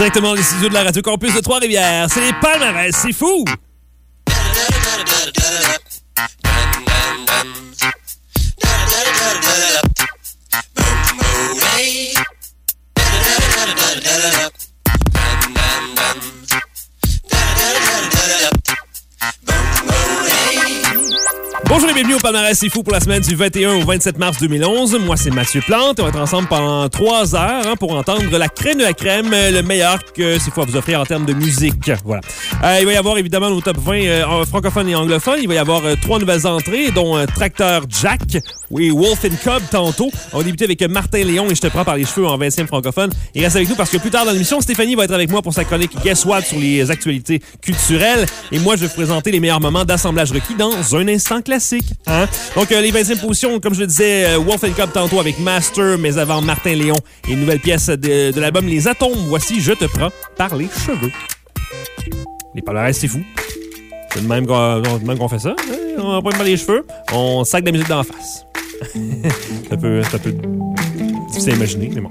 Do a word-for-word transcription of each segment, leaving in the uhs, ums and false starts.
Directement des studios de la Radio Campus de Trois-Rivières, c'est les palmarès, c'est fou! Bonjour et bienvenue au palmarès C'est fou pour la semaine du vingt et un au vingt-sept mars deux mille onze. Moi, c'est Mathieu Plante. On va être ensemble pendant trois heures hein, pour entendre la crème de la crème, le meilleur que C'est fou à vous offrir en termes de musique. Voilà. Euh, il va y avoir évidemment nos top vingt euh, francophones et anglophones. Il va y avoir euh, trois nouvelles entrées, dont euh, Tracteur Jack, oui, Wolf and Cub tantôt. On va débuter avec Martin Léon et Je te prends par les cheveux en vingtième francophone. Et reste avec nous parce que plus tard dans l'émission, Stéphanie va être avec moi pour sa chronique Guess What sur les actualités culturelles. Et moi, je vais vous présenter les meilleurs moments d'assemblage requis dans un instant classique. Hein? Donc, euh, les vingtième positions, comme je le disais, euh, Wolf and Cub tantôt avec Master, mais avant Martin Léon et une nouvelle pièce de, de l'album Les Atomes. Voici Je te prends par les cheveux. Les palmarès, c'est fou. C'est de même qu'on, de même qu'on fait ça. Hein? On prend pas les cheveux, on sac de la musique d'en face. C'est un peu, c'est un peu difficile à imaginer, mais bon.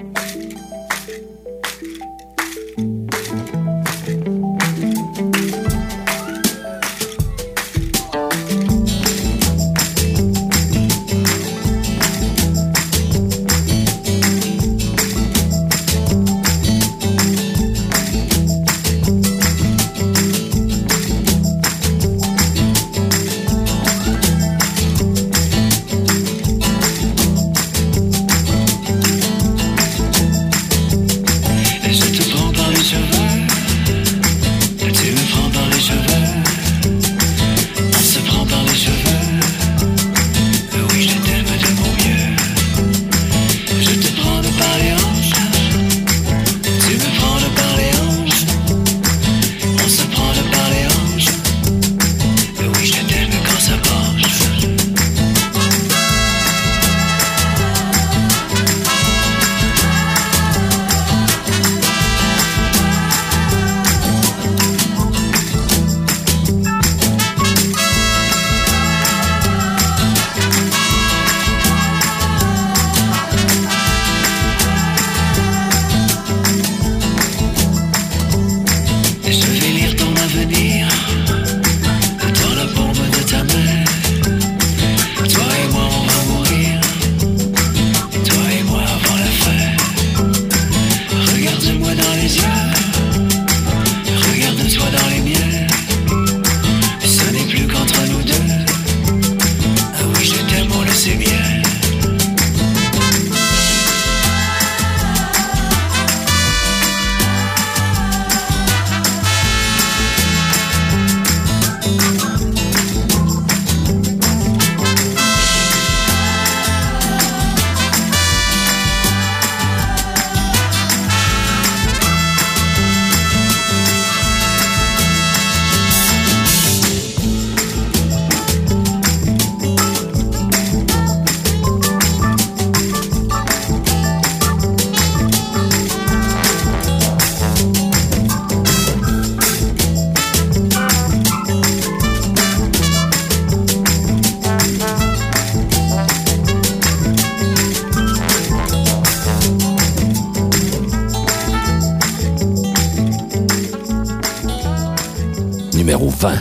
Numéro vingt.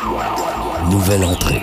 Nouvelle entrée.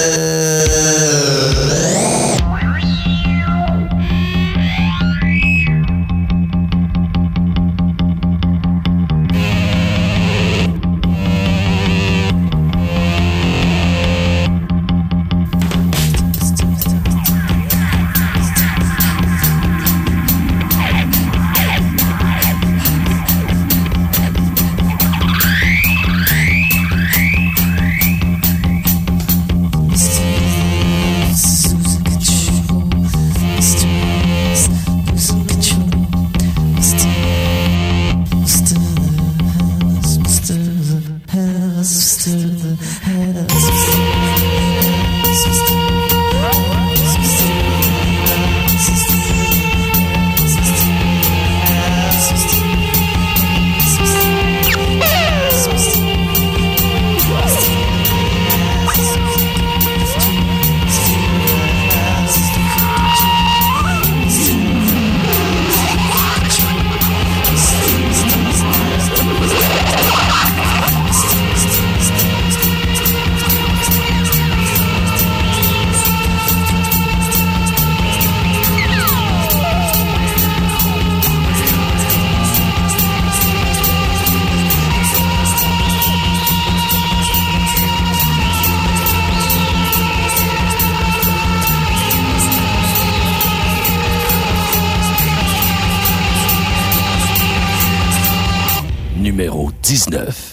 Numéro dix-neuf.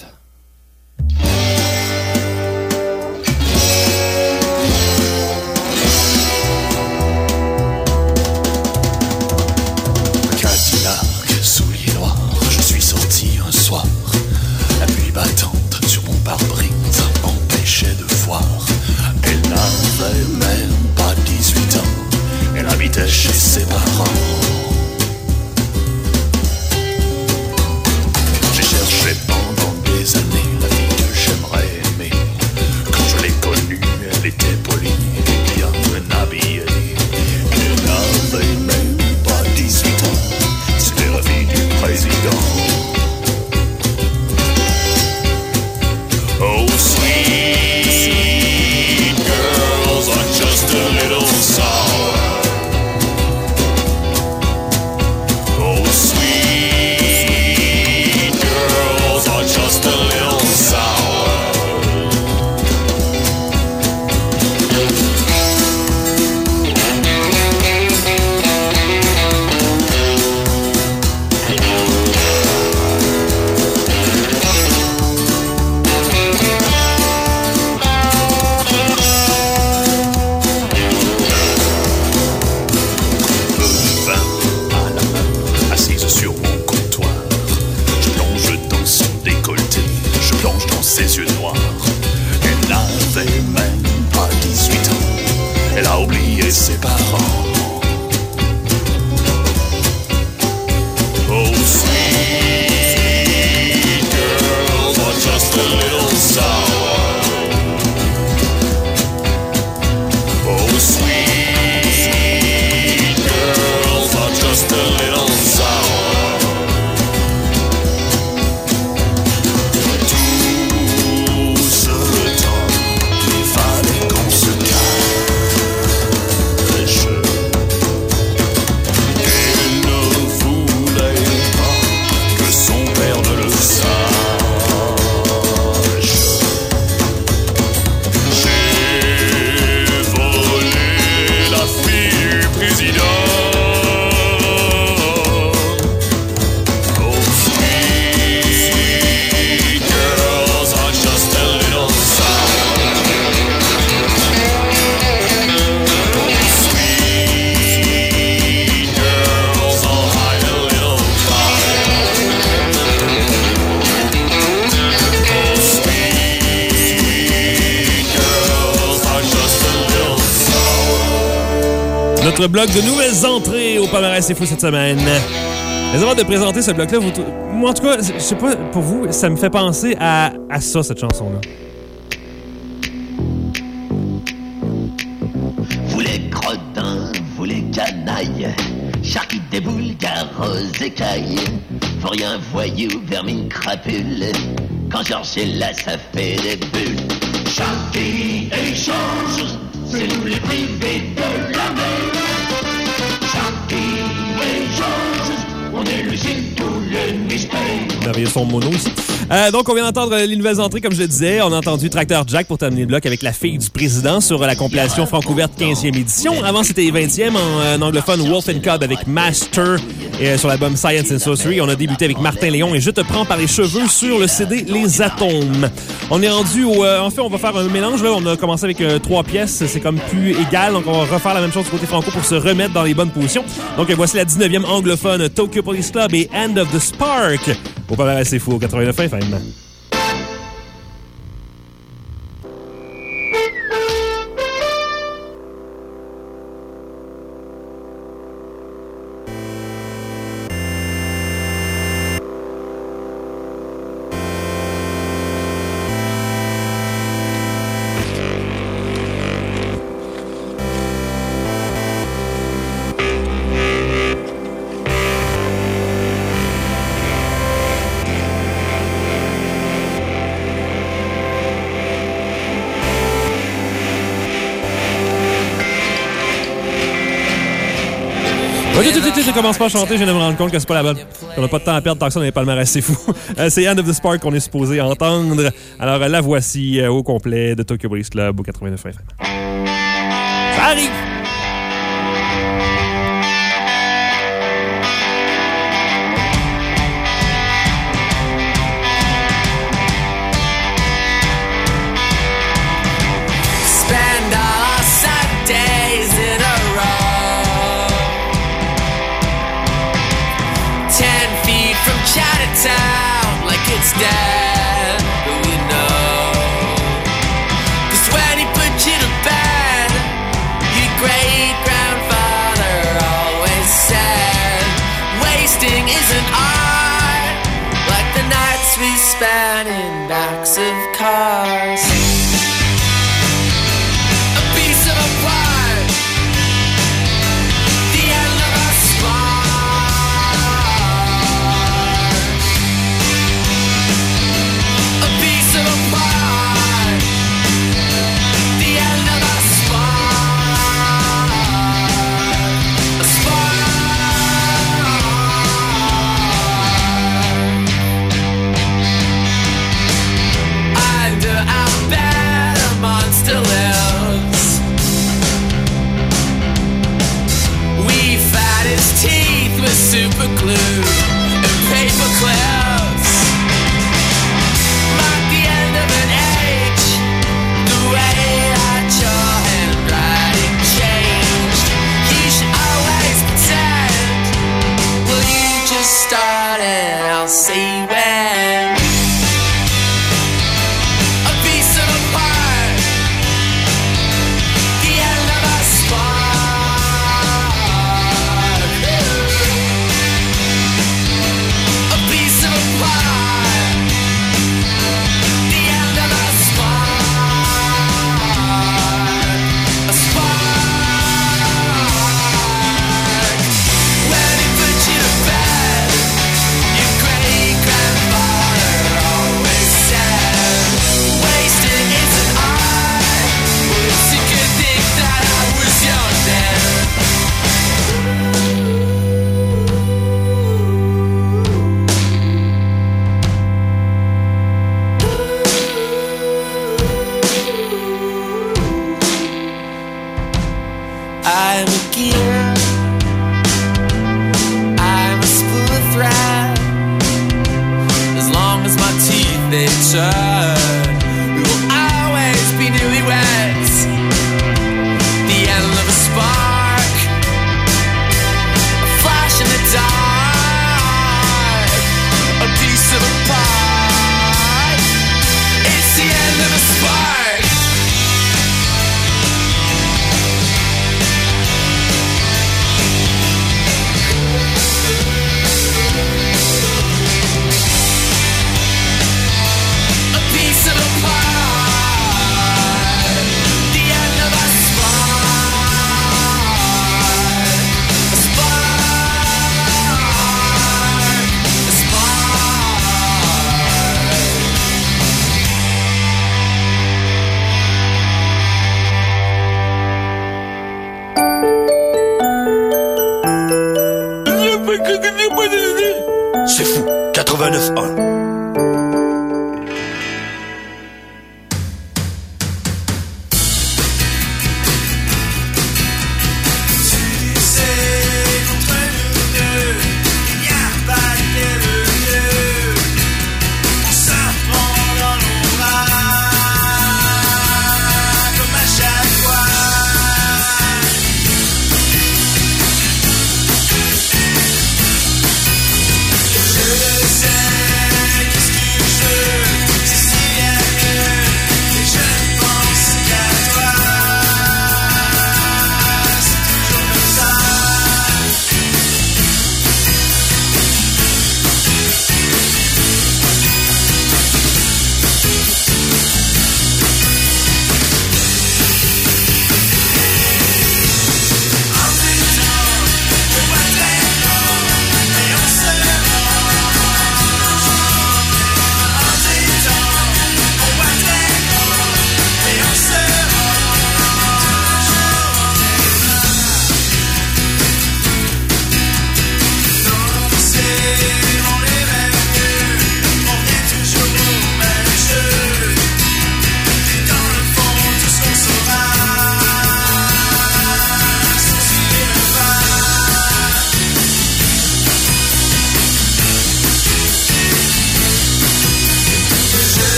Cadillac, souliers noirs, je suis sorti un soir. La pluie battante sur mon pare-brise m'empêchait de voir. Elle n'avait même pas dix-huit ans, elle habitait chez ses parents. J'ai pendant des années la fille que j'aimerais aimer. Quand je l'ai connue, elle était polie et bien habillée. Elle n'avait même pas dix-huit ans, c'était la fille du président. Oh sweet girls are just a little sour. Oh sweet just a little sour. Le vin à la main, assise sur mon comptoir, je plonge dans son décolleté, je plonge dans ses yeux noirs. Elle n'avait même pas dix-huit ans, elle a oublié ses parents. Oh sweet girls are just a little sour. Oh sweet girls are just a little sour. Notre bloc de nouvelles entrées au palmarès C'est Fou cette semaine. Mais avant de présenter ce bloc-là, vous, moi en tout cas, je sais pas, pour vous, ça me fait penser à, à ça, cette chanson-là. Vous les gredins, vous les canailles, charqui des boules, garros, écailles, pour rien voyou, vermine, crapule, quand Georges est là, ça fait des bulles. Charqui Charpie échange, c'est nous les privés de la mer. Charpie échange, on élucide tout l'hémisphère. Merveilleux son mono ici. Euh, donc, on vient d'entendre les nouvelles entrées, comme je le disais. On a entendu Tracteur Jack pour terminer le bloc avec La fille du président sur la compilation franco-ouverte quinzième édition. Avant, c'était les vingtième en, en anglophone Wolf and Cub avec Master et, euh, sur l'album Science and Sorcery. On a débuté avec Martin Léon et Je te prends par les cheveux sur le C D Les Atomes. On est rendu au... Euh, en fait, on va faire un mélange. Là. On a commencé avec euh, trois pièces. C'est comme plus égal. Donc, on va refaire la même chose du côté franco pour se remettre dans les bonnes positions. Donc, euh, voici la dix-neuvième anglophone Tokyo Police Club et End of the Spark au Palais C'est Fou au quatre-vingt-neuf F M. Je commence pas à chanter, je viens de me rendre compte que c'est pas la bonne. On n'a pas de temps à perdre tant que ça, on n'est pas le palmarès, c'est fou. Euh, c'est End of the Spark qu'on est supposé entendre. Alors euh, la voici euh, au complet de Tokyo Police Club au quatre-vingt-neuf F M. Ça arrive! Chinatown like it's dead, but we know. 'Cause when he put you to bed, your great-grandfather always said, wasting isn't art, like the nights we spent in backs of cars. A piece of a pie, the end of our spark. Teeth with super glue and paper clips. Mark the end of an age, the way that your handwriting changed. You should always pretend. Will you just start and I'll see when. A piece of a pie, the end of a spark. I'm a gear, I'm a spool of thread. As long as my teeth they turn, we will always be newlyweds. The end of a spark, a flash in the dark, a piece of a pie. It's the end of a spark.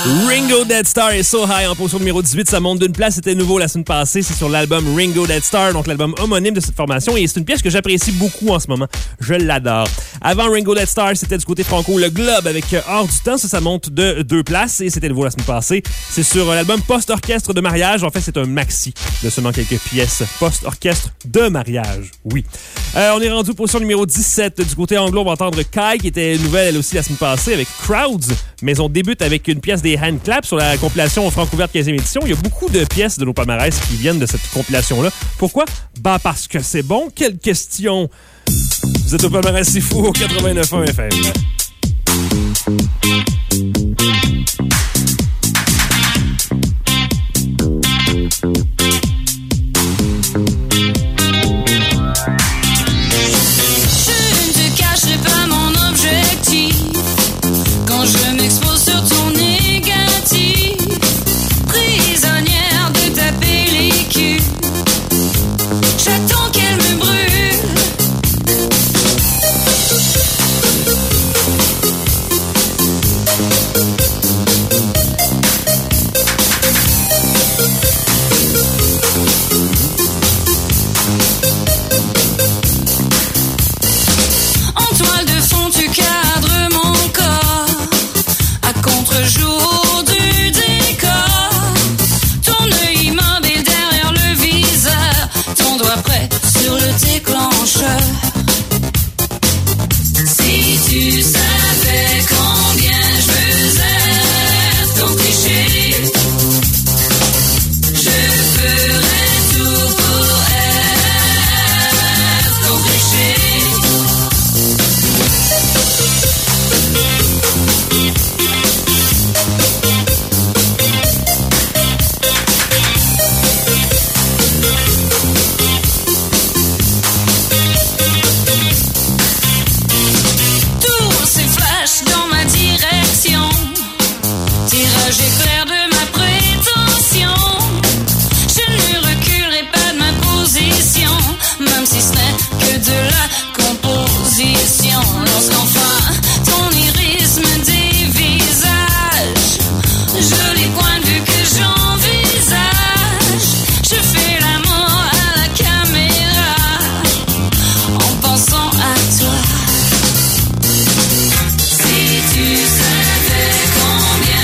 Ringo Dead Star est So High en position numéro dix-huit. Ça monte d'une place. C'était nouveau la semaine passée. C'est sur l'album Ringo Dead Star, donc l'album homonyme de cette formation. Et c'est une pièce que j'apprécie beaucoup en ce moment. Je l'adore. Avant Ringo Dead Star, c'était du côté franco Le Globe avec Hors du temps. Ça, ça monte de deux places. Et c'était nouveau la semaine passée. C'est sur l'album Post-Orchestre de mariage. En fait, c'est un maxi de seulement quelques pièces. Post-Orchestre de mariage. Oui. Euh, on est rendu position numéro dix-sept. Du côté anglo, on va entendre Kai, qui était nouvelle elle aussi la semaine passée avec Crowds. Mais on débute avec une pièce des Hand Claps sur la compilation Francouverte quinzième édition. Il y a beaucoup de pièces de nos palmarès qui viennent de cette compilation-là. Pourquoi? Bah parce que c'est bon. Quelle question! Vous êtes au palmarès C'est Fou au quatre-vingt-neuf point un F M. Je m'expose sur ton négatif, prisonnière de ta pellicule. J'attends qu'elle me brûle. En toile de fond, tu cadres mon corps. Contre-jour du décor, ton œil immobile derrière le viseur, ton doigt prêt sur le déclencheur. Si tu savais combien je faisais ton cliché, je ferais tout pour être ton cliché. Tirage éclair de ma prétention, je ne reculerai pas de ma position, même si ce n'est que de la composition. Lorsqu'enfin ton iris me dévisage, joli point de vue que j'envisage, je fais l'amour à la caméra en pensant à toi. Si tu savais combien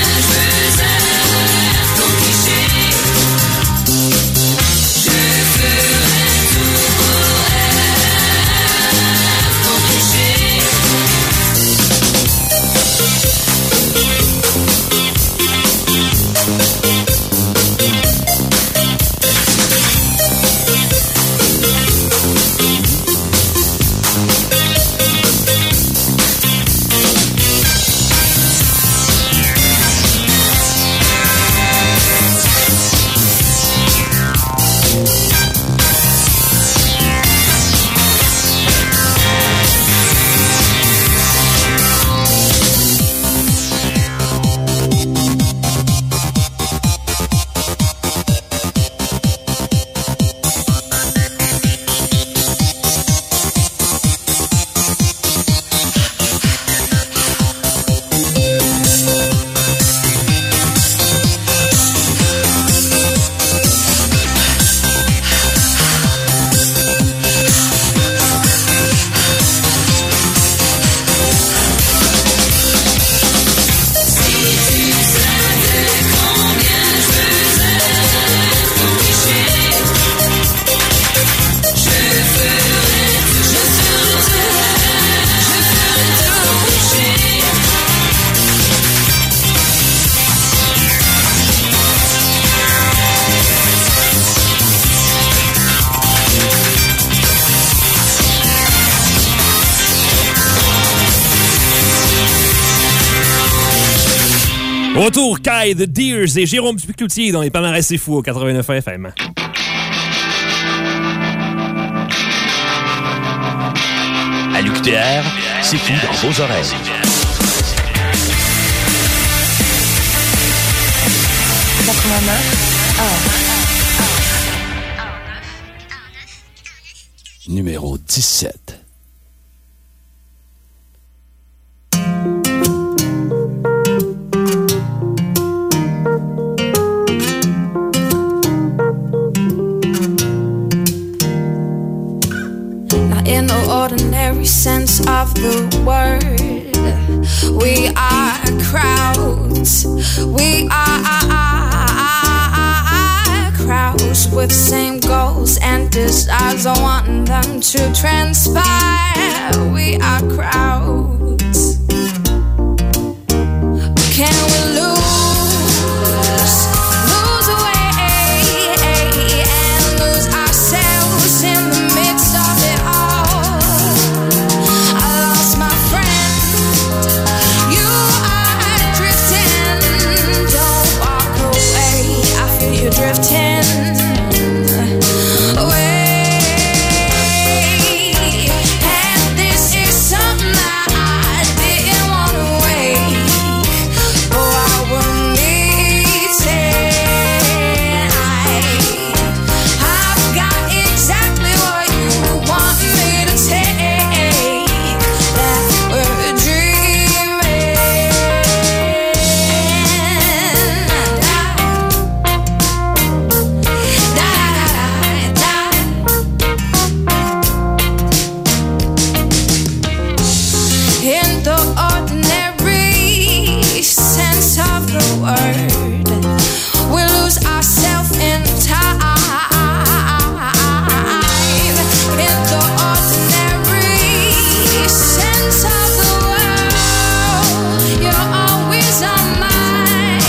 Retour, Kai, The Deers et Jérôme Dupuis-Cloutier dans les palmarès C'est Fou au quatre-vingt-neuf F M. À l'U Q T R, C'est Fou dans vos oreilles. Numéro dix-sept. every sense of the word. We are crowds. We are crowds with same goals and desires. I want them to transpire. We are crowds. Can we lose, lose away and lose ourselves in the midst of it all? I lost my friend. You are drifting. Don't walk away. I feel you drifting away. And this is something that I didn't want to wait. Oh, I will need it. I've got exactly what you want me to take. That we're dreaming. Da, da, da, da, in the ordinary sense of the word, we lose ourselves in time. In the ordinary sense of the world, you're always on my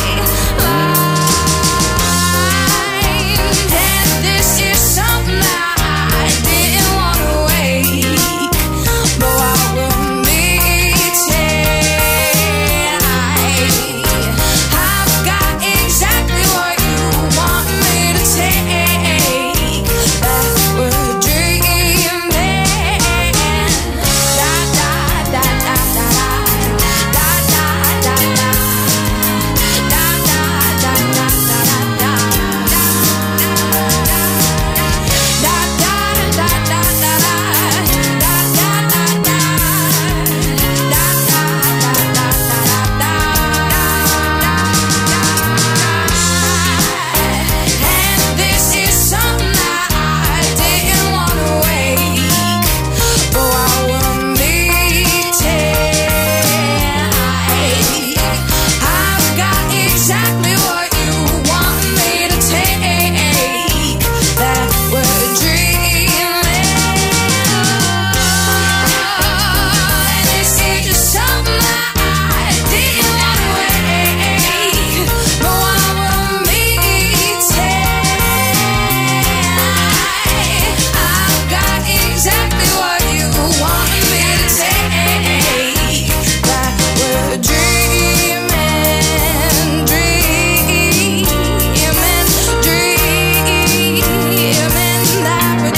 line. And this is something that I didn't want to wait. But I will meet it. I've got exactly what you want me to take. That we're dreaming. Da da da da da da da da da da da da da da da. And this is something that I didn't want to wait. But I will meet it. I've got exactly what you want me to take. That we're dreaming. And this is just something that I didn't want to wait. But I will meet it. I've got exactly what you want me to take. That we're dreaming, dreaming, dreaming, that we're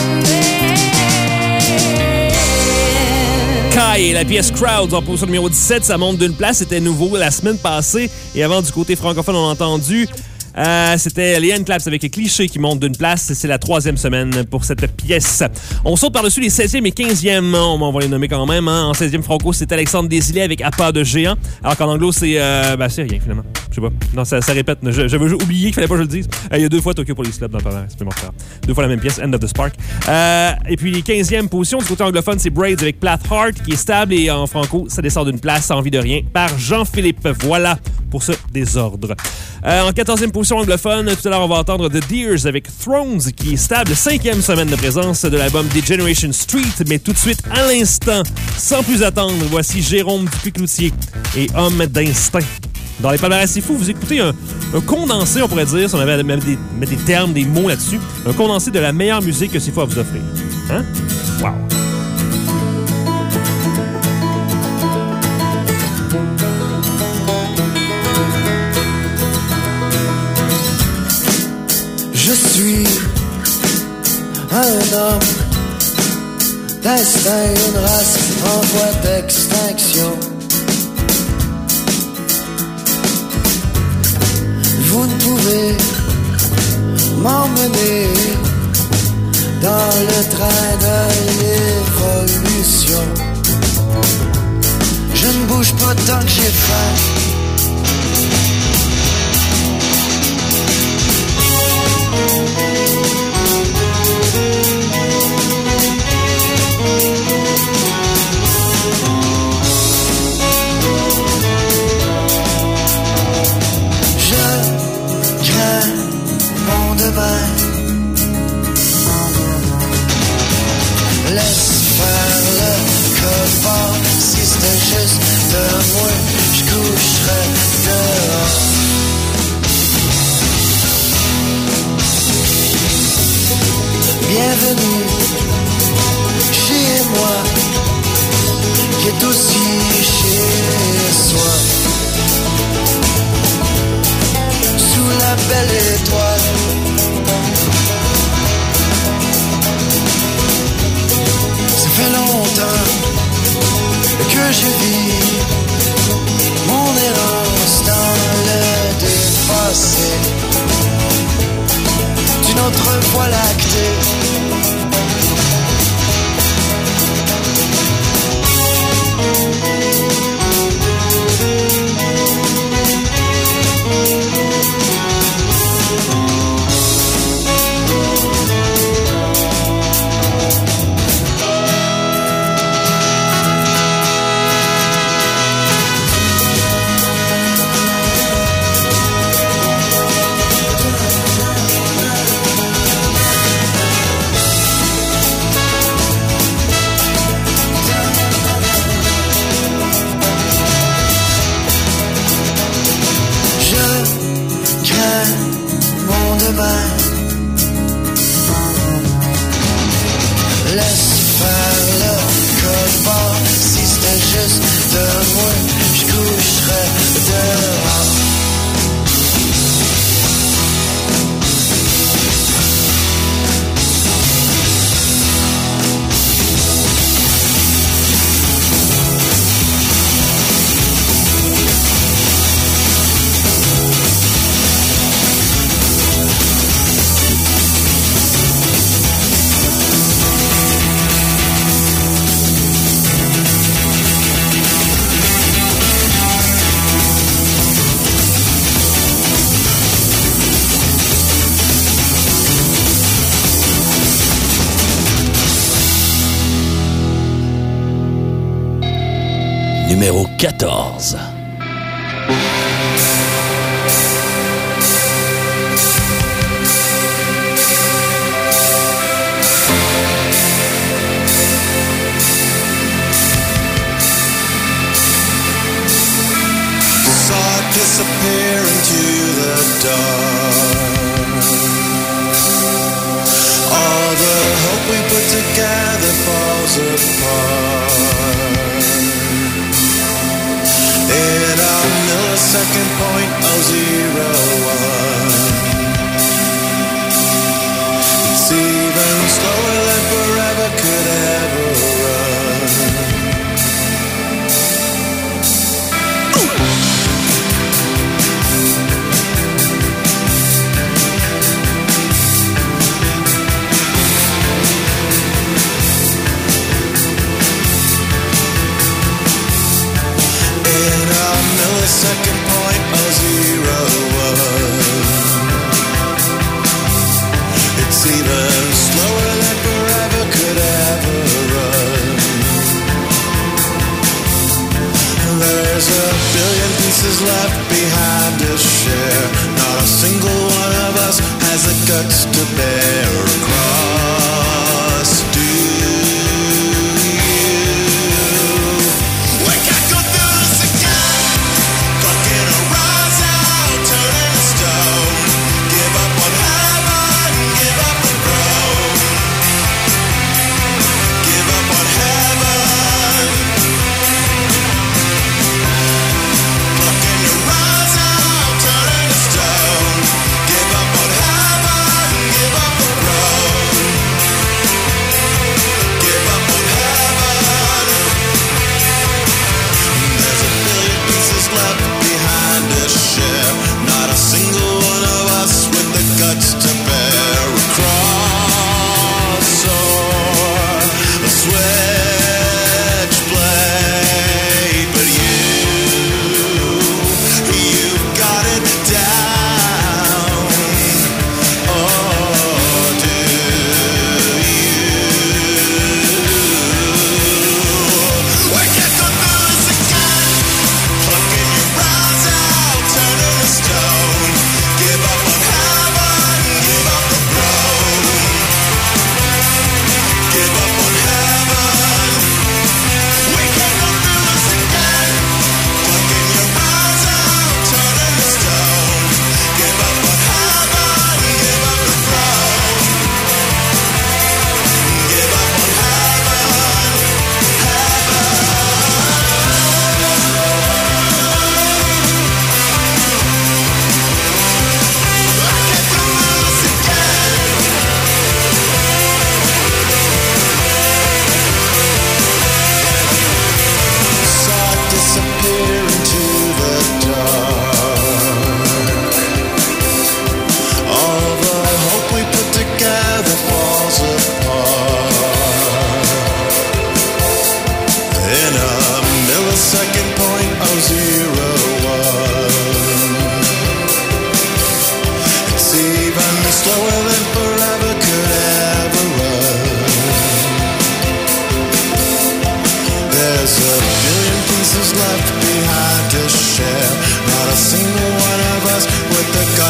dreaming. Kai et la pièce Crowds en position numéro dix-sept, ça monte d'une place. C'était nouveau la semaine passée. Et avant, du côté francophone, on a entendu... Euh, c'était Leanne Claps avec les clichés qui montent d'une place. C'est la troisième semaine pour cette pièce. On saute par-dessus les seizième et quinzième. On va les nommer quand même. Hein. En seizième franco, c'est Alexandre Desilets avec À pas de géant. Alors qu'en anglo, c'est... Euh, ben, c'est rien, finalement. Je sais pas. Non, ça, ça répète. Je- J'avais oublié qu'il fallait pas que je le dise. Euh, Il y a deux fois Tokyo Police Club dans le palmarès. C'est mortel. Deux fois la même pièce, End of the Spark. Euh, et puis, quinzième position, du côté anglophone, c'est Braids avec Plath Heart, qui est stable. Et en franco, ça descend d'une place, Envie de rien, par Jean-Philippe. Voilà pour ce désordre. Euh, en quatorzième position anglophone, tout à l'heure, on va entendre The Deers avec Thrones, qui est stable. Cinquième semaine de présence de l'album Degeneration Street. Mais tout de suite, à l'instant, sans plus attendre, voici Jérôme Dupuis-Cloutier et Homme d'instinct. Dans les palmarès, c'est fou, vous écoutez un, un condensé, on pourrait dire, si on avait même des, mettre des termes, des mots là-dessus, un condensé de la meilleure musique que c'est fou à vous offrir. Hein? Wow! Je suis un homme d'instinct, une race en voie d'extinction. Vous ne pouvez m'emmener dans le train de l'évolution. Je ne bouge pas tant que j'ai faim. belle étoile. Ça fait longtemps que je vis mon errance dans le dépassé d'une autre voie lactée. Laisse faire le code barre. Si c'était juste de moi, je coucherais dehors. Numéro quatorze. Saw it disappear into the dark. All the hope we put together falls apart. In a millisecond point oh zero one. It's even slower than forever could ever run. In a millisecond point oh zero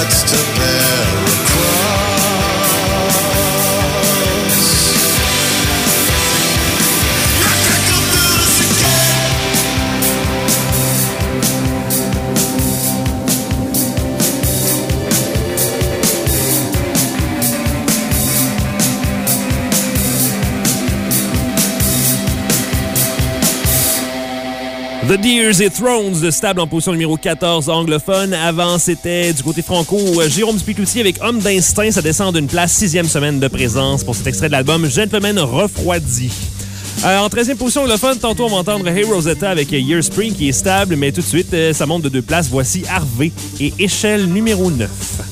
gods to bear a cross. I can't come through this again. The Deers et Thrones de Stable en position numéro quatorze anglophone. Avant, c'était du côté franco Jérôme Spiclucci avec Homme d'instinct. Ça descend d'une place, sixième semaine de présence pour cet extrait de l'album Gentleman Refroidi. Euh, en treizième position anglophone, tantôt on va entendre Hey Rosetta avec Year Spring qui est stable, mais tout de suite, euh, ça monte de deux places. Voici Harvey et Échelle numéro neuf.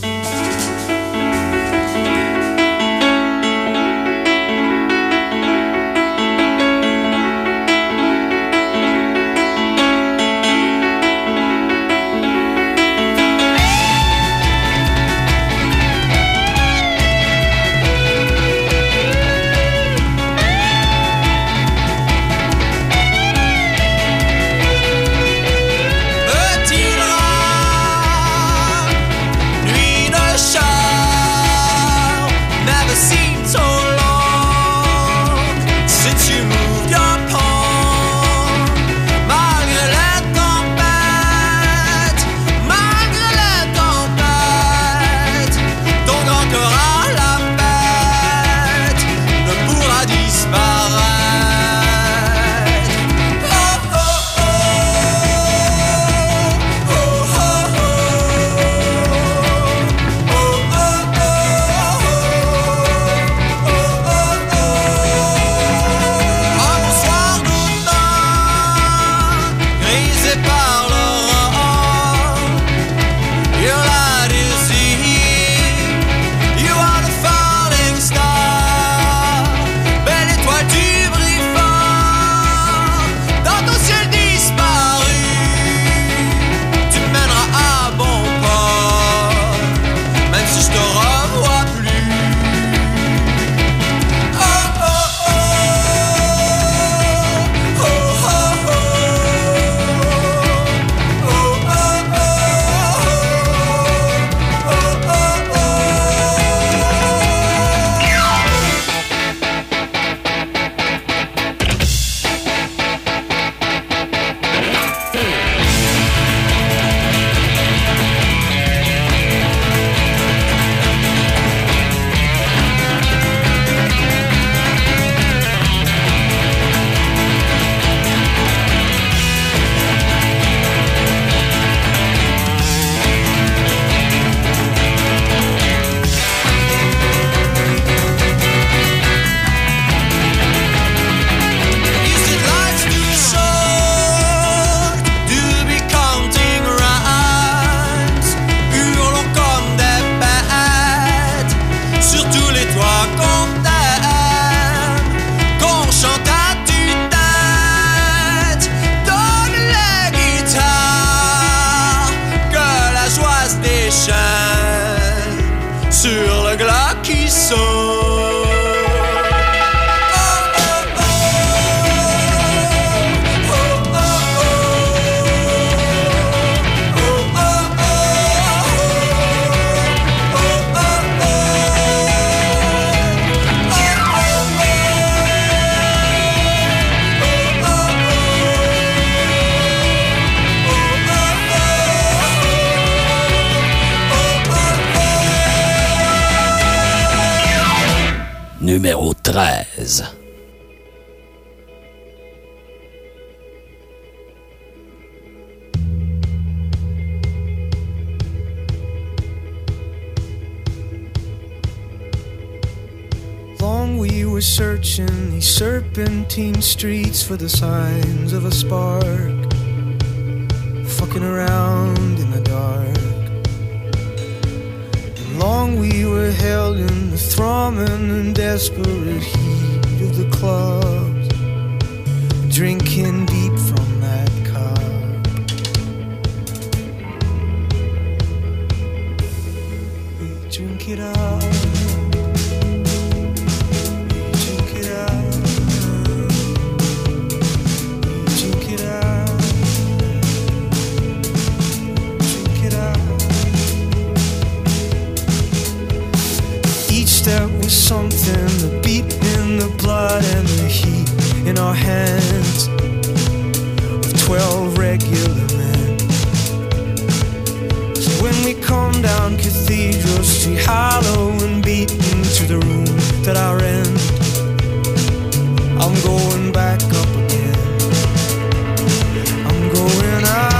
Numéro treize. Long we were searching these serpentine streets for the signs of a spark, fucking around in the dark. And long we were held in the throbbing and desperate heat of the clubs, drinking deep from that cup. We drink it up. was something, the beat in the blood and the heat in our hands of twelve regular men. So when we come down Cathedral Street, hollow and beaten to the room that I rent, I'm going back up again. I'm going out.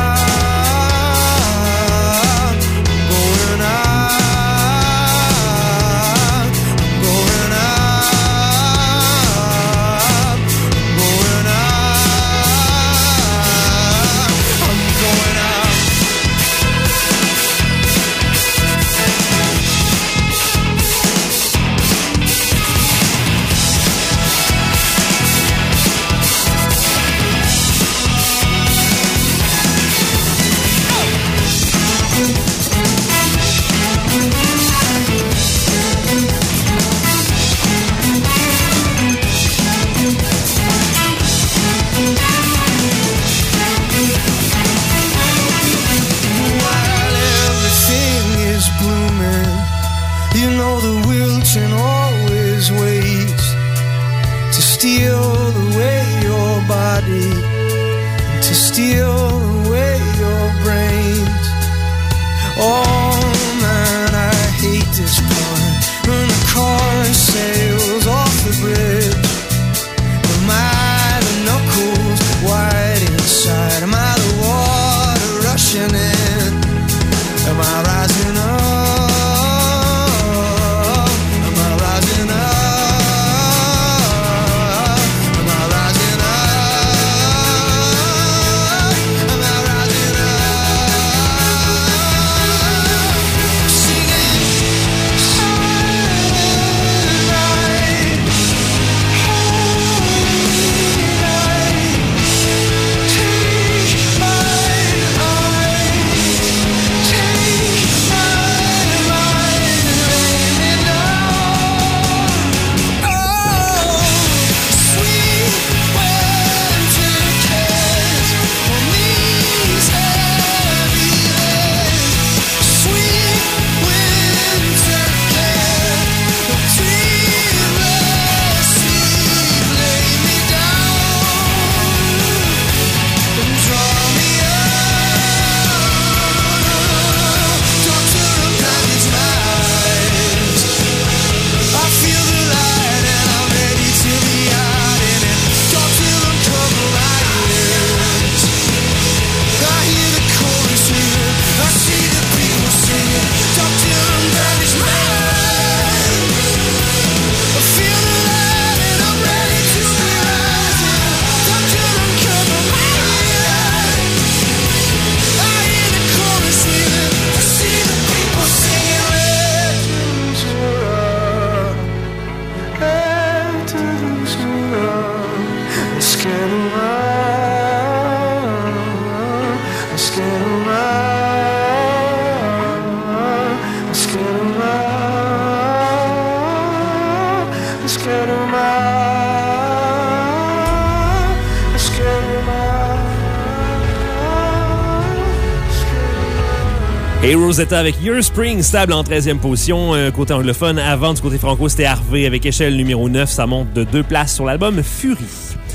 Et Rosetta avec Your Spring, stable en treizième position, euh, côté anglophone. Avant, du côté franco, c'était Harvey avec échelle numéro neuf. Ça monte de deux places sur l'album Fury.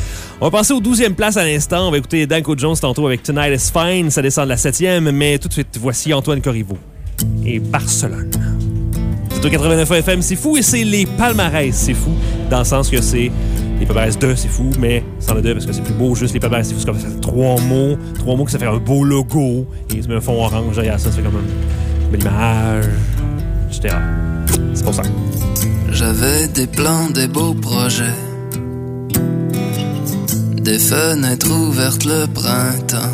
On va passer aux douzième place à l'instant. On va écouter Danko Jones tantôt avec Tonight is Fine. Ça descend de la septième, mais tout de suite, voici Antoine Corriveau et Barcelone. C'est au quatre-vingt-neuf F M, c'est fou, et c'est les palmarès, c'est fou, dans le sens que c'est les palmarès de, c'est fou, mais sans le de, parce que c'est plus beau, juste les palmarès, c'est fou, c'est comme ça fait trois mots, trois mots que ça fait un beau logo, et tu mets un fond orange derrière ça, ça fait comme une belle image, et cetera. C'est pour ça. J'avais des plans, des beaux projets, des fenêtres ouvertes le printemps,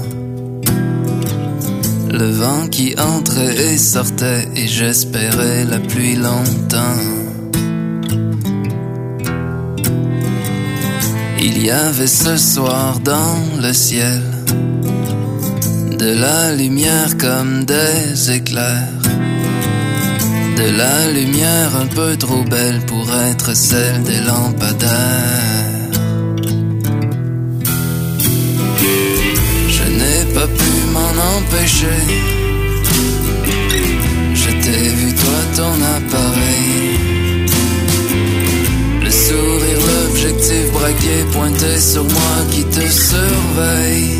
le vent qui entrait et sortait, et j'espérais la pluie longtemps. Il y avait ce soir dans le ciel de la lumière comme des éclairs, de la lumière un peu trop belle pour être celle des lampadaires. Je n'ai pas pu m'en empêcher, je t'ai vu toi ton appareil, sur moi qui te surveille.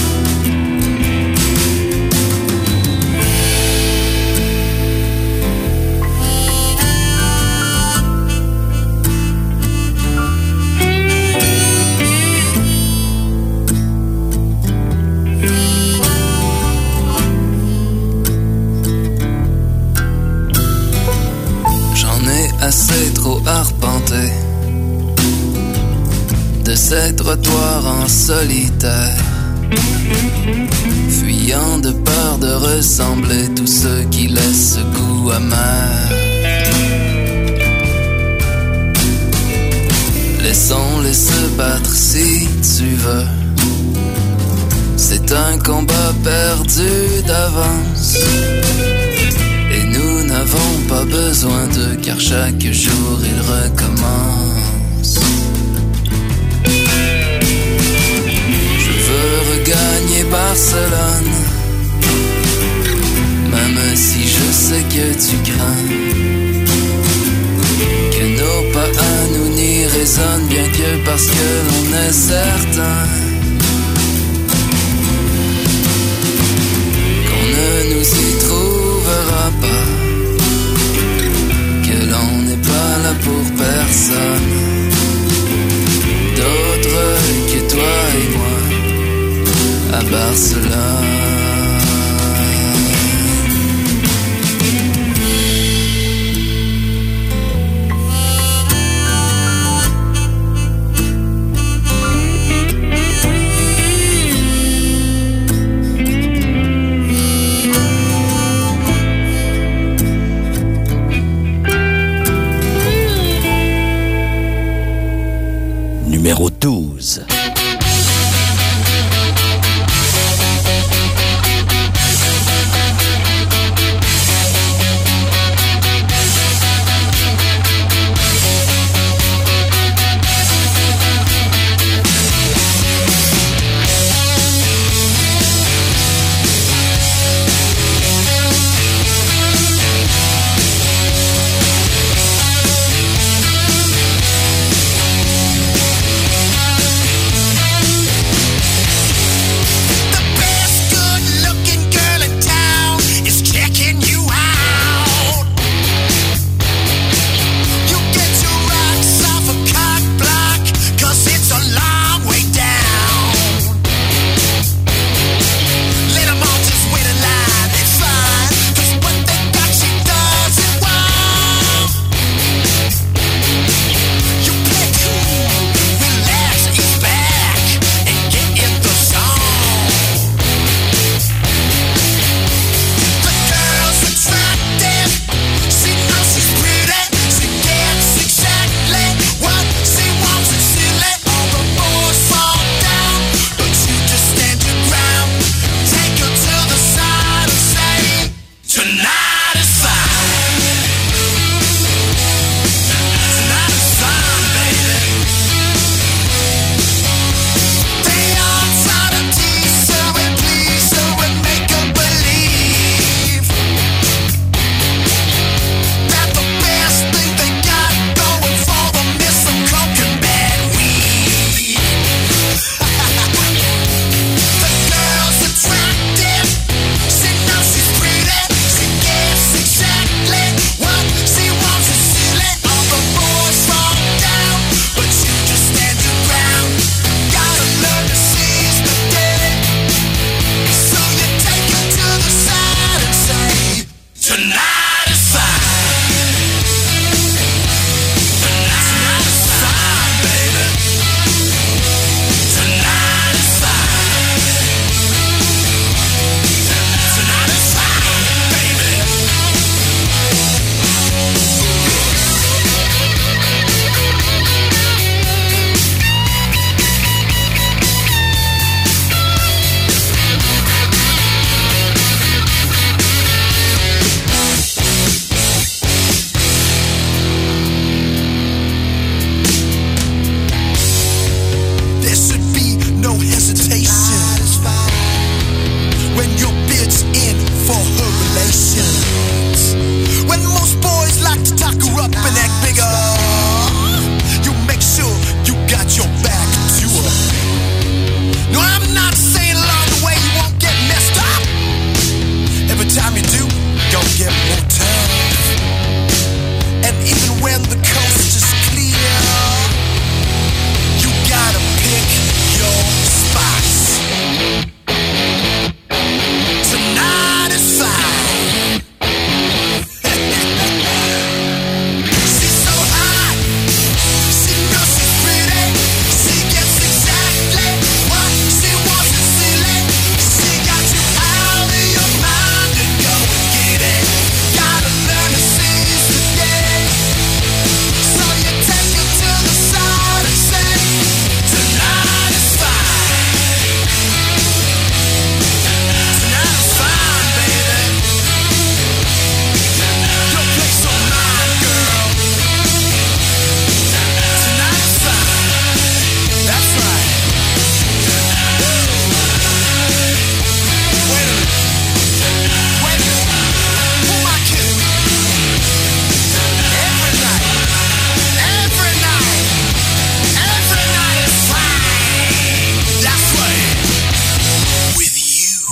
Assez trop arpenté de ces trottoirs en solitaire, fuyant de peur de ressembler tous ceux qui laissent ce goût amer. Laissons-les se battre si tu veux. C'est un combat perdu d'avance. Et nous n'avons pas besoin d'eux, car chaque jour il recommence. Je veux regagner Barcelone, même si je sais que tu crains que nos pas à nous n'y résonnent, bien que parce que l'on est certain qu'on ne nous y trouvera pas, que l'on n'est pas là pour personne d'autre que toi et moi à Barcelone. Numéro douze.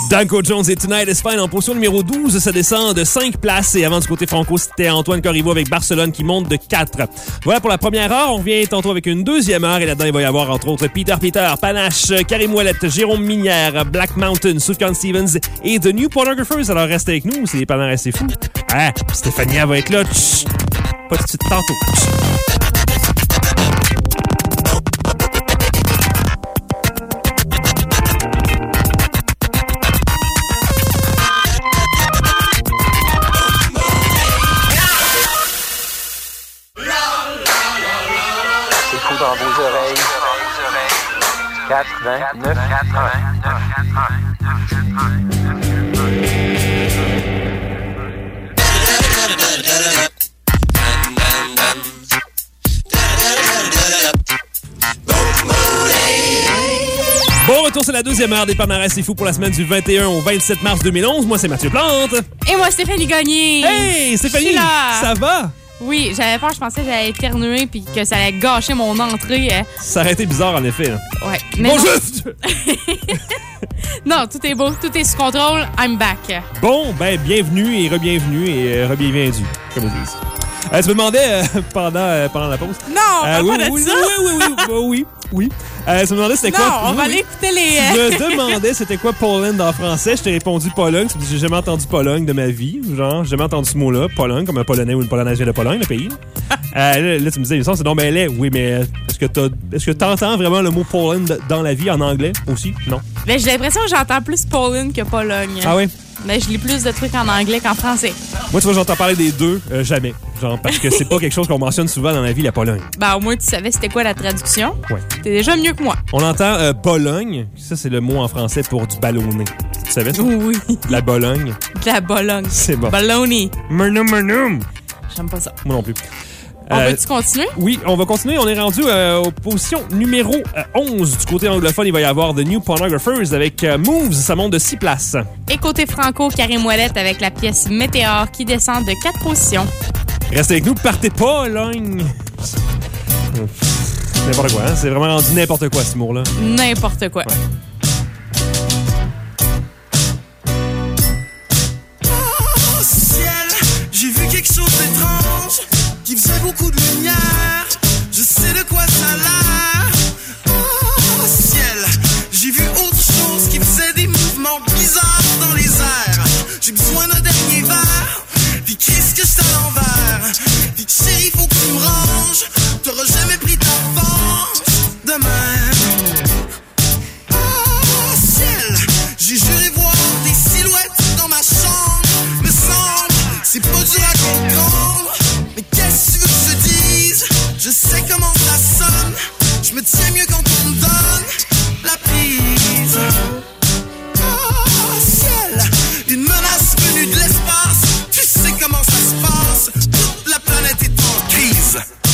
Danko Jones et Tonight is Fine en position numéro douze. Ça descend de cinq places. Et avant du côté franco, c'était Antoine Corriveau avec Barcelone qui monte de quatre. Voilà pour la première heure. On revient tantôt avec une deuxième heure. Et là-dedans, il va y avoir entre autres Peter Peter, Panache, Karim Ouellette, Jérôme Minière, Black Mountain, Sufjan Stevens et The New Pornographers. Alors restez avec nous. C'est les palmarès, c'est fou. Ah, Stéphanie, elle va être là. Chut. Pas tout de suite tantôt. Chut. Dans vos oreilles. quatre-vingt-neuf Bon retour, c'est la deuxième heure des palmarès c'est fou pour la semaine du vingt et un au vingt-sept mars deux mille onze. Moi, c'est Mathieu Plante. Et moi, Stéphanie Gagné. Hey, Stéphanie, ça va? Oui, j'avais peur, je pensais que j'allais éternuer puis que ça allait gâcher mon entrée. Ça aurait été bizarre, en effet. Hein. Ouais. Mais bon, non. juste! Non, tout est beau, tout est sous contrôle. I'm back. Bon, ben, bienvenue et re-bienvenue et euh, re-bienvenue, comme ils disent. Euh, tu me demandais euh, pendant, euh, pendant la pause. Non, euh, on oui, pas de oui, ça. Oui, oui, oui, oui, oui, oui. Euh, tu me demandais c'était non, quoi... Non, on oui, va oui. aller écouter les... Tu me demandais c'était quoi Poland en français. Je t'ai répondu Pologne. Tu me dis j'ai jamais entendu Pologne de ma vie. Genre, j'ai jamais entendu ce mot-là. Pologne, comme un Polonais ou une Polonaise vient de Pologne, le pays. euh, là, là, tu me disais, c'est donc ben laid. Oui, mais est-ce que t'as, est-ce que t'entends vraiment le mot Poland dans la vie en anglais aussi? Non. Ben, j'ai l'impression que j'entends plus Poland que Pologne. Ah oui? Ben, je lis plus de trucs en anglais qu'en français. Moi, tu vois, j'entends parler des deux, euh, jamais. Genre, parce que c'est pas quelque chose qu'on mentionne souvent dans la vie, la Pologne. Ben, au moins, tu savais c'était quoi la traduction. Ouais. T'es déjà mieux que moi. On entend euh, Bologne. Ça, c'est le mot en français pour du ballonné. Tu savais ça? Oui. La Bologne. De la Bologne. C'est bon. Baloney. Murnum, murnum. J'aime pas ça. Moi non plus. On Euh, va-tu continuer? Oui, on va continuer. On est rendu euh, aux positions numéro euh, onze. Du côté anglophone, il va y avoir The New Pornographers avec euh, Moves. Ça monte de six places. Et côté franco, Karim Ouellette avec la pièce Météore qui descend de quatre positions. Restez avec nous, partez pas, Logne. N'importe quoi, hein? C'est vraiment rendu n'importe quoi, ce mot-là. N'importe quoi. Ouais. Oh, ciel, j'ai vu quelque chose d'étrange qui faisait beaucoup de lumière. Je sais de quoi ça a l'air. Oh, ciel, j'ai vu autre chose qui faisait des mouvements bizarres dans les airs. J'ai besoin d'un dernier verre. Puis qu'est-ce que c'est à l'envers? Puis chérie, faut que tu me ranges. T'auras jamais pris ta revanche de même. Oh, ciel, j'ai juré voir des silhouettes dans ma chambre. Me semble, c'est pas dur à comprendre. Mais qu'est-ce que tu veux que je te dise? Je sais comment ça sonne. Je me tiens mieux quand on me donne la prise. Oh, ciel, une menace venue de l'espace. Tu sais comment ça se passe. Toute la planète est en crise.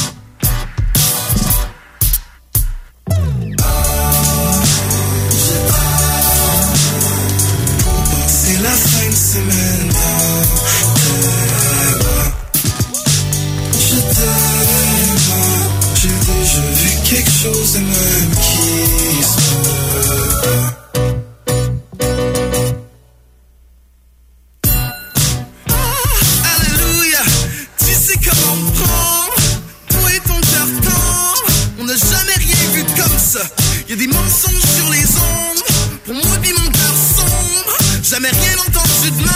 C'est la fin de semaine dans tes bras. Je t'aime, j'ai déjà vu quelque chose de même qui se peut. Alléluia, tu sais comment me prendre. Toi et ton cœur tendre, on n'a jamais rien vu comme ça. Y'a des mensonges sur les ondes. Pour moi puis mon cœur sombre, jamais rien entendu de même.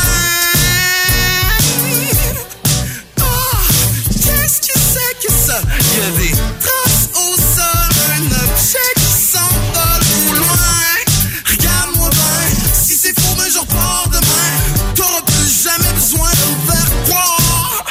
Oh, qu'est-ce que c'est que ça? Y'a des traces au sol, un objet qui s'envole au loin. Regarde-moi bien, si c'est faux, ben je repars demain. T'auras plus jamais besoin de me faire croire.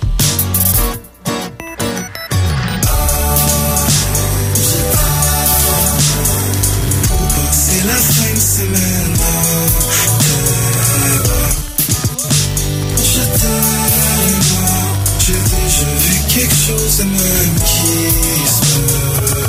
C'est la fin de semaine dans tes bras. Je t'aime, j'ai déjà vu quelque chose de même qui se peut.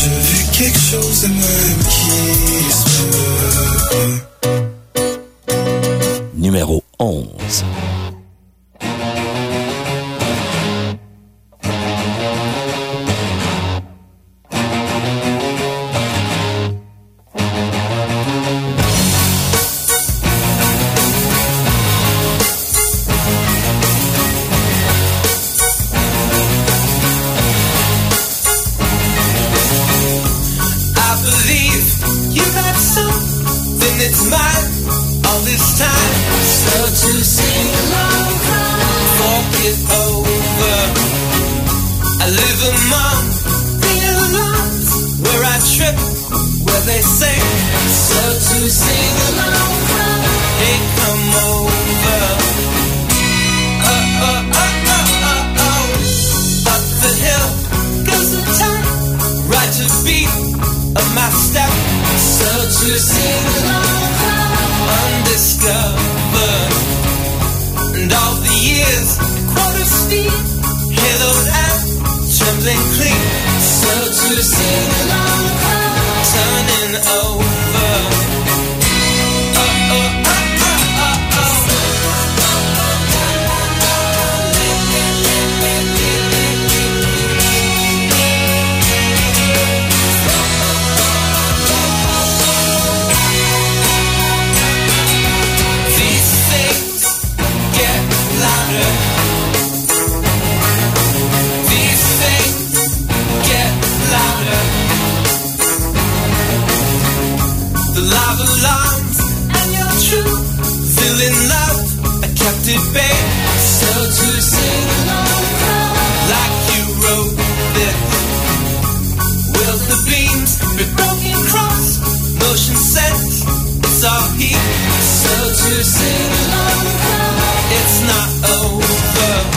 J'ai vu quelque chose de même qui se peut. Numéro onze. It's mine all this time. So to sing along, walk it over. I live among the alarms where I trip, where they sing. So to sing along, hey, come over. Oh, oh, oh, oh, oh, oh. Up the hill goes the time, right to the beat of my step. So to sing along, undiscovered, and all the years quarter speed, haloed and trembling clean. So to sing along, turning over. Oh, oh, oh, oh, oh, oh. Love alarms and your truth, feeling love, a captive babe. So to sing along, like you wrote this. Will the beams be broken cross, motion sense, it's all heat. So to sing along, it's not over.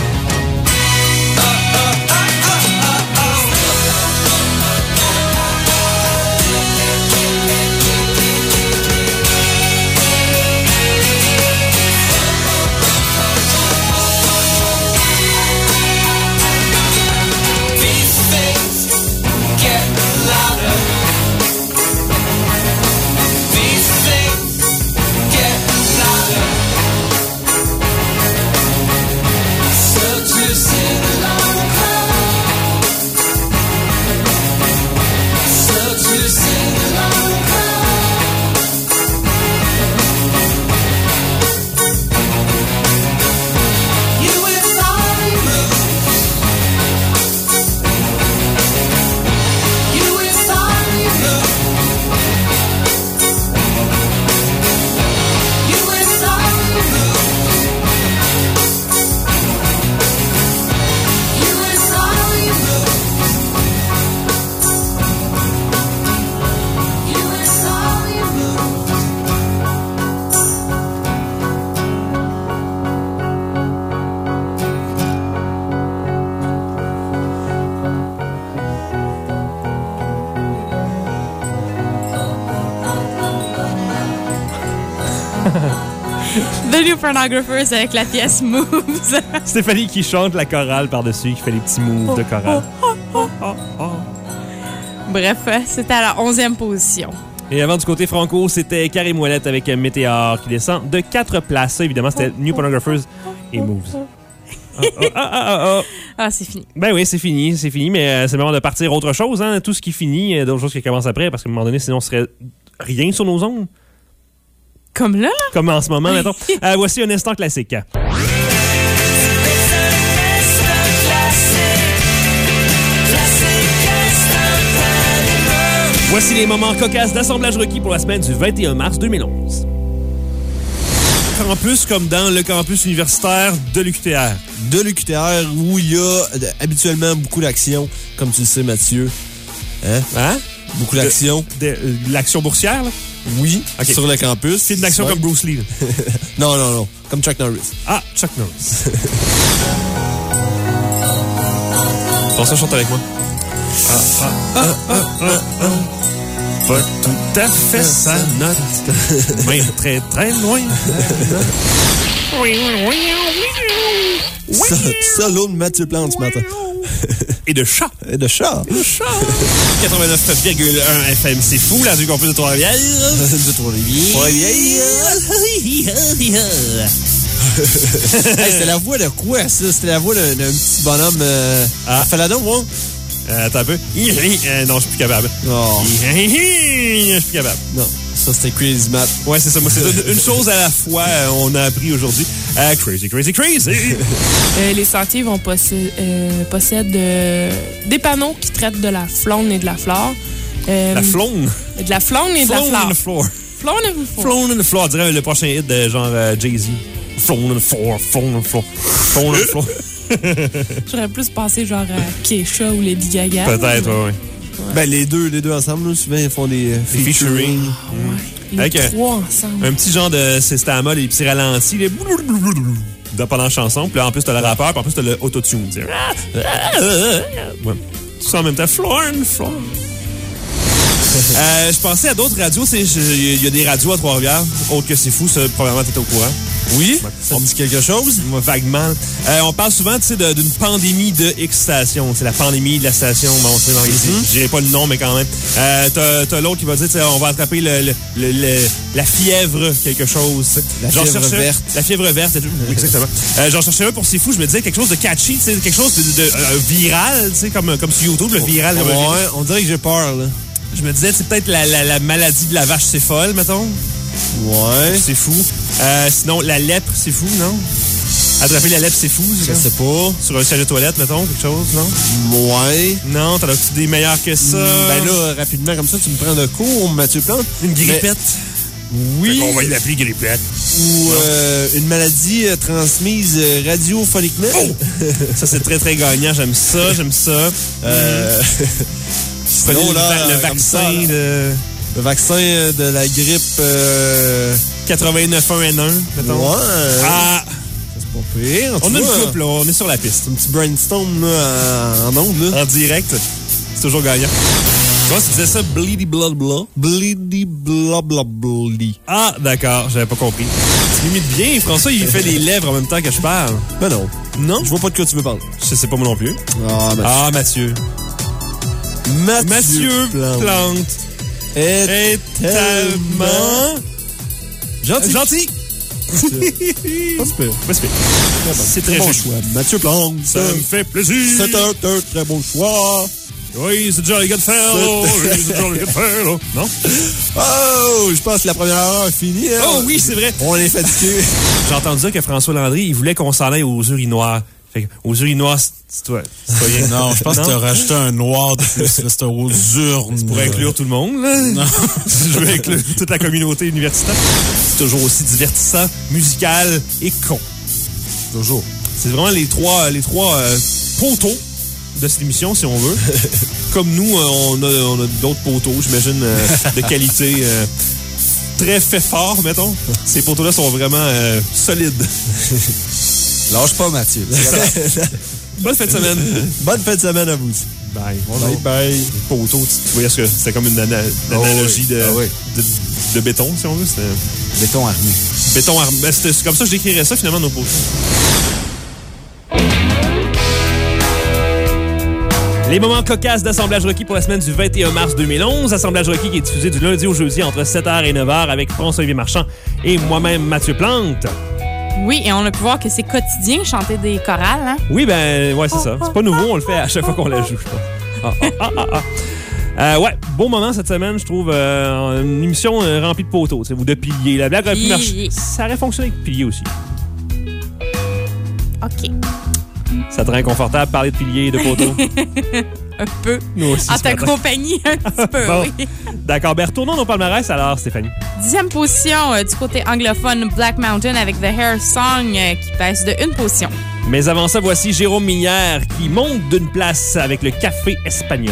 The New Pornographers avec la pièce Moves. Stéphanie qui chante la chorale par-dessus, qui fait les petits moves de chorale. Oh, oh, oh, oh. Bref, c'était à la onzième position. Et avant du côté franco, c'était Karim Ouellet avec Météor qui descend de quatre places. Ça, évidemment, c'était New Pornographers et Moves. Ah, ah, ah, ah, ah. Ah, c'est fini. Ben oui, c'est fini, c'est fini, mais euh, c'est le moment de partir autre chose. Hein? Tout ce qui finit, d'autres choses qui commencent après, parce qu'à un moment donné, sinon, ce serait rien sur nos ondes. Comme là, là? Comme en ce moment, mettons. euh, voici un instant classique. Voici les moments cocasses d'assemblage requis pour la semaine du vingt et un mars deux mille onze. Campus comme dans le campus universitaire de l'U Q T R. De l'U Q T R où il y a euh, habituellement beaucoup d'actions, comme tu le sais, Mathieu. Hein? Hein? Beaucoup d'actions. De, de, de l'action boursière, là? Oui, okay. Sur le campus. C'est une action ouais. Comme Bruce Lee. non, non, non. Comme Chuck Norris. Ah, Chuck Norris. Bon, ça, chante avec moi. Ah, ah, ah, ah, ah, ah. Pas tout à fait sa note. Même très, très loin. So, solo de Mathieu Plante ce matin. et de chats. Et de chats. Et de chats. quatre-vingt-neuf virgule un F M, c'est fou. La radio campus de Trois-Rivières. De Trois-Rivières. Trois-Rivières. Hey, c'était la voix de quoi, ça? C'était la voix d'un d'un petit bonhomme... Euh, ah. Faladon, moi? Euh, attends un peu. Euh, non, je suis plus capable. Oh. Je suis plus capable. Non, ça c'était Crazy Matt. Ouais, c'est ça. Moi, c'est une, une chose à la fois, euh, on a appris aujourd'hui. Euh, crazy, crazy, crazy! euh, les sentiers vont posséder, euh, possèdent euh, des panneaux qui traitent de la faune et de la flore. Euh, la faune? De la faune et de Flown la flore. in the floor. Flown in the floor. Flown in the floor. On dirait le prochain hit de genre euh, Jay-Z. Flown in the floor, flown in the floor, flown in the floor. J'aurais plus pensé genre à Keisha ou Lady Gaga. Peut-être, oui, oui. Ouais. Ben, les deux, les deux ensemble, là, souvent, ils font des euh, featuring. featuring. Ah, ouais. Les Avec trois ensemble. Un petit genre de... C'est à la mode, les petits ralentis, les... pendant la chanson. Puis là, en plus, t'as le rappeur, puis en plus, t'as le autotune. Ouais. Tout ça en même temps. Floor and floor. euh, je pensais à d'autres radios. Il y a des radios à Trois-Rivières. Autre que c'est fou, ça, probablement, t'étais au courant. Oui? Ça me dit quelque chose? Moi, vaguement. Euh, on parle souvent, tu sais, d'une pandémie de X stations. C'est la pandémie de la station. Bon, tu sais, mm-hmm. Je dirais pas le nom, mais quand même. Euh, t'as, t'as l'autre qui va dire, tu sais, on va attraper le, le, le, le, la fièvre quelque chose. La J'en fièvre cherchais, verte. La fièvre verte, exactement. Euh, j'en cherchais un pour C'est fou. Je me disais quelque chose de catchy, tu sais, quelque chose de, de, de euh, viral, tu sais, comme, comme sur YouTube, le viral. Ouais, on dirait que j'ai peur, là. Je me disais, c'est peut-être la, la, la maladie de la vache, c'est folle, mettons. Ouais. C'est fou. Euh, sinon, la lèpre, c'est fou, non? Attraper la lèpre, c'est fou. Je sais pas. Sur un siège de toilette, mettons, quelque chose, non? Ouais. Non, t'en as-tu des meilleurs que ça? Ben là, rapidement, comme ça, tu me prends de court, Mathieu Plante. Une grippette. Mais... Oui. On va l'appeler grippette. Ou euh, une maladie euh, transmise euh, radiophoniquement. Oh! Ça, c'est très, très gagnant. J'aime ça, j'aime ça. Euh... Sinon, le, là, le vaccin ça, là. de... Le vaccin de la grippe... Euh... quatre-vingt-neuf un N un, mettons. Ouais. Ah! C'est pas pire. On vois, a une couple, là. On est sur la piste. Un petit brainstorm, là, en ondes, là. En direct. C'est toujours gagnant. Comment tu disais ça? Bleedy blah blah? Bleedy blah blah bleedy. Ah, d'accord. J'avais pas compris. Tu m'imites bien. François, il fait les lèvres en même temps que je parle. Ben non. Non? Je vois pas de quoi tu veux parler. Je sais pas moi non plus. Ah, Mathieu. Ah, Mathieu. Mathieu, Mathieu Plante. Plante. Est, est tellement... Gentil. Gentil. Pas super. Pas super. C'est très bon joli. choix. Mathieu Plante. Ça me fait plaisir. C'est un, un très bon choix. Oui, c'est déjà les gars de faire, là. Oui, c'est déjà les gars de faire, là. Non? Oh, je pense que la première heure est finie. Hein? Oh oui, c'est vrai. On est fatigué. J'ai entendu dire que François Landry, il voulait qu'on s'en aille aux urinoirs. Fait que, aux urinoirs, c'est toi. C'est non, je pense non? que tu as rajouté un noir de plus. C'était aux urnes. C'est pour inclure tout le monde, là. Non. Je veux inclure toute la communauté universitaire. C'est toujours aussi divertissant, musical et con. Toujours. C'est vraiment les trois, les trois euh, poteaux de cette émission, si on veut. Comme nous, on a, on a d'autres poteaux, j'imagine, euh, de qualité euh, très fait fort, mettons. Ces poteaux-là sont vraiment euh, solides. Lâche pas, Mathieu. Bonne fin de semaine. Bonne fin de semaine à vous. Bye. Bye bye. Les poteaux, tu voyais ce que c'était comme une, ana- une oh analogie oui. de, Ah oui. de, de béton, si on veut. C'était... Béton armé. Béton armé. Ben, c'est comme ça que je décrirais ça, finalement, nos poteaux. Les moments cocasses d'Assemblage Rocky pour la semaine du vingt et un mars deux mille onze. Assemblage Rocky qui est diffusé du lundi au jeudi entre sept heures et neuf heures avec François-Olivier Marchand et moi-même, Mathieu Plante. Oui, et on a pu voir que c'est quotidien chanter des chorales, hein? Oui, ben, ouais, c'est ça. C'est pas nouveau, on le fait à chaque fois qu'on la joue, je pense. Ah, ah, ah, ah. Euh, ouais, bon moment cette semaine, je trouve. Euh, une émission euh, remplie de poteaux, tu sais, ou de piliers. La blague aurait pu marcher. Ça aurait fonctionné avec piliers aussi. OK. Ça te rend inconfortable de parler de piliers et de poteaux? Un peu. Nous aussi. En ta compagnie, un petit peu, bon. oui. D'accord, ben retournons nos palmarès alors, Stéphanie. Dixième position euh, du côté anglophone, Black Mountain avec The Hair Song euh, qui baisse de une position. Mais avant ça, voici Jérôme Minière qui monte d'une place avec le Café Espagnol.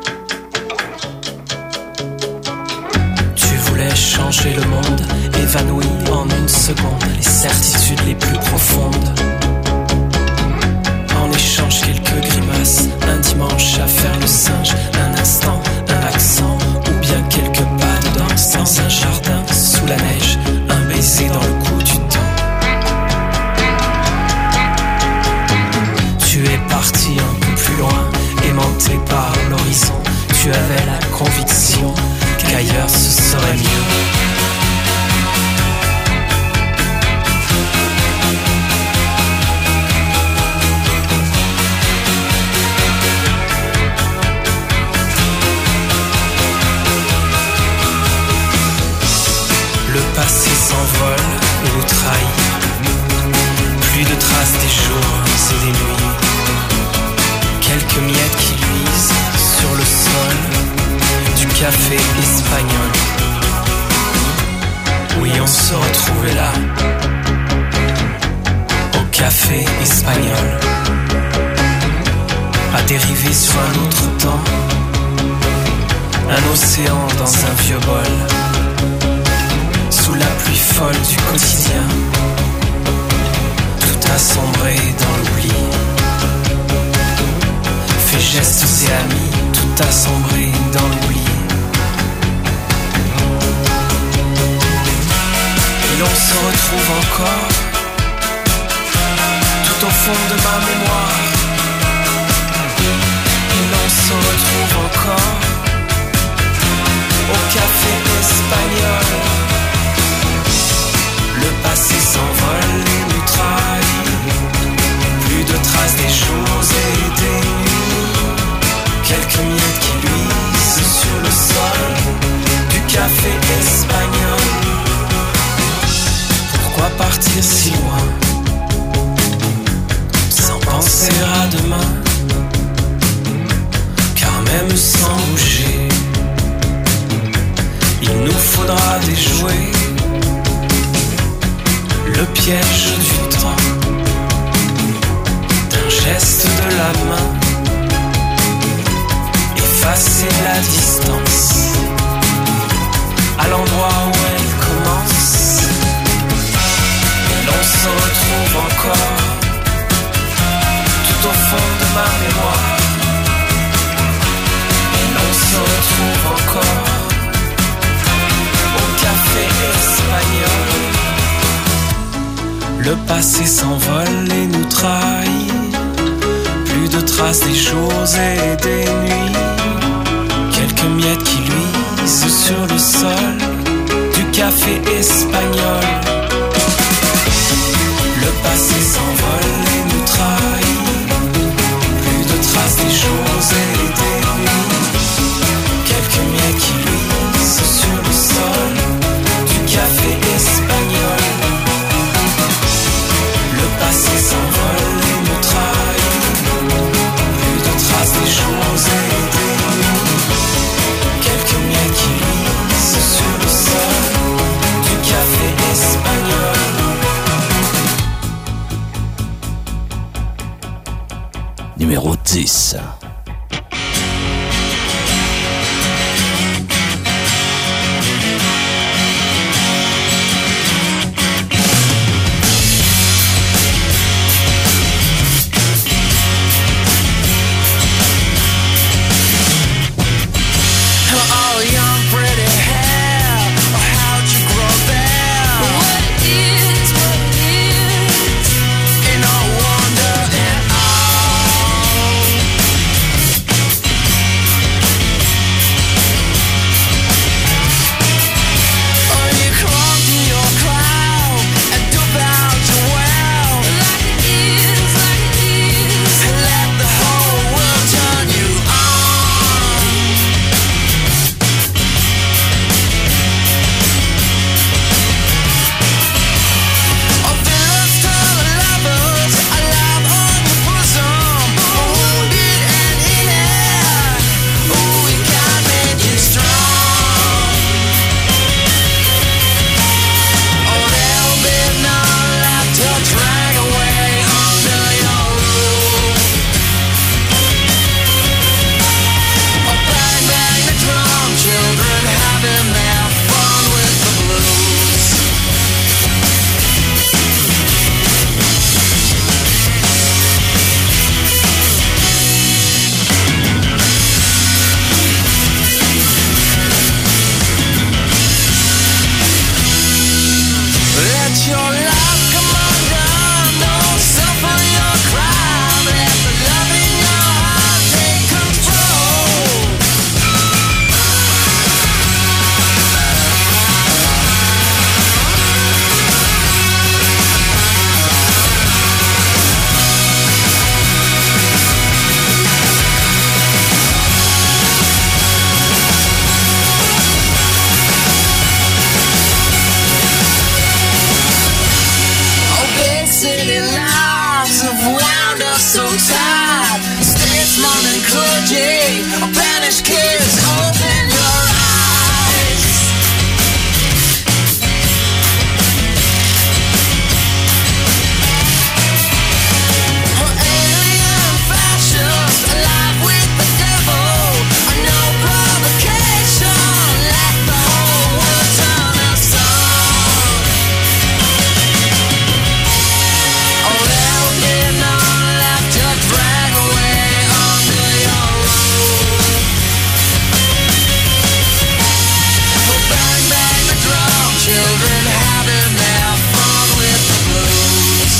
Changer le monde, évanouir tu avais la conviction qu'ailleurs ce serait mieux. Le passé s'envole et nous trahit. Plus de traces des jours et des nuits. Quelques miettes qui luisent sur le sol du café espagnol. Oui, on se retrouvait là, au café espagnol, à dériver sur un autre temps, un océan dans un vieux bol. Sous la pluie folle du quotidien, tout a sombré dans l'oubli. Fait gestes et amis, tout a sombré dans l'oubli. Et l'on se retrouve encore, tout au fond de ma mémoire. Et l'on se retrouve encore, au café espagnol. Le passé s'envole et nous trahit. Plus de traces des jours et des nuits. Quelques miettes qui luisent sur le sol du café espagnol. Pourquoi partir si loin sans penser à demain? Car même sans bouger, il nous faudra déjouer le piège du temps, d'un geste de la main, effacer la distance à l'endroit où elle commence. Et l'on se retrouve encore, tout au fond de ma mémoire. Et l'on se retrouve encore, au café espagnol. Le passé s'envole et nous trahit. Plus de traces des jours et des nuits. Quelques miettes qui luisent sur le sol du café espagnol. Le passé s'envole et nous trahit. Plus de traces des jours et des nuits. Quelques miettes qui luisent sur le sol du café espagnol. Le passé s'envole et nous trahit. Plus de traces des jours et des nuits. Quelques miettes qui luisent sur le sol du café espagnol. Numéro dix. And I wonder and all days have wound up so tight. Statesman and clergy, a banished kids, open your eyes. Oh, alien fascists, alive with the devil, no provocation, let the whole world turn us on. Oh, there'll be none left to drag away under your rule. Oh, bang, bang the drum, children having their fun with the blues.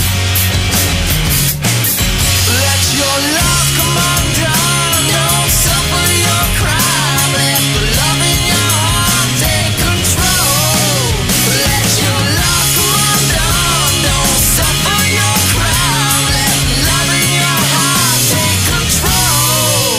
Let your love come undone, don't suffer your crime. Let the love in your heart take control. Let your love come undone, don't suffer your crime. Let the love in your heart take control.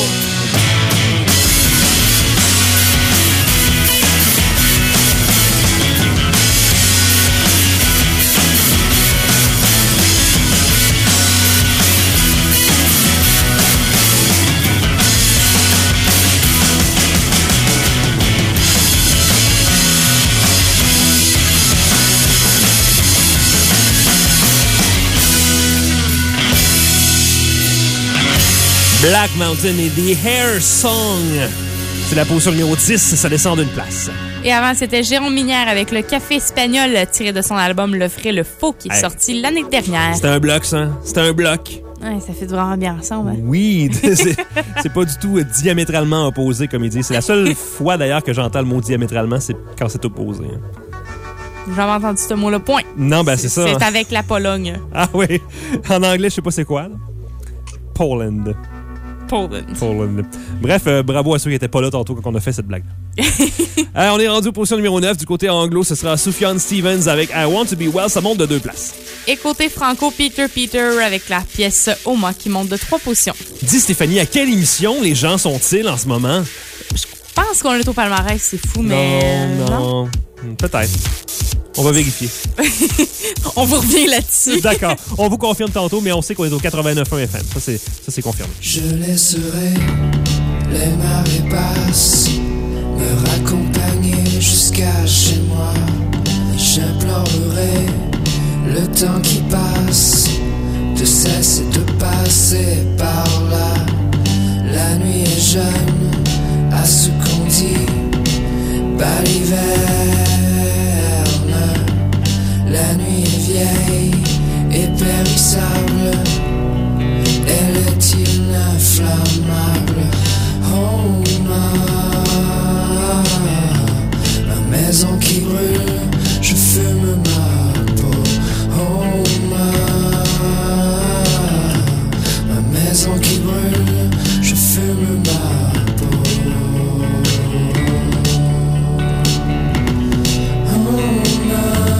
Black Mountain et The Hair Song. C'est la position numéro dix, ça descend d'une place. Et avant, c'était Jérôme Minière avec le Café Espagnol tiré de son album Le Frais, le Faux qui est Hey. sorti l'année dernière. C'était un bloc, ça. C'était un bloc. Ouais, ça fait vraiment bien ensemble. Oui, c'est, c'est pas du tout euh, diamétralement opposé, comme il dit. C'est la seule fois, d'ailleurs, que j'entends le mot diamétralement, c'est quand c'est opposé. J'ai jamais entendu ce mot-là, point. Non, ben c'est ça. C'est avec la Pologne. Ah oui. En anglais, je sais pas c'est quoi, là. Poland. Poland. Poland. Bref, euh, bravo à ceux qui étaient pas là tantôt quand on a fait cette blague. euh, on est rendu aux positions numéro neuf. Du côté anglo, ce sera Sufjan Stevens avec I Want to Be Well. Ça monte de deux places. Et côté franco, Peter Peter avec la pièce Oma qui monte de trois positions. Dis Stéphanie, à quelle émission les gens sont-ils en ce moment? Je pense qu'on est au palmarès, c'est fou, mais... Non, non. Hmm, Peut-être. On va vérifier. On vous revient là-dessus. D'accord. On vous confirme tantôt, mais on sait qu'on est au quatre-vingt-neuf point un F M. Ça, c'est, ça, c'est confirmé. Je laisserai les marées basses me raccompagner jusqu'à chez moi. J'implorerai le temps qui passe de cesser de passer par là. La nuit est jeune à ce qu'on dit baliverne. La nuit est vieille et périssable. Elle est inflammable. Oh ma, ma maison qui brûle, je fume ma peau. Oh ma, ma maison qui brûle, je fume ma peau. Oh ma,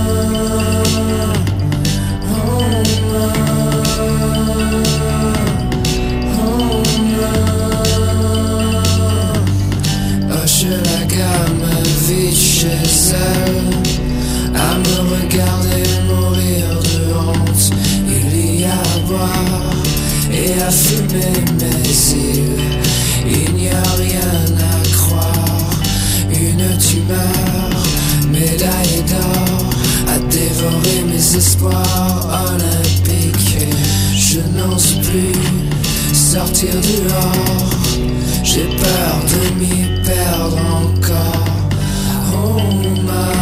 la gamme vit chez elle, à me regarder mourir de honte. Il y a à boire et à fumer, mais il, il n'y a rien à croire. Une tumeur, médaille d'or, à dévorer mes espoirs olympiques. Je n'ose plus sortir dehors. J'ai peur de m'y perdre encore. Oh ma,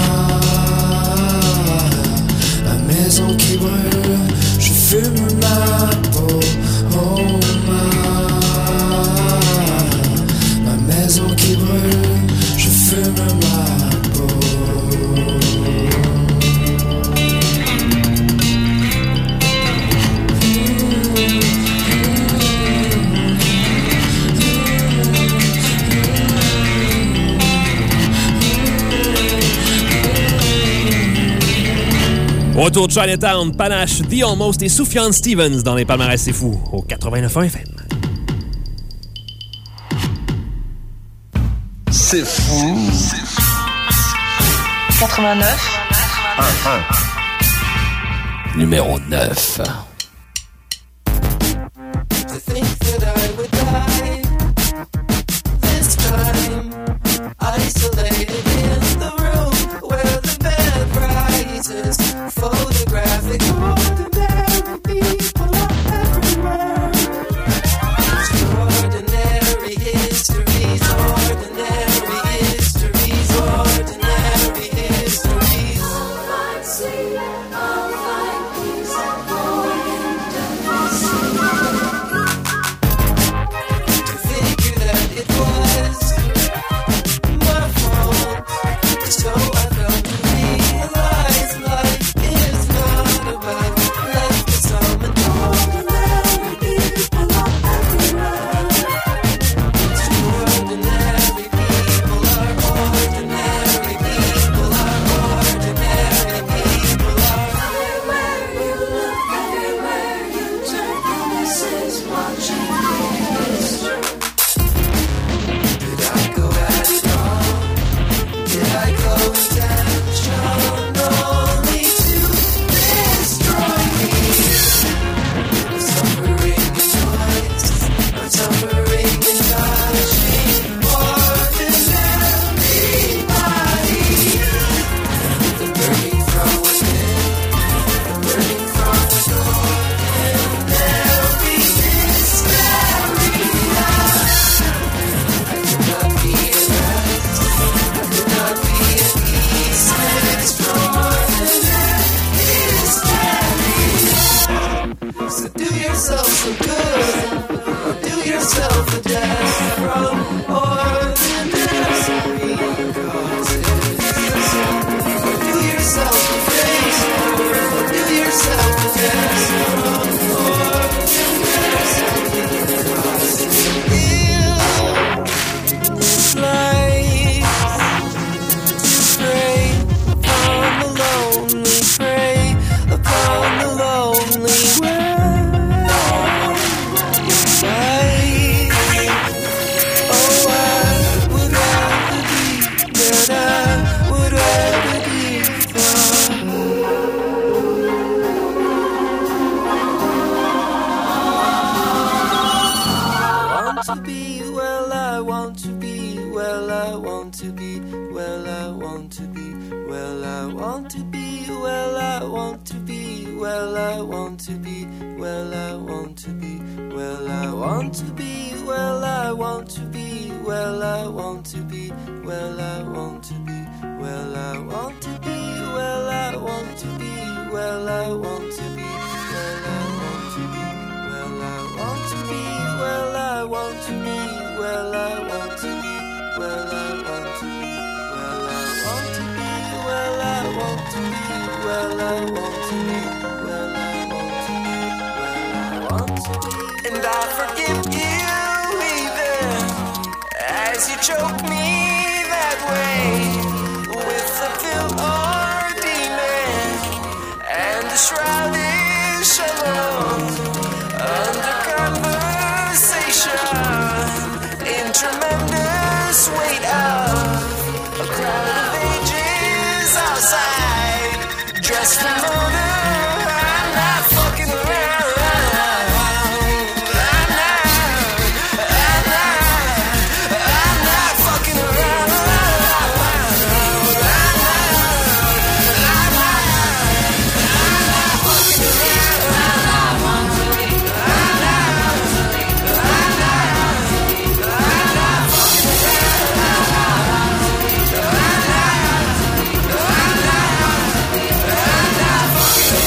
ma maison qui brûle, je fume ma peau. Oh ma, ma maison qui brûle, je fume ma peau. Retour de Chinatown, Panache, The Almost et Sufjan Stevens dans les palmarès C'est Fou au quatre-vingt-neuf point un F M. C'est fou. quatre-vingt-neuf. Numéro neuf. I want to be, well, I want to be, well, I want to be, well, I want to be, well, I want to be, well, I want to be, well, I want to be, well, I want to be, well, I want to be, well, I want to be, well, I want to be, well, I want to be, well, I want to be, well, I want to be, well, I want to be, well, I want to be, well, I want to be, well, I want to be, well, I want to be, and I forgive you even as you choke me that way with the pill or demon and the shrouded shalom under conversation in tremendous weight of a crowd of ages outside dressed for murder. I'm not fucking around. I'm not, I'm not, I'm not fucking around. I'm not, I'm not, I'm not fucking around. I want to be, I'm not, I'm not, I'm not fucking around. I want to be, I'm not, I'm not, I'm not fucking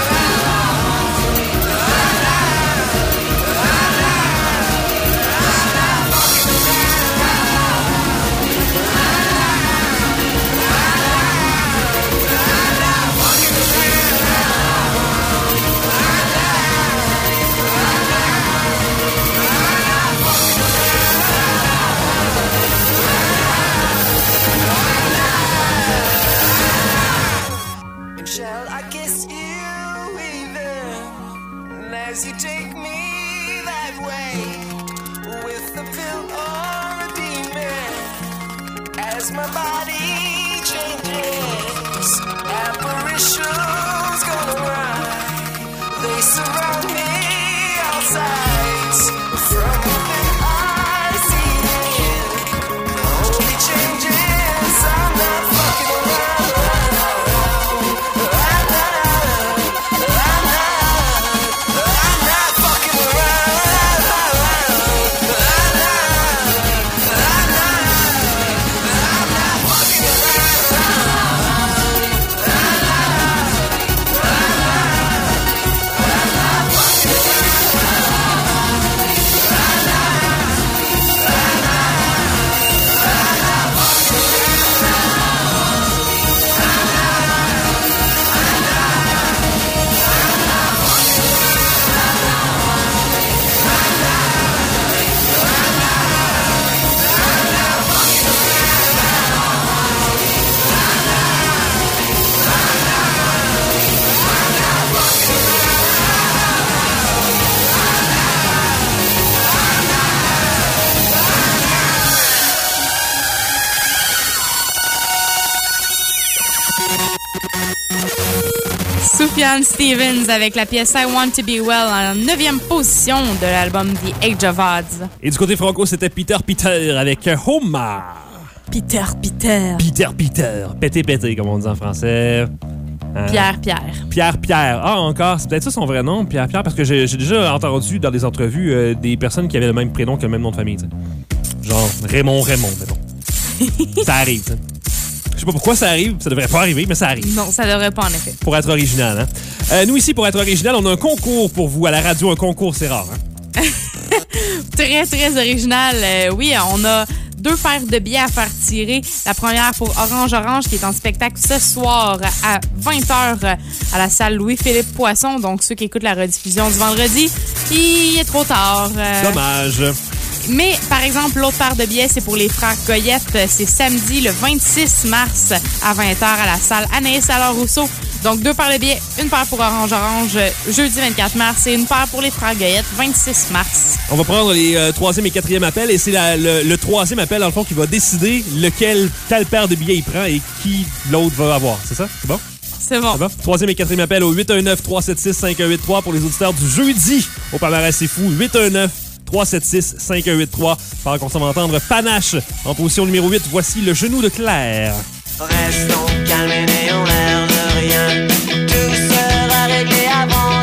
And shall I kiss you even as you take me that way with the pill or a demon as my body changes apparitions gonna ride they surround me all sides from within I see it only changes I'm not fucking around. I'm not, I'm not, I'm not fucking around. I'm not, I'm not, I'm not fucking Sufjan Stevens avec la pièce I Want to Be Well en neuvième position de l'album The Age of Odds. Et du côté franco, c'était Peter Peter avec Homer. Peter Peter. Peter Peter. Pété pété, comme on dit en français. Hein? Pierre Pierre. Pierre Pierre. Ah, encore. C'est peut-être ça son vrai nom, Pierre Pierre, parce que j'ai, j'ai déjà entendu dans des entrevues euh, des personnes qui avaient le même prénom que le même nom de famille. T'sais. Genre Raymond Raymond, mettons. Ça arrive, tu sais. Je sais pas pourquoi ça arrive, ça devrait pas arriver, mais ça arrive. Non, ça devrait pas en effet. Pour être original, hein. Euh, nous ici, pour être original, on a un concours pour vous. À la radio, un concours, c'est rare, hein. Très, très original. Euh, oui, on a deux paires de billets à faire tirer. La première pour Orange Orange, qui est en spectacle ce soir à vingt heures à la salle Louis-Philippe Poisson. Donc, ceux qui écoutent la rediffusion du vendredi, il est trop tard. Euh... Dommage. Mais, par exemple, l'autre paire de billets, c'est pour les frères Goyette. C'est samedi, le vingt-six mars, à vingt heures, à la salle Anaïs Allard-Rousseau. Donc, deux paires de billets, une paire pour Orange Orange, jeudi vingt-quatre mars, et une paire pour les frères Goyette, vingt-six mars. On va prendre les euh, troisième et quatrième appels, et c'est la, le, le troisième appel, dans le fond, qui va décider lequel, quelle paire de billets il prend et qui l'autre va avoir. C'est ça? C'est bon? C'est bon. Ça va? Troisième et quatrième appel au huit un neuf, trois sept six, cinq un huit trois pour les auditeurs du jeudi au palmarès C'est Fou. huit un neuf, trois sept six, cinq un huit trois. Pendant qu'on s'en va entendre Panache en position numéro huit. Voici Le Genou de Claire. Restons calmes et n'ayons l'air de rien. Tout sera réglé avant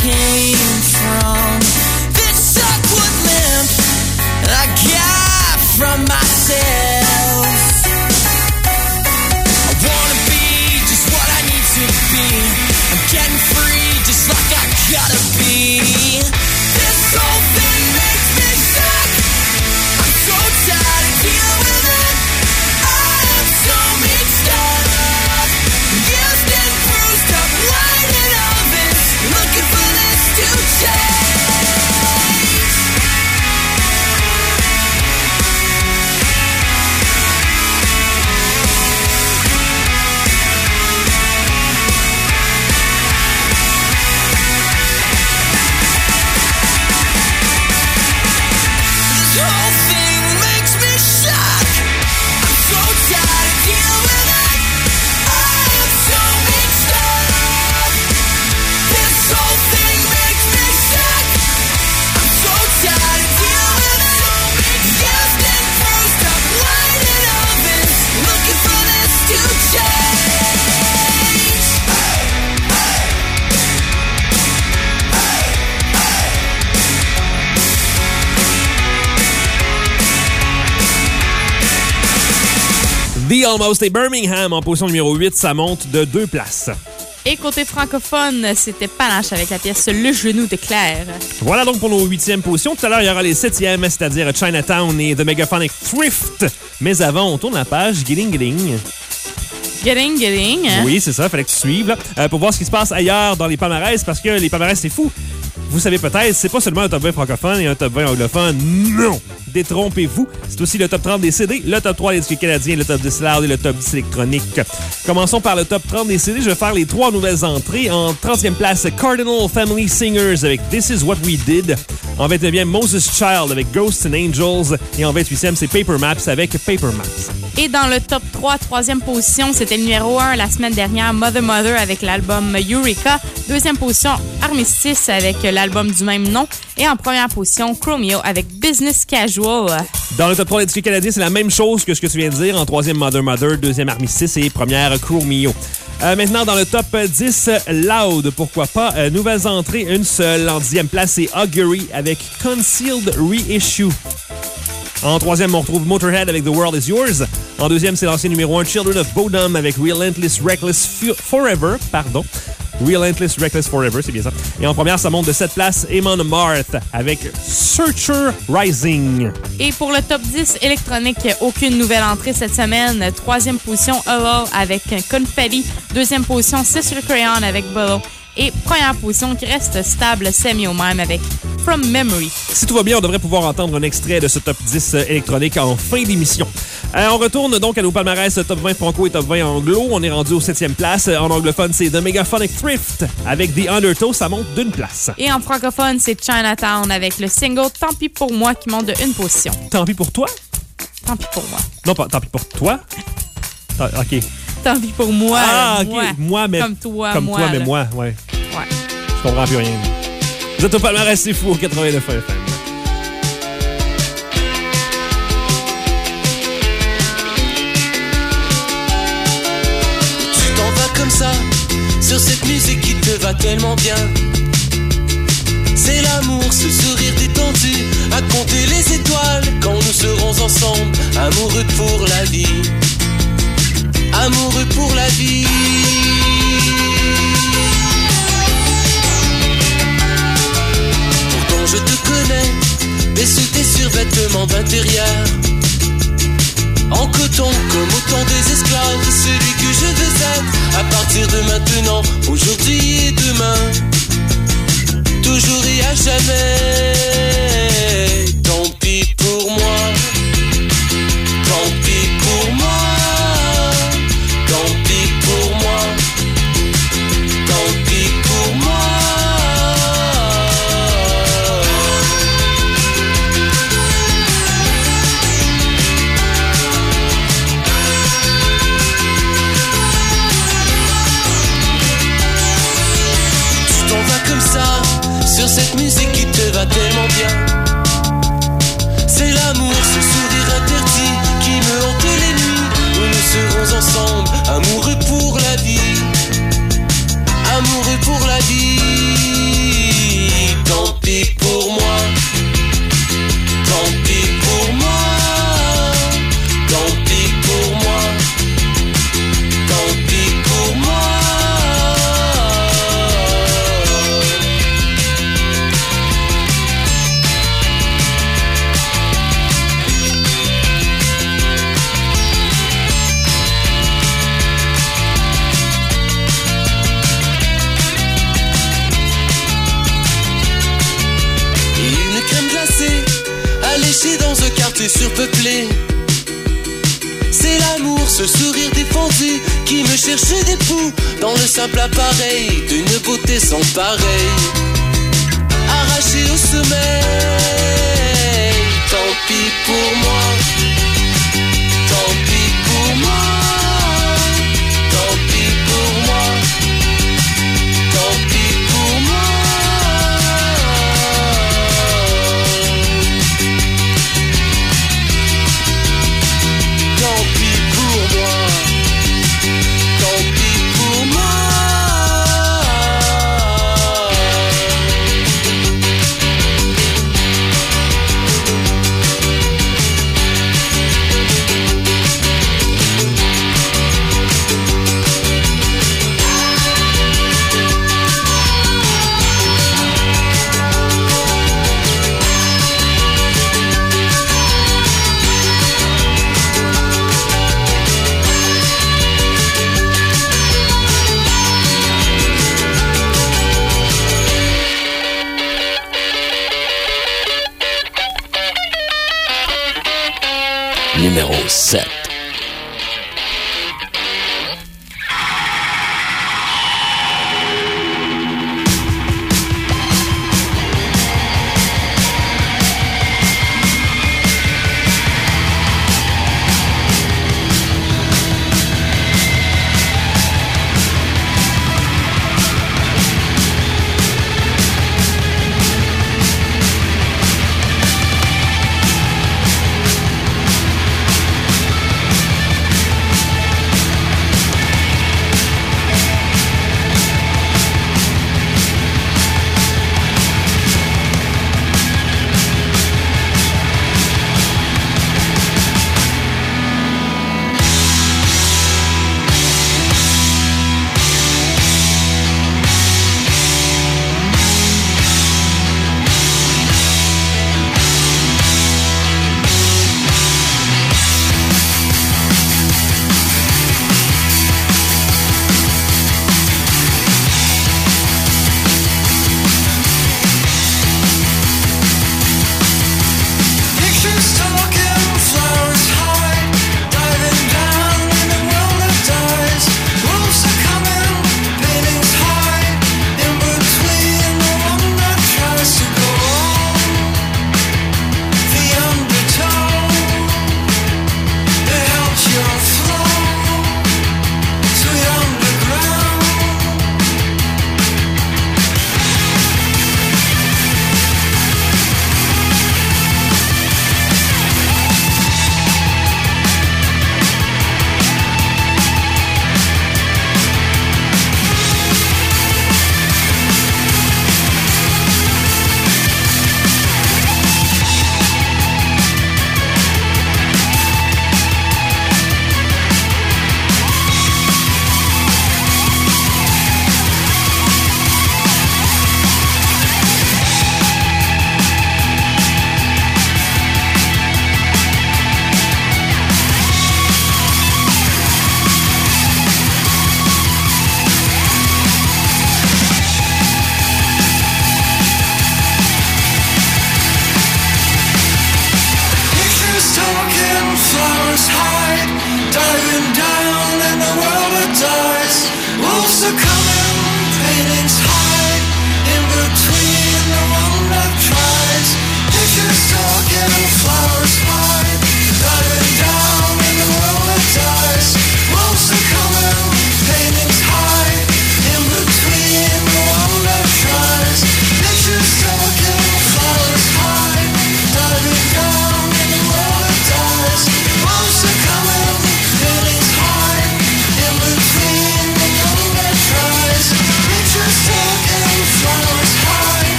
came from. This awkward limp I got from myself. I wanna be just what I need to be. I'm getting free just like I gotta be. This whole thing makes me sick. I'm so tired of dealing with it. I am so mixed up, used and bruised up, lighting ovens, looking for this to change. This whole thing makes me shock. I'm so tired of dealing with it. I am so mixed up. This whole thing makes me sick. I'm so tired of dealing with it. Used and bruised up, lighting ovens, looking for this to change. The Almost et Birmingham en position numéro huit, ça monte de deux places. Et côté francophone, c'était Panache avec la pièce Le Genou de Claire. Voilà donc pour nos huitièmes positions. Tout à l'heure, il y aura les septièmes, c'est-à-dire Chinatown et The Megaphonic Thrift. Mais avant, on tourne la page Getting Getting. Getting, getting. Oui, c'est ça, fallait que tu suives là, euh, pour voir ce qui se passe ailleurs dans les palmarès, parce que les palmarès, c'est fou. Vous savez peut-être, c'est pas seulement un top vingt francophone et un top vingt anglophone. Non! Détrompez-vous. C'est aussi le top trente des C D, le top trois des disques canadiens, le top dix loud et le top dix électronique. Commençons par le top trente des C D. Je vais faire les trois nouvelles entrées. En trentième place, Cardinal Family Singers avec This Is What We Did. En vingt-neuvième, Moses Child avec Ghosts and Angels. Et en vingt-huitième, c'est Paper Maps avec Paper Maps. Et dans le top trois, troisième position, c'était le numéro un la semaine dernière, Mother Mother avec l'album Eureka. Deuxième position, Armistice avec l'album du même nom. Et en première position, Chromeo avec Business Casual. Dans le top trois des disques canadiens, c'est la même chose que ce que tu viens de dire. En troisième, Mother Mother. Deuxième, Armistice. Et première, Chromeo. Euh, maintenant, dans le top dix, Loud, pourquoi pas. Euh, nouvelles entrées, une seule. En dixième place, c'est Augury avec Concealed Reissue. En troisième, on retrouve Motorhead avec The World Is Yours. En deuxième, c'est l'ancien numéro un, Children of Bodom avec Relentless Reckless F- Forever. Pardon. Relentless Reckless Forever, c'est bien ça. Et en première, ça monte de sept places, Amon Amarth avec Searcher Rising. Et pour le top dix électronique, aucune nouvelle entrée cette semaine. Troisième position, Hello avec Confetti. Deuxième position, Sister Crayon avec Bellow. Et première position qui reste stable, Semi-O-Mime avec From Memory. Si tout va bien, on devrait pouvoir entendre un extrait de ce top dix électronique en fin d'émission. Euh, on retourne donc à nos palmarès top vingt franco et top vingt anglo. On est rendu aux septième place. En anglophone, c'est The Megaphonic Thrift avec The Undertow. Ça monte d'une place. Et en francophone, c'est Chinatown avec le single Tant pis pour moi qui monte de une position. Tant pis pour toi? Tant pis pour moi. Non, pas tant pis pour toi. Ah, OK. Tant pis pour moi. Ah, OK. Moi, moi mais... Comme toi, Comme moi. toi, mais là. moi, ouais. Ouais. Je comprends plus rien. Vous êtes au palmarès, c'est fou, au quatre-vingt-neuf F M. Tu t'en vas comme ça, sur cette musique qui te va tellement bien. C'est l'amour, ce sourire détendu, à compter les étoiles quand nous serons ensemble, amoureux pour la vie, amoureux pour la vie. Pourtant je te connais, et sous tes survêtements d'intérieur, en coton comme autant des esclaves, celui que je veux être à partir de maintenant, aujourd'hui et demain, toujours et à jamais. Tant pis pour moi, tant pis pour moi, tant pis pour moi, tant pis pour moi. Tu t'en vas comme ça, sur cette musique qui te va tellement bien. C'est l'amour, ce sourire interdit qui me hante les nuits où nous serons ensemble, amoureux pour la vie, amoureux pour la vie. beauté surpeuplée. C'est l'amour, ce sourire défendu qui me cherche des poux dans le simple appareil d'une beauté sans pareil. Arraché au sommeil, tant pis pour moi, tant pis pour moi, tant pis pour moi, tant pis pour moi. Tant pis pour moi, tant pis pour moi. Numéro sept.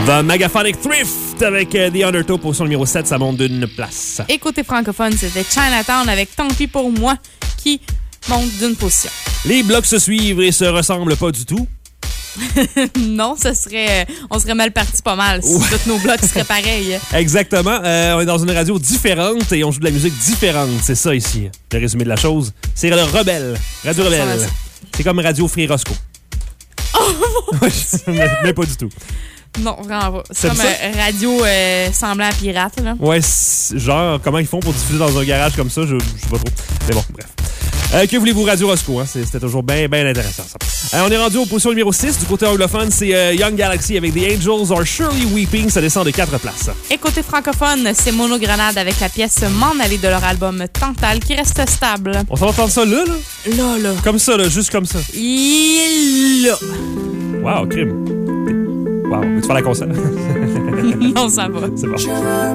The Magaphonic Thrift avec euh, The Undertow pour son numéro sept, ça monte d'une place. Et côté francophone, c'était Chinatown avec Tant pis pour moi qui monte d'une position. Les blocs se suivent et se ressemblent pas du tout. Non, ce serait, on serait mal parti pas mal si ouais. tous nos blocs seraient pareils. Exactement. Euh, on est dans une radio différente et on joue de la musique différente. C'est ça ici, le résumé de la chose. C'est le Rebelle. Radio Rebelle. C'est comme Radio Free Roscoe. Oh, mais, mais pas du tout. Non, vraiment pas. C'est comme un radio euh, semblant à pirate, là. Ouais, genre, comment ils font pour diffuser dans un garage comme ça, je, je sais pas trop. Mais bon, bref. Euh, que voulez-vous, Radio Roscoe, hein? C'était toujours bien, bien intéressant, ça. Euh, on est rendu aux positions numéro six. Du côté anglophone, c'est euh, Young Galaxy avec The Angels Are Surely Weeping. Ça descend de quatre places. Et côté francophone, c'est Mono Grenade avec la pièce M'en aller de leur album Tantal qui reste stable. On s'en va entendre ça là, là? Là, là. Comme ça, là, juste comme ça. Il là. Wow, crime. Wow, veux-tu faire la concert? Non, ça va. C'est bon.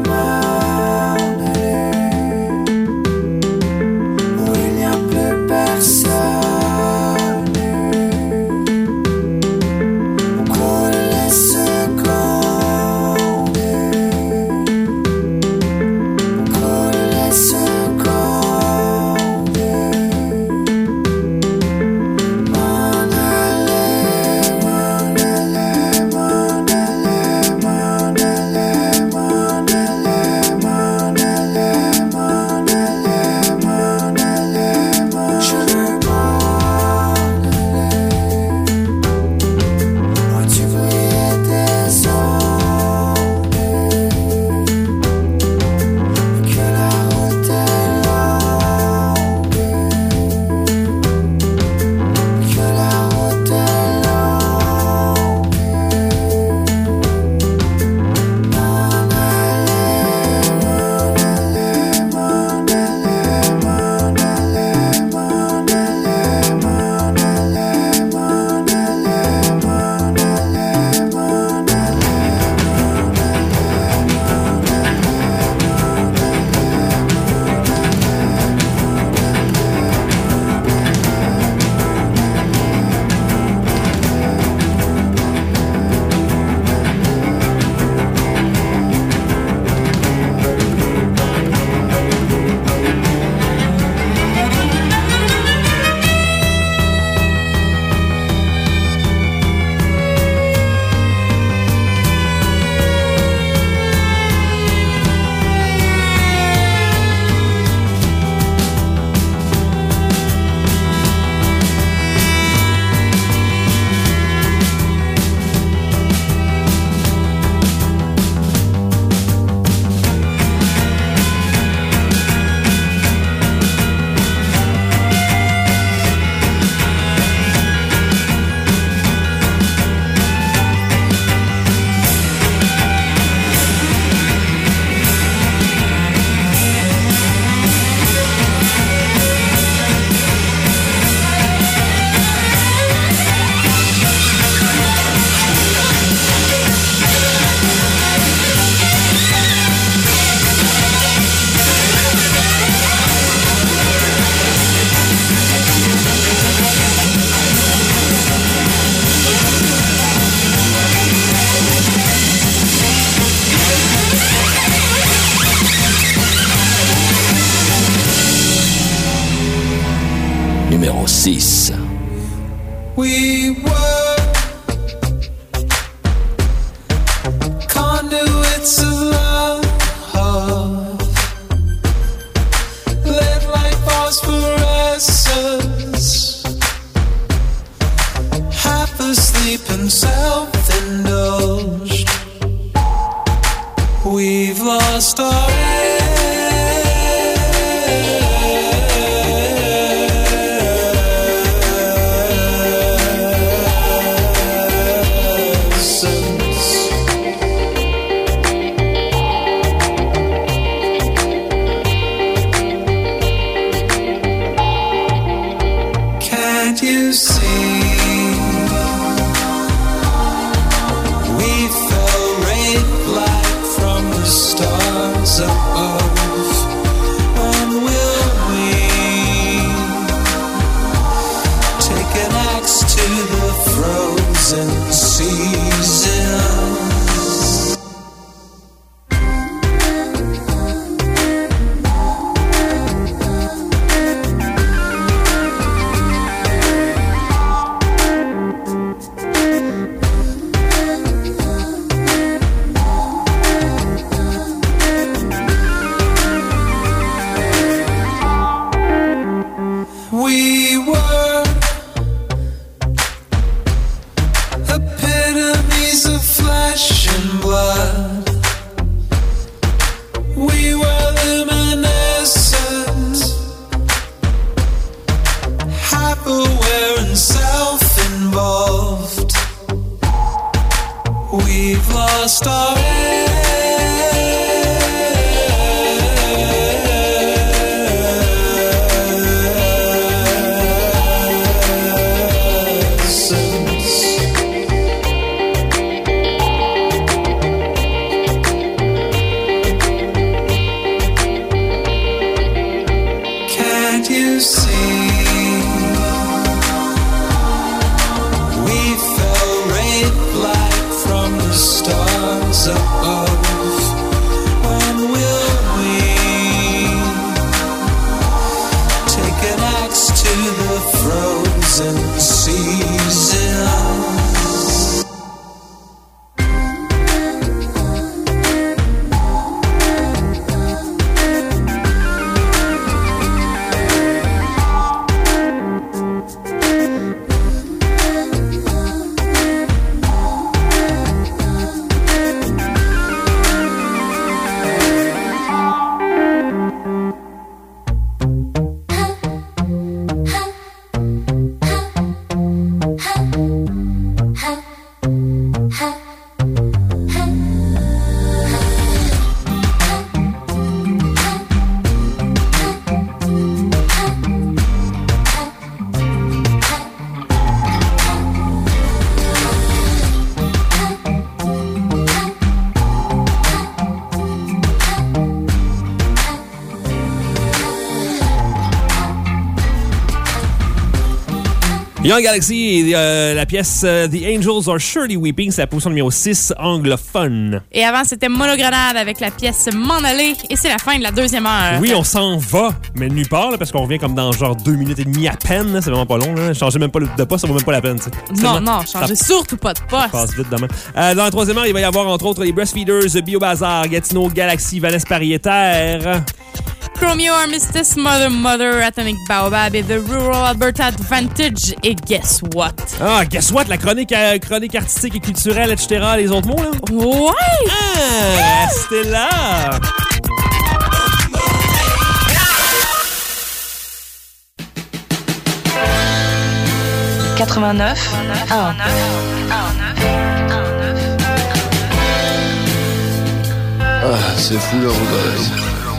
Numéro six. We were conduits of love, lit like phosphorescence, half asleep and self-indulged. We've lost our seasons. Young Galaxy et euh, la pièce euh, The Angels Are Surely Weeping, c'est la position numéro six anglophone. Et avant, c'était Monogrenade avec la pièce M'en aller. Et c'est la fin de la deuxième heure. Oui, on s'en va, mais nulle part, là, parce qu'on revient comme dans genre deux minutes et demie à peine. Là, c'est vraiment pas long. Là. Changer même pas de poste, ça vaut même pas la peine. T'sais. Non, Seulement, non, changer ça surtout pas de poste. passe vite demain. Euh, dans la troisième heure, il va y avoir entre autres les Breastfeeders, BioBazar, Gatineau, Galaxy, Vanessa Pariétaire. Chromio, Armistice, Mother Mother, Atomic Baobab et The Rural Alberta Advantage. Et guess what? Ah, guess what? La chronique, euh, chronique artistique et culturelle, et cetera. Les autres mots, là? Ouais! Ah, restez là! quatre-vingt-neuf un. Ah, c'est fou le roulage.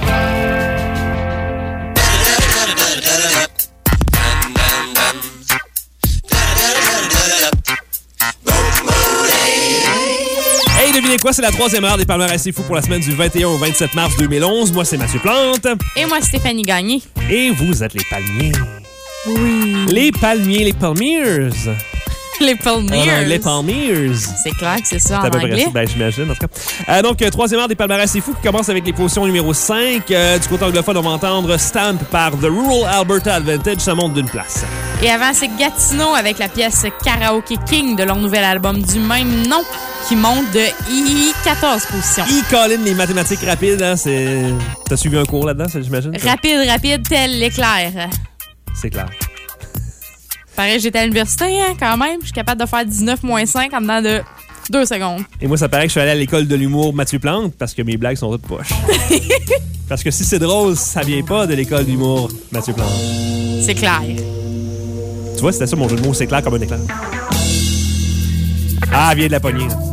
Hey, devinez quoi? C'est la troisième heure des palmarès assez fous pour la semaine du vingt et un au vingt-sept mars deux mille onze. Moi, c'est Mathieu Plante. Et moi, Stéphanie Gagné. Et vous êtes les palmiers. Oui. Les palmiers, les palmiers. Les Palmiers. Ah, les Palmiers. C'est clair que c'est ça en à peu près anglais. ça, ben, j'imagine, en tout cas. Euh, donc, euh, troisième heure des palmarès assez fous qui commence avec les positions numéro cinq. Euh, du côté anglophone, on va entendre Stamp par The Rural Alberta Advantage. Ça monte d'une place. Et avant, c'est Gatineau avec la pièce Karaoke King de leur nouvel album du même nom qui monte de I quatorze positions. I Colin, les mathématiques rapides, hein, c'est... T'as suivi un cours là-dedans, ça, j'imagine? Rapide, rapide, tel l'éclair. C'est clair. Pareil, j'étais à l'université, hein, quand même. Je suis capable de faire dix-neuf moins cinq en dedans de deux secondes. Et moi, ça paraît que je suis allé à l'école de l'humour Mathieu Plante parce que mes blagues sont toutes poches. Parce que si c'est drôle, ça vient pas de l'école d'humour Mathieu Plante. C'est clair. Tu vois, c'était ça mon jeu de mots, c'est clair comme un éclair. Ah, elle vient de la poignée, là.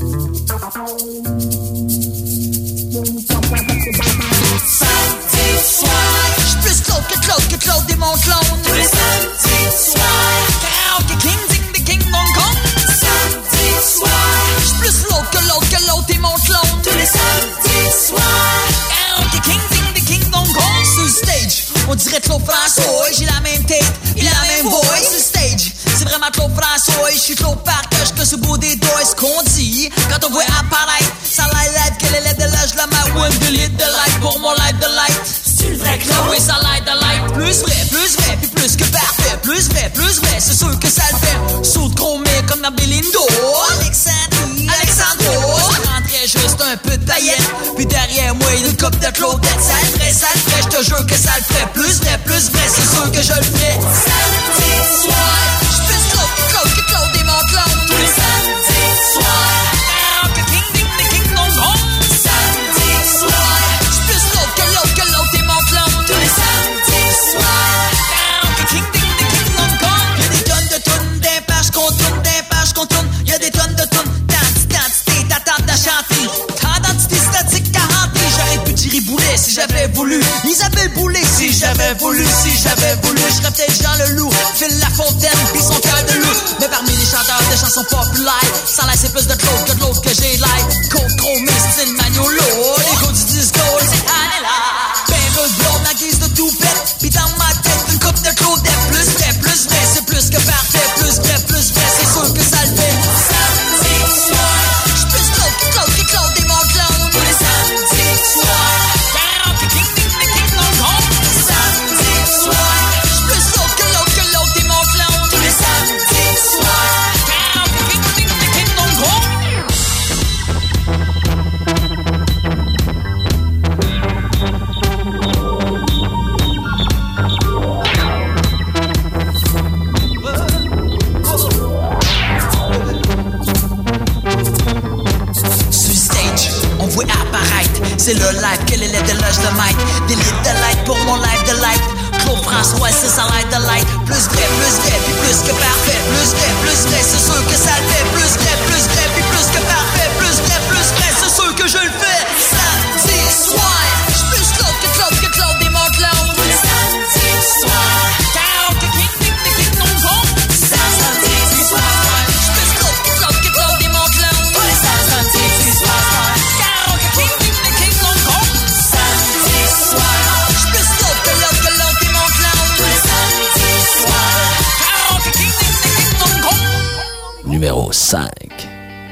Samedi soir, j'suis plus Claude que Claude que Claude et mon clone. Tous les samedis soirs, Karaoke King, Ding the King, Hong Kong. Samedi soir, j'suis plus l'autre que l'autre que l'autre et mon clone. Tous les samedis soirs, Karaoke King, Ding the King, Hong Kong. Sur le stage, on dirait Claude François, j'ai la même tête, il a la même voix. Sur le stage, c'est vraiment Claude François, j'suis Claude Partage que ce beau des doigts, ce qu'on dit. Quand on voit apparaître, ça l'aide que les lettres de l'âge, la ma one de litre de light pour mon life de light. C'est le vrai Claude, oui, ça light de light. Plus vrai, plus vrai, puis plus que parfait. Plus vrai, plus vrai, c'est sûr que ça le fait. Saut de chromé comme dans Bélindo. Alexandrie, Alexandro. Je rentrais juste un peu de paillettes. Puis derrière moi, une coupe de Claudette. Ça le ferait, ça le ferait, je te jure que ça le ferait. Plus vrai, plus vrai, c'est sûr que je le ferais. Samedi soir, j'suis plus Claude que Claude que Claude et mon clone. Tous les samedis soirs, Karaoke King, Ding the King, Hong Kong. Samedi soir, j'suis plus l'autre que l'autre que l'autre et mon clone. Tous les samedis soirs, Karaoke King, Ding the King, Hong Kong. Y'a des tonnes de tunes, des pages qu'on tourne, des pages qu'on tourne. Y'a des tonnes de tunes, d'identité, d'attente à chanter. Tant d'identité statique à hanter. J'aurais pu tirer boulet si j'avais voulu. Isabelle Boulay si j'avais voulu, si j'avais voulu. J'serais peut-être Jean Leloup, Phil Lafontaine, pis son cœur de loup. Mais parmi les chanteurs de chansons populaires, ça laisse plus de Claude que de l'autre que j'ai l'air. Côte chromée, style Magnolo. Les gars du disco, c'est Anela. Perle blonde à guise de toupette. Pis dans ma tête, une coupe de Claudette. Plus vrai, plus vrai, c'est plus que parfait. Plus vrai, plus vrai, c'est sûr que ça le fait. Samedi soir, j'suis plus Claude que Claude que Claude et mon clone. Tous les samedis soirs, Karaoke King, Ding the King, Hong Kong. Samedi soir, j'suis plus l'autre que l'autre que l'autre et mon clone. Tous les samedis soirs, Karaoke King, Ding the King, Hong Kong. Sur stage, on voit apparaître. C'est le live que les lettres de l'âge de Mike. Des litres de light pour mon live de light. Claude François, c'est ça light de light. Plus vrai, plus vrai, puis plus que parfait. Plus vrai, plus vrai, c'est sûr que ça le fait. Plus vrai, plus vrai, puis plus que parfait. Plus vrai, plus vrai, c'est sûr que je le fais. Samedi soir, j'suis plus Claude que Claude que Claude et mon clone. Samedi soir, Karaoke King, Ding the King, Hong Kong. Samedi soir, j'suis plus Claude que Claude que Claude et mon clone. Samedi soir, Karaoke King, Ding the King, Hong Kong. Samedi soir, j'suis plus Claude que l'autre que l'autre et mon clone. Samedi soir, Karaoke King, Ding cinq.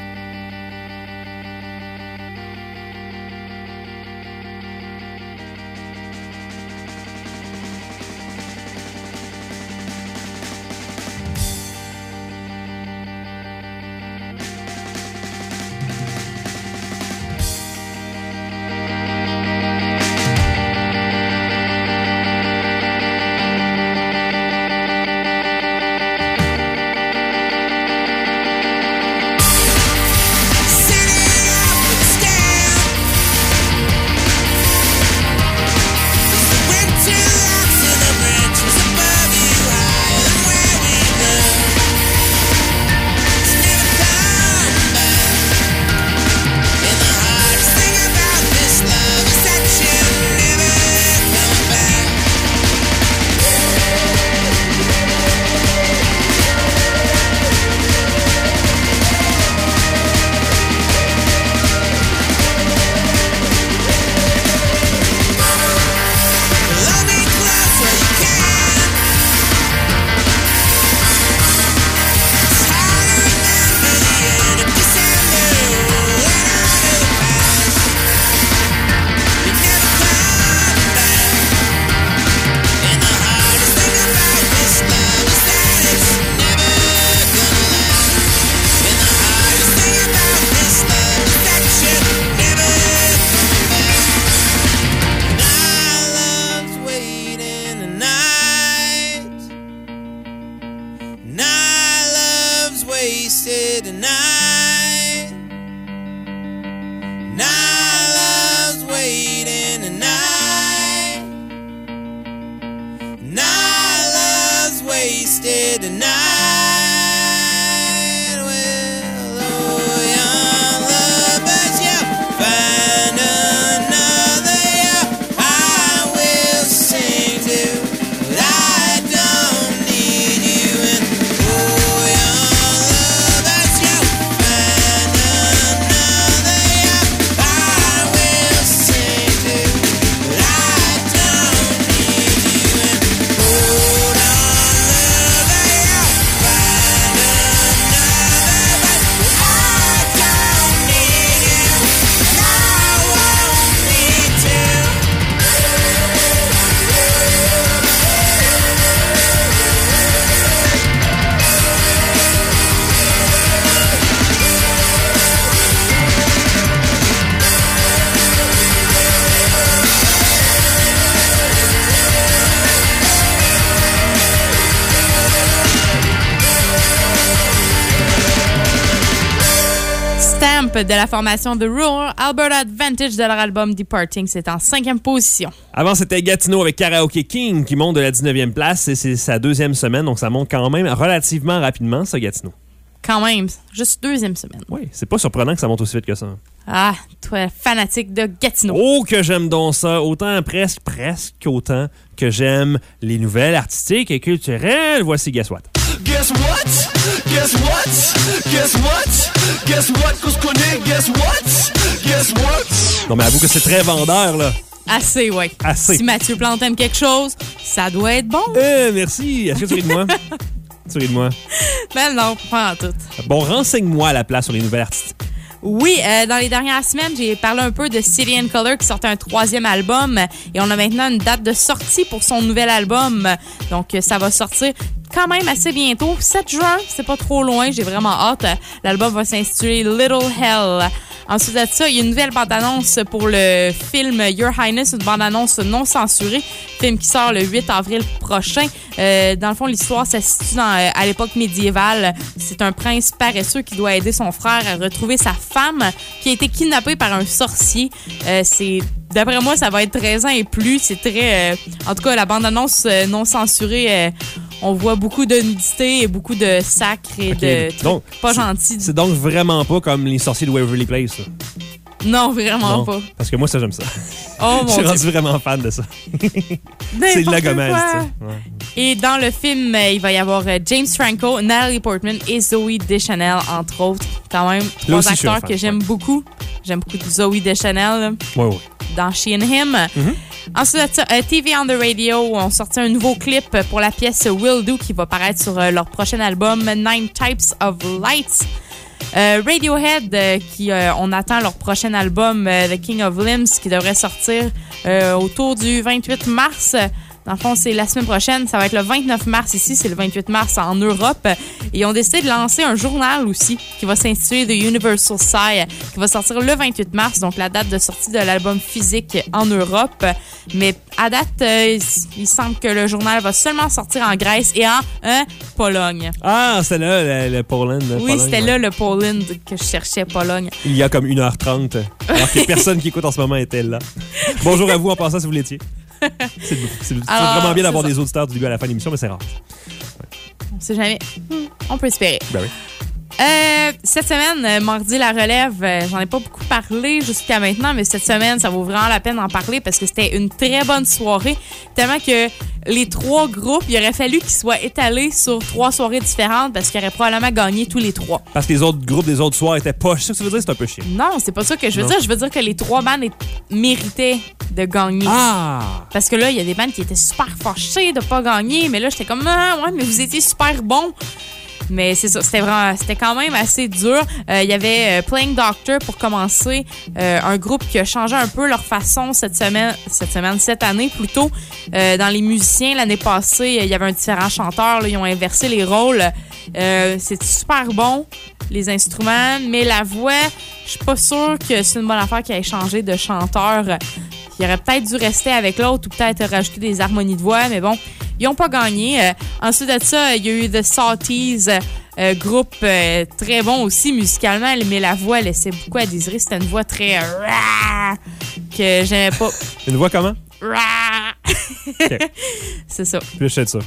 De la formation The Rural Alberta Advantage de leur album Departing, c'est en cinquième position. Avant, c'était Gatineau avec Karaoke King qui monte de la dix-neuvième place et c'est sa deuxième semaine, donc ça monte quand même relativement rapidement, ça, Gatineau. Quand même, juste deuxième semaine. Oui, c'est pas surprenant que ça monte aussi vite que ça. Ah, toi, fanatique de Gatineau. Oh, que j'aime donc ça, autant presque, presque autant que j'aime les nouvelles artistiques et culturelles. Voici Guess What. Guess what? Guess what? Guess what? Guess what? Qu'on se connaît? Guess what? Guess what? Non, mais avoue que c'est très vendeur, là. Assez, ouais. Assez. Si Mathieu Plante aime quelque chose, ça doit être bon. Euh, merci. Est-ce que tu ris de moi? Tu ris de moi? Ben non, pas en tout. Bon, renseigne-moi à la place sur les nouvelles artistiques. Oui, euh, dans les dernières semaines, j'ai parlé un peu de City and Colour qui sortait un troisième album et on a maintenant une date de sortie pour son nouvel album. Donc, ça va sortir quand même assez bientôt. sept juin, c'est pas trop loin, j'ai vraiment hâte. L'album va s'intituler Little Hell. Ensuite de ça, il y a une nouvelle bande-annonce pour le film Your Highness, une bande-annonce non censurée, film qui sort le huit avril prochain. Euh, dans le fond, l'histoire, ça se situe dans, à l'époque médiévale. C'est un prince paresseux qui doit aider son frère à retrouver sa femme qui a été kidnappée par un sorcier. Euh, c'est D'après moi, ça va être treize ans et plus. C'est très... Euh, en tout cas, la bande-annonce euh, non censurée, euh, on voit beaucoup de nudité et beaucoup de sacres et okay. de trucs donc, pas gentils. C'est donc vraiment pas comme les sorciers de Waverly Place, ça. Non, vraiment non, pas. Parce que moi, ça, j'aime ça. Oh, mon Je suis rendu Dieu. vraiment fan de ça. C'est de la gommesse, tu sais. Ouais. Et dans le film, il va y avoir James Franco, Natalie Portman et Zooey Deschanel, entre autres. Quand même, trois acteurs fan, que j'aime ouais. beaucoup. J'aime beaucoup Zooey Deschanel. Oui, oui. Dans She and Him. Mm-hmm. Ensuite, uh, T V on the Radio ont sorti un nouveau clip pour la pièce Will Do qui va paraître sur uh, leur prochain album Nine Types of Lights. Euh, Radiohead, euh, qui euh, on attend leur prochain album, euh, The King of Limbs, qui devrait sortir euh, autour du vingt-huit mars. Dans le fond, c'est la semaine prochaine. Ça va être le vingt-neuf mars ici. C'est le vingt-huit mars en Europe. Et ils ont décidé de lancer un journal aussi qui va s'intituler The Universal Sigh, qui va sortir le vingt-huit mars, donc la date de sortie de l'album physique en Europe. Mais à date, euh, il semble que le journal va seulement sortir en Grèce et en euh, Pologne. Ah, c'était là, le, le Poland. Le oui, Pologne, c'était ouais. là le Poland que je cherchais, Pologne. Il y a comme une heure trente, alors que personne qui écoute en ce moment était là. Bonjour à vous en passant si vous l'étiez. C'est, c'est, c'est Alors, vraiment bien d'avoir c'est des auditeurs du début à la fin de l'émission, mais c'est rare. On sait jamais. On peut espérer. Ben oui. Euh, cette semaine, euh, mardi, la relève, euh, j'en ai pas beaucoup parlé jusqu'à maintenant, mais cette semaine, ça vaut vraiment la peine d'en parler parce que c'était une très bonne soirée. Tellement que les trois groupes, il aurait fallu qu'ils soient étalés sur trois soirées différentes parce qu'ils auraient probablement gagné tous les trois. Parce que les autres groupes des autres soirs étaient pas. C'est ça que ça veut dire, c'est un peu chiant. Non, c'est pas ça que je veux Non. dire. Je veux dire que les trois bandes est- méritaient de gagner. Ah! Parce que là, il y a des bandes qui étaient super fâchées de pas gagner, mais là, j'étais comme, ah, ouais, mais vous étiez super bons. Mais c'est ça, c'était vraiment, c'était quand même assez dur. Euh, il y avait euh, Playing Doctor pour commencer, euh, un groupe qui a changé un peu leur façon cette semaine, cette semaine, cette année plutôt. Euh, dans les musiciens, l'année passée, il y avait un différent chanteur, là, ils ont inversé les rôles. Euh, c'est super bon, les instruments, mais la voix, je suis pas sûre que c'est une bonne affaire qu'ils aient changé de chanteur. Il aurait peut-être dû rester avec l'autre ou peut-être rajouter des harmonies de voix, mais bon, ils n'ont pas gagné. Euh, ensuite de ça, il y a eu The Salties, euh, groupe euh, très bon aussi musicalement, mais la voix laissait beaucoup à désirer. C'était une voix très euh, rah, que j'aimais pas. Une voix comment? Rah. Okay. C'est ça. Puis je sais de ça.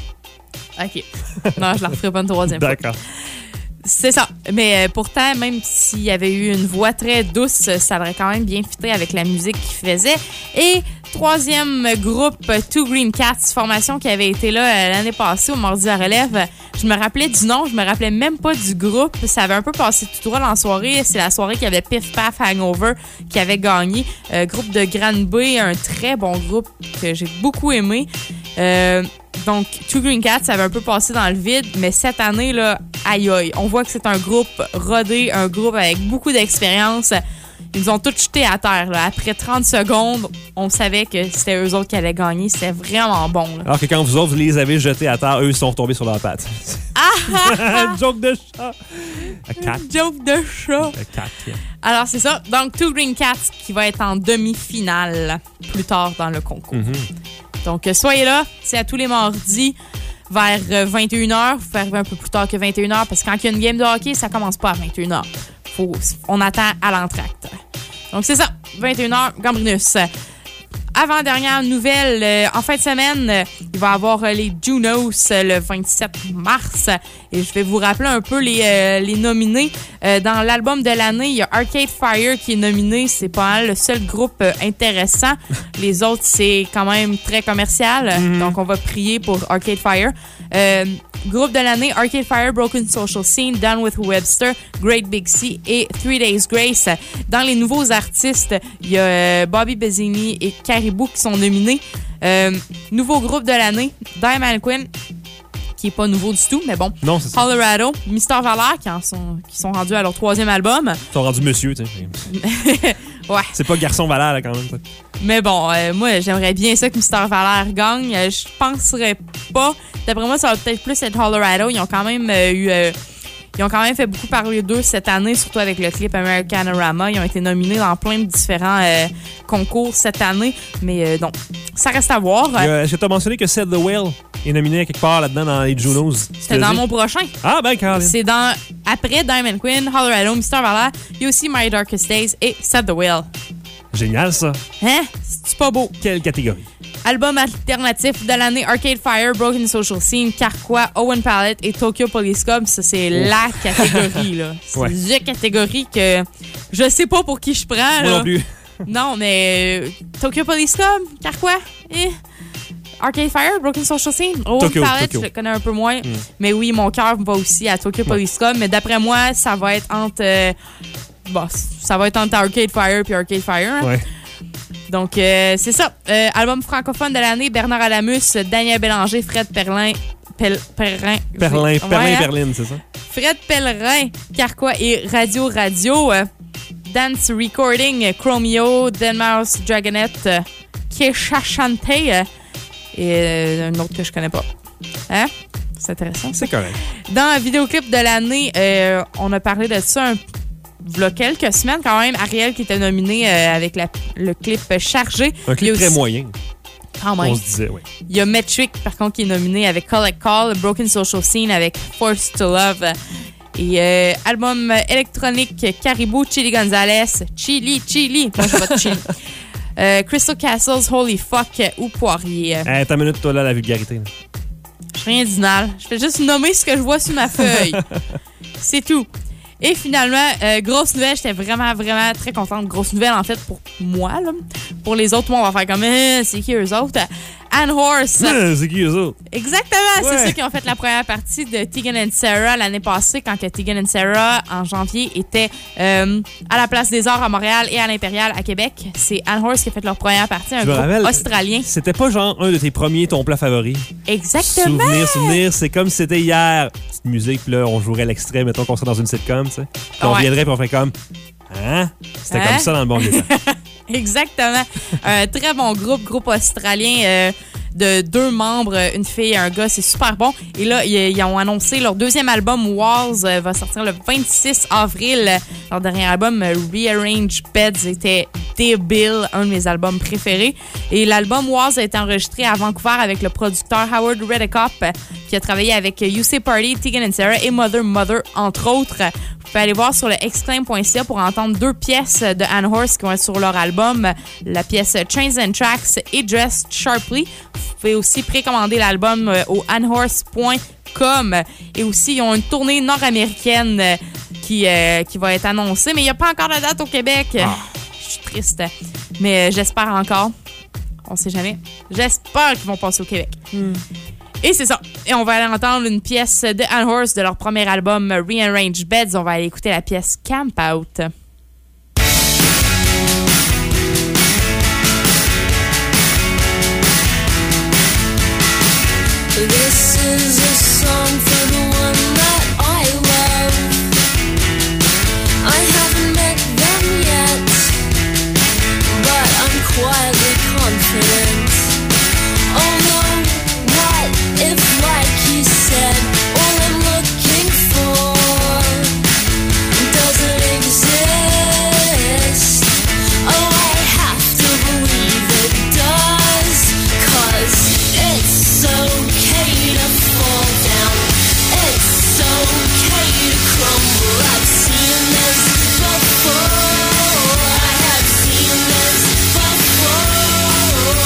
OK. Non, je la referai pas une troisième fois. D'accord. C'est ça. Mais euh, pourtant, même s'il y avait eu une voix très douce, ça aurait quand même bien fité avec la musique qu'il faisait. Et troisième groupe, Two Green Cats, formation qui avait été là euh, l'année passée au Mardi à relève. Je me rappelais du nom, je me rappelais même pas du groupe. Ça avait un peu passé tout droit dans la soirée. C'est la soirée qui avait Piff Paff Hangover qui avait gagné. Euh, groupe de Granby, un très bon groupe que j'ai beaucoup aimé. Euh, donc, Two Green Cats, ça avait un peu passé dans le vide, mais cette année, là, aïe aïe, on voit que c'est un groupe rodé, un groupe avec beaucoup d'expérience. Ils nous ont tous jetés à terre. Là. Après trente secondes, on savait que c'était eux autres qui allaient gagner. C'était vraiment bon. Là. Alors que quand vous autres, vous les avez jetés à terre, eux, ils sont retombés sur leurs pattes. Ah! Joke de chat! A cat. Joke de chat! A cat, yeah. Alors, c'est ça. Donc, Two Green Cats qui va être en demi-finale plus tard dans le concours. Mm-hmm. Donc, soyez là. C'est à tous les mardis vers vingt et une heures. Vous pouvez arriver un peu plus tard que vingt et une heures parce que quand il y a une game de hockey, ça commence pas à vingt et une heures. Faut, on attend à l'entracte. Donc, c'est ça. vingt et une heures, Gambrinus. Avant-dernière nouvelle, euh, en fin de semaine, euh, il va y avoir euh, les Junos euh, le vingt-sept mars. Et je vais vous rappeler un peu les, euh, les nominés. Euh, dans l'album de l'année, il y a Arcade Fire qui est nominé. C'est pas mal le seul groupe euh, intéressant. Les autres, c'est quand même très commercial. Mm-hmm. Donc, on va prier pour Arcade Fire. Euh, groupe de l'année, Arcade Fire, Broken Social Scene, Down with Webster, Great Big Sea et Three Days Grace. Dans les nouveaux artistes, il y a euh, Bobby Bezzini et Caribou qui sont nominés. Euh, nouveau groupe de l'année, Diamond Quinn, qui est pas nouveau du tout, mais bon. Non, c'est ça. Colorado, Mister Valère, qui, en sont, qui sont rendus à leur troisième album. Ils sont rendus monsieur, tu sais. Ouais. C'est pas Garçon Valère, là, quand même. Ça. Mais bon, euh, moi, j'aimerais bien ça que Mister Valère gagne. Euh, je penserais pas. D'après moi, ça va peut-être plus être Colorado. Ils ont quand même euh, eu... Euh, Ils ont quand même fait beaucoup parler d'eux cette année, surtout avec le clip Americanarama. Ils ont été nominés dans plein de différents euh, concours cette année. Mais euh, non, ça reste à voir. Euh, Est-ce que tu as mentionné que Set the Whale est nominé quelque part là-dedans dans les Junos? C'était dans mon prochain. Ah, ben, Caroline. C'est dans... Après Diamond Quinn, Colorado, Mister Valère, il y a aussi My Darkest Days et Set the Whale. Génial, ça. Hein? C'est pas beau. Quelle catégorie? Album alternatif de l'année, Arcade Fire, Broken Social Scene, Carquois, Owen Palette et Tokyo Police Club. Ça, c'est oh. la catégorie, là. C'est ouais. la catégorie que je sais pas pour qui je prends, là. Moi non plus. Non, mais euh, Tokyo Police Club, Carquois et Arcade Fire, Broken Social Scene, Owen Tokyo, Palette, Tokyo. je le connais un peu moins. Mm. Mais oui, mon cœur va aussi à Tokyo Police Club. Mais d'après moi, ça va être entre... Euh, bon, ça va être entre Arcade Fire puis Arcade Fire. Hein? Ouais. Donc, euh, c'est ça. Euh, album francophone de l'année, Bernard Adamus, Daniel Bélanger, Fred Perlin. Pel, Perrin. Perlin, ouais, Perlin, hein? Perlin, c'est ça? Fred Pellerin, Carquois et Radio Radio. Euh, Dance Recording, Chromio, Denmark Dragonette, euh, Kesha Chante euh, et euh, un autre que je connais pas. Hein? C'est intéressant. C'est correct. Dans le vidéoclip de l'année, euh, on a parlé de ça un il y a quelques semaines quand même. Ariel qui était nominé euh, avec la, le clip Chargé. Un clip très aussi, moyen. Quand même. On se disait, oui. Il y a Metric, par contre, qui est nominé avec Collect Call, Broken Social Scene avec Forced to Love et euh, album électronique Caribou, Chili Gonzalez, Chili, Chili. Moi, je vote Chili. Euh, Crystal Castles, Holy Fuck ou Poirier. Hey, t'as une minute, toi, là, la vulgarité. Là. Je fais rien d'inal. Je fais juste nommer ce que je vois sur ma feuille. C'est tout. Et finalement, euh, grosse nouvelle, j'étais vraiment, vraiment très contente. Grosse nouvelle, en fait, pour moi. Là. Pour les autres, moi, on va faire comme eh, c'est qui eux autres? Anne Horse. Ouais, c'est qui eux autres? Exactement, ouais. C'est ceux qui ont fait la première partie de Tegan and Sarah l'année passée, quand que Tegan and Sarah, en janvier, était euh, à la Place des Arts à Montréal et à l'Impérial à Québec. C'est Anne Horse qui a fait leur première partie, un Je groupe rappelle, australien. C'était pas genre un de tes premiers, ton plat favori. Exactement. Souvenir, souvenir, c'est comme si c'était hier. Petite musique, puis là, on jouerait l'extrait, mettons qu'on serait dans une sitcom, tu sais. Puis on Ouais. viendrait, puis on ferait comme... Hein? C'était Hein? comme ça dans le bon vieux temps. Exactement. Un très bon groupe, groupe australien euh, de deux membres, une fille et un gars. C'est super bon. Et là, ils, ils ont annoncé leur deuxième album, Walls, euh, va sortir le vingt-six avril. Leur dernier album, euh, Rearrange Beds, était débile, un de mes albums préférés. Et l'album Walls a été enregistré à Vancouver avec le producteur Howard Redekop, euh, qui a travaillé avec U C Party, Tegan and Sarah et Mother Mother, entre autres. Vous pouvez aller voir sur le exclaim point c a pour entendre deux pièces de Anne Horse qui vont être sur leur album, la pièce Chains and Tracks et Dressed Sharply. Vous pouvez aussi précommander l'album au anne horse point com. Et aussi, ils ont une tournée nord-américaine qui, euh, qui va être annoncée, mais il n'y a pas encore de date au Québec. Ah. Je suis triste, mais j'espère encore. On sait jamais. J'espère qu'ils vont passer au Québec. Mm. Et c'est ça. Et on va aller entendre une pièce de Anne Horse de leur premier album Rearrange Beds. On va aller écouter la pièce Camp Out. This is a song for the one that I love. I haven't met them yet, but I'm quietly confident. Oh no, what if, like he said, all I'm looking for doesn't exist? Oh, I have to believe it does, 'cause it's so to fall down. It's okay to crumble. I've seen this before. I have seen this before.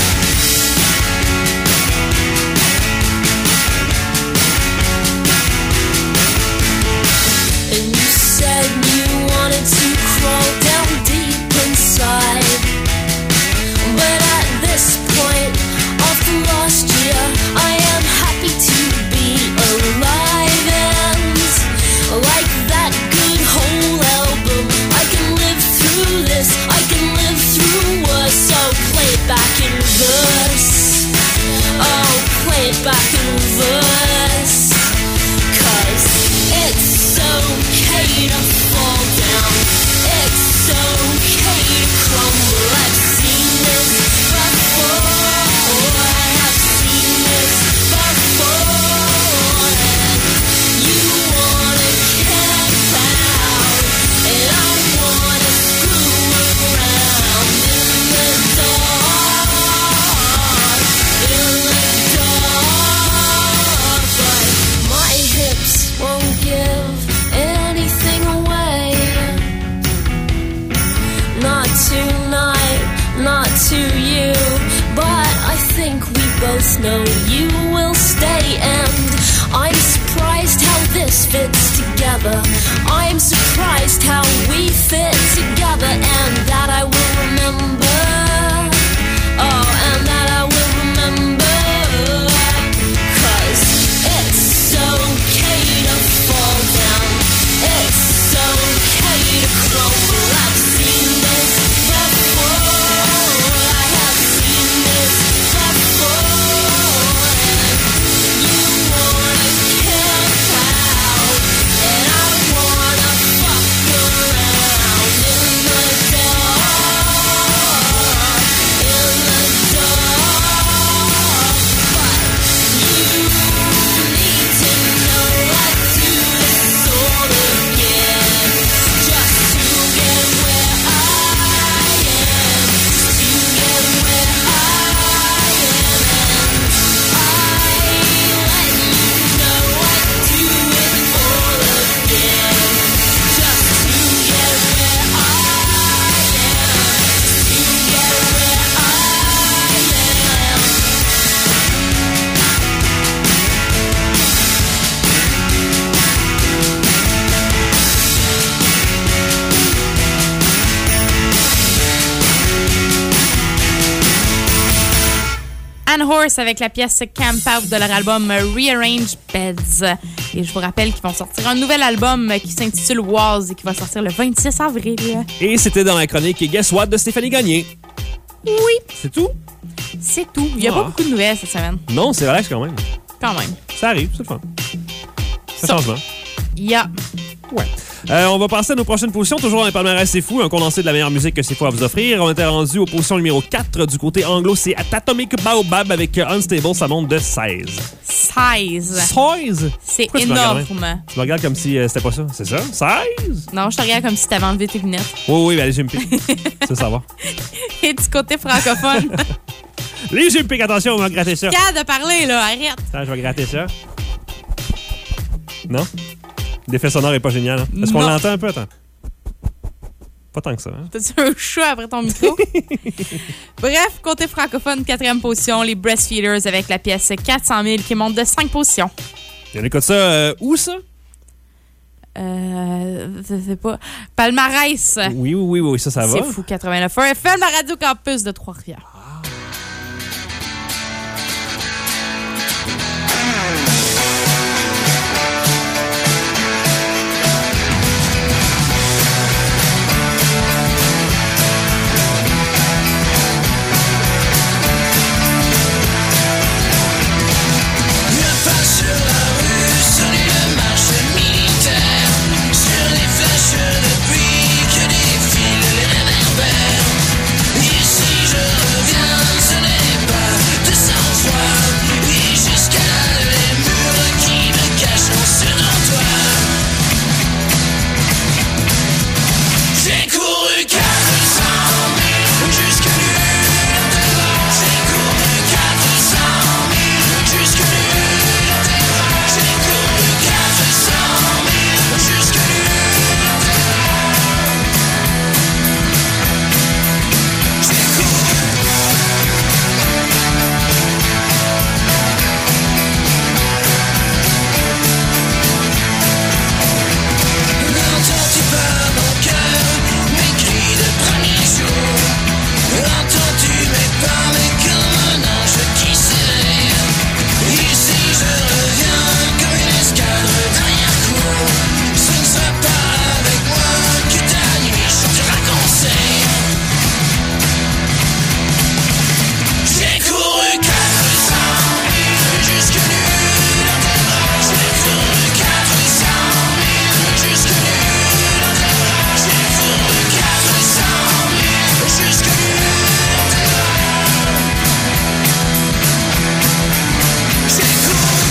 And you said you wanted to crawl down deep inside, but at this point of the lost year, I am happy to be alive. And like that good whole album, I can live through this, I can live through worse. So play it back in reverse. Oh, play it back in reverse. 'Cause it's okay to fall down. It's okay to crumble. I've seen this before. I have seen this before. And you wanna camp out, and I wanna screw around in the dark, in the dark. But my hips won't give anything away. Not tonight, not to you, but I think we both know you will stay. And I'm surprised how this fits together. I'm surprised how we fit together, and that I will remember. Oh, and that I will remember. 'Cause it's okay to fall down. It's okay to crumble. I've seen this before. I have seen this before. And you wanna camp out, Anne Horse avec la pièce Camp Out de leur album Rearrange Beds. Et je vous rappelle qu'ils vont sortir un nouvel album qui s'intitule Walls et qui va sortir le vingt-six avril. Et c'était dans la chronique Guess What de Stéphanie Gagné. Oui. C'est tout? C'est tout. Il n'y a Ah. pas beaucoup de nouvelles cette semaine. Non, c'est relax quand même. Quand même. Ça arrive, c'est le fun. C'est un changement. Yeah. Ouais. Euh, on va passer à nos prochaines positions. Toujours dans les palmarès C'est Fou, un condensé de la meilleure musique que C'est Fou à vous offrir. On était rendu aux positions numéro quatre du côté anglo. C'est Atomic Baobab avec Unstable. Ça monte de seize. seize. seize? C'est Pourquoi tu me regardes énorme. même? Tu me regardes comme si euh, c'était pas ça. C'est ça? seize? Non, je te regarde comme si t'avais enlevé tes lunettes. Oui, oui, ben les G M P. Ça, ça va. Et du côté francophone. Les G M P, attention, on va gratter ça. Garde de parler, là. Arrête. Attends, je vais gratter ça. Non? L'effet sonore est pas génial. Hein? Est-ce qu'on Non. l'entend un peu? Attends. Pas tant que ça. Hein? T'as-tu un chat après ton micro? Bref, côté francophone, quatrième position, les Breastfeeders avec la pièce quatre cent mille qui monte de cinq positions. Et on écoute ça euh, où, ça? Euh, je sais pas. Palmarès. Oui, oui, oui, oui, ça, ça va. C'est Fou quatre-vingt-neuf. F M, la Radio Campus de Trois-Rivières. Sur la rue, sonner le marché militaire. Sur les flèches de pluie que défilent les réverbères. Ici je reviens, ce n'est pas de sang-froid. Et jusqu'à les murs qui me cachent dans ce trottoir. J'ai couru quatre cent mille jusque nulle dans tes bras. J'ai couru quatre cent mille jusque nulle. Entends-tu pas mon cœur, mes cris de premier jour? Entends-tu mes pas, mais comme un ange qui s'éveille? Ici je reviens comme une escadre d'arrière-cour. Ce ne sera pas avec moi que ta nuit changera conseil. J'ai couru quatre cent mille jusque nulle dans tes bras. J'ai couru quatre cent mille jusque nulle dans tes bras. J'ai couru quatre cent mille jusque nulle dans tes bras. J'ai couru.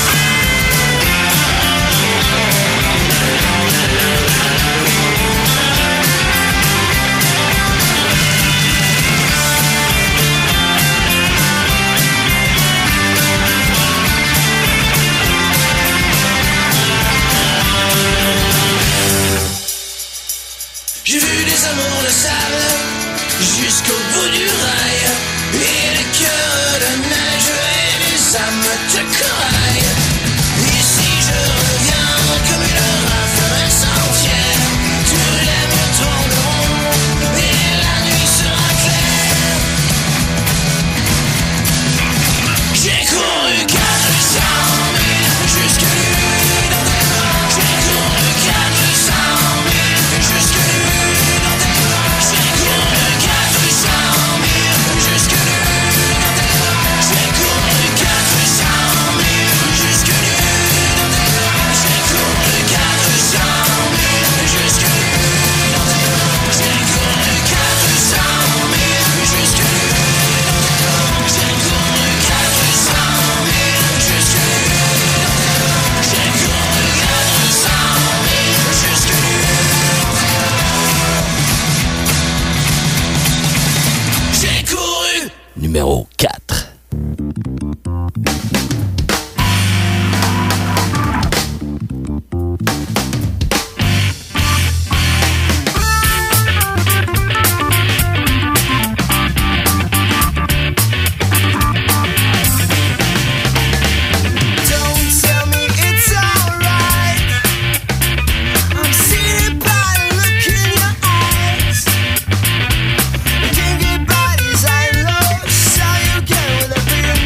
J'ai vu des amours de sable jusqu'au bout du rail, et des cœurs de neige et des âmes de corail. Ici je reviens comme une rafle incendiaire. Tous les murs tomberont et la nuit sera claire. J'ai couru quatre cent mille jusque nulle dans tes bras. J'ai couru quatre cent mille jusque nulle dans tes bras. J'ai couru quatre cent mille jusque nulle dans tes bras. J'ai couru quatre cent mille jusque nulle dans tes bras. J'ai couru quatre cent mille jusque nulle dans tes bras. J'ai couru quatre cent mille jusque nulle dans tes bras. J'ai couru quatre cent mille jusque nulle dans tes bras. J'ai couru quatre cent mille jusque nulle dans tes bras. J'ai couru. Numéro quatre. Don't tell me it's alright. I'm seeing by the look in your eyes. Can't get by these I love, so you get with a big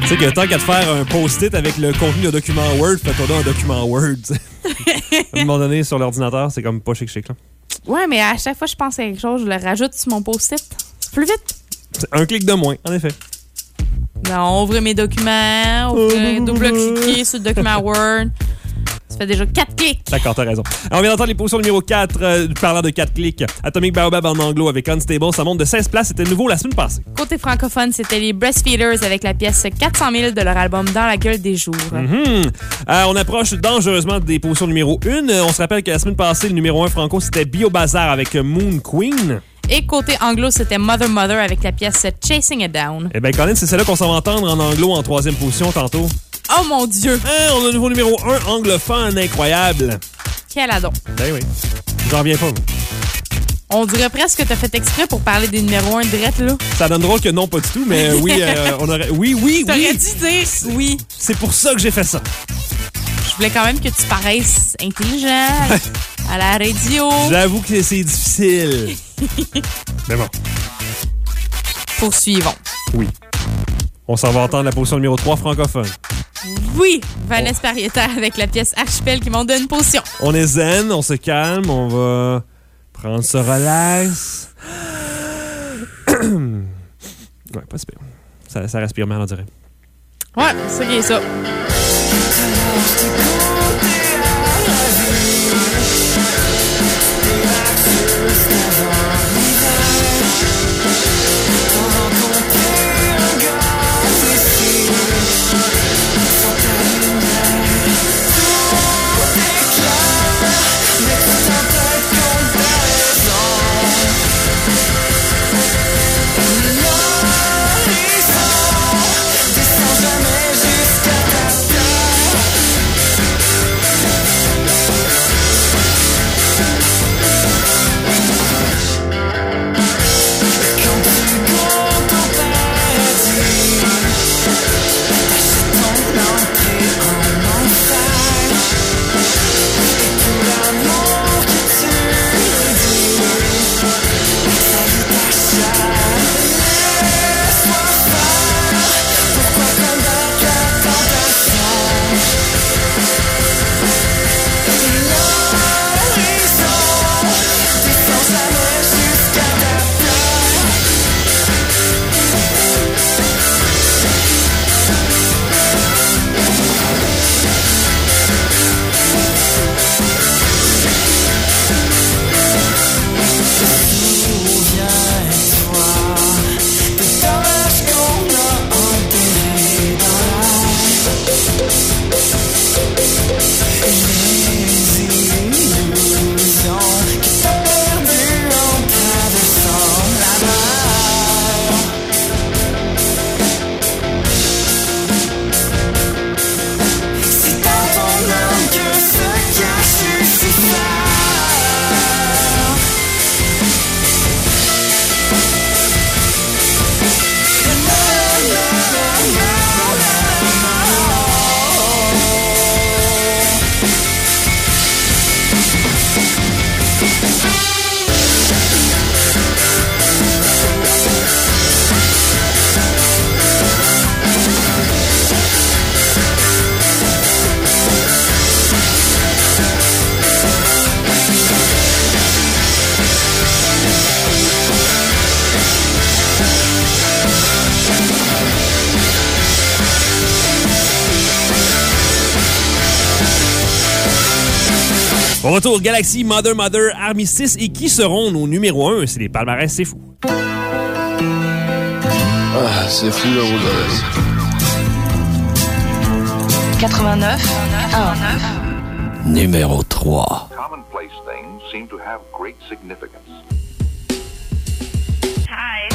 sais que tant qu'à te faire un post-it avec le contenu d'un document Word, fais-toi un document Word. À un moment donné, sur l'ordinateur, c'est comme pas chic-chic. Là. Ouais, mais à chaque fois que je pense à quelque chose, je le rajoute sur mon post-it. C'est plus vite. C'est un clic de moins, en effet. Non, ouvrez mes documents, ouvrez, double-cliquer sur le document Word. Ça fait déjà quatre clics. D'accord, t'as raison. Alors, on vient d'entendre les positions numéro quatre, euh, parlant de quatre clics. Atomic Baobab en anglo avec Unstable, ça monte de seize places. C'était nouveau la semaine passée. Côté francophone, c'était les Breastfeeders avec la pièce quatre cent mille de leur album Dans la gueule des jours. Mm-hmm. Euh, on approche dangereusement des positions numéro un. On se rappelle que la semaine passée, le numéro un franco, c'était Bio Bazar avec Moon Queen. Et côté anglo, c'était Mother Mother avec la pièce Chasing It Down. Eh bien, Colin, c'est celle-là qu'on s'en va entendre en anglo en troisième position tantôt. Oh mon Dieu! Hein, on a le nouveau numéro un anglophone incroyable. Quel adon. Ben oui. J'en reviens pas, moi. On dirait presque que t'as fait exprès pour parler des numéros un direct, là. Ça donne drôle que non, pas du tout, mais oui, euh, on aurait... Oui, oui, T'aurais oui. dû dire oui. C'est pour ça que j'ai fait ça. Je voulais quand même que tu paraisses intelligent à la radio. J'avoue que c'est difficile. Mais bon. Poursuivons. Oui. On s'en va entendre la position numéro trois francophone. Oui, Vanessa Parietta avec la pièce Archipel qui monte d'une position. On est zen, on se calme, on va prendre ce relax. Ouais, pas super. Ça, ça respire mal, on dirait. Ouais, c'est qui est ça. Au retour, Galaxy, Mother Mother, Armistice. Et qui seront nos numéros un? C'est les palmarès, c'est fou. Ah, c'est fou, là, vous avez. quatre-vingt-neuf un. Numéro trois. Commonplace things seem to have great significance. Hi.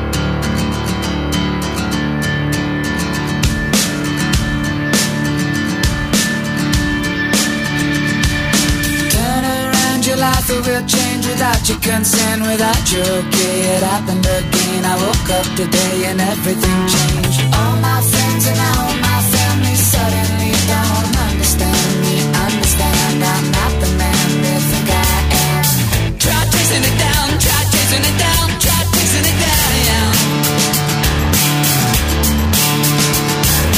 Turn around your life, it will change without your consent, without your okay. It happened again. I woke up today and everything changed. All my friends and all my family suddenly don't understand me. Understand I'm not the man they think I am. Try chasing it down, try chasing it down, try chasing it down.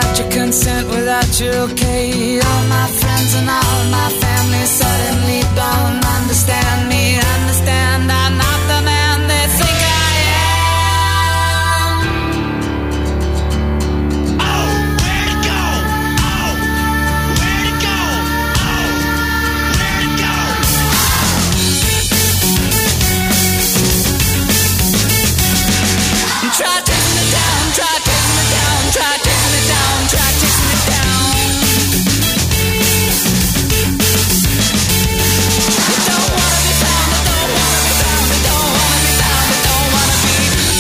without your consent, without your okay. All my friends and all my family suddenly don't understand me. Understand I'm not the man they think I am. Oh, where'd it go? Oh, where'd it go? Oh, where'd it go? Try taking it down, try taking it down, try taking it down, try taking it down. You don't wanna be found, I don't wanna be found, I don't wanna be found, I don't wanna be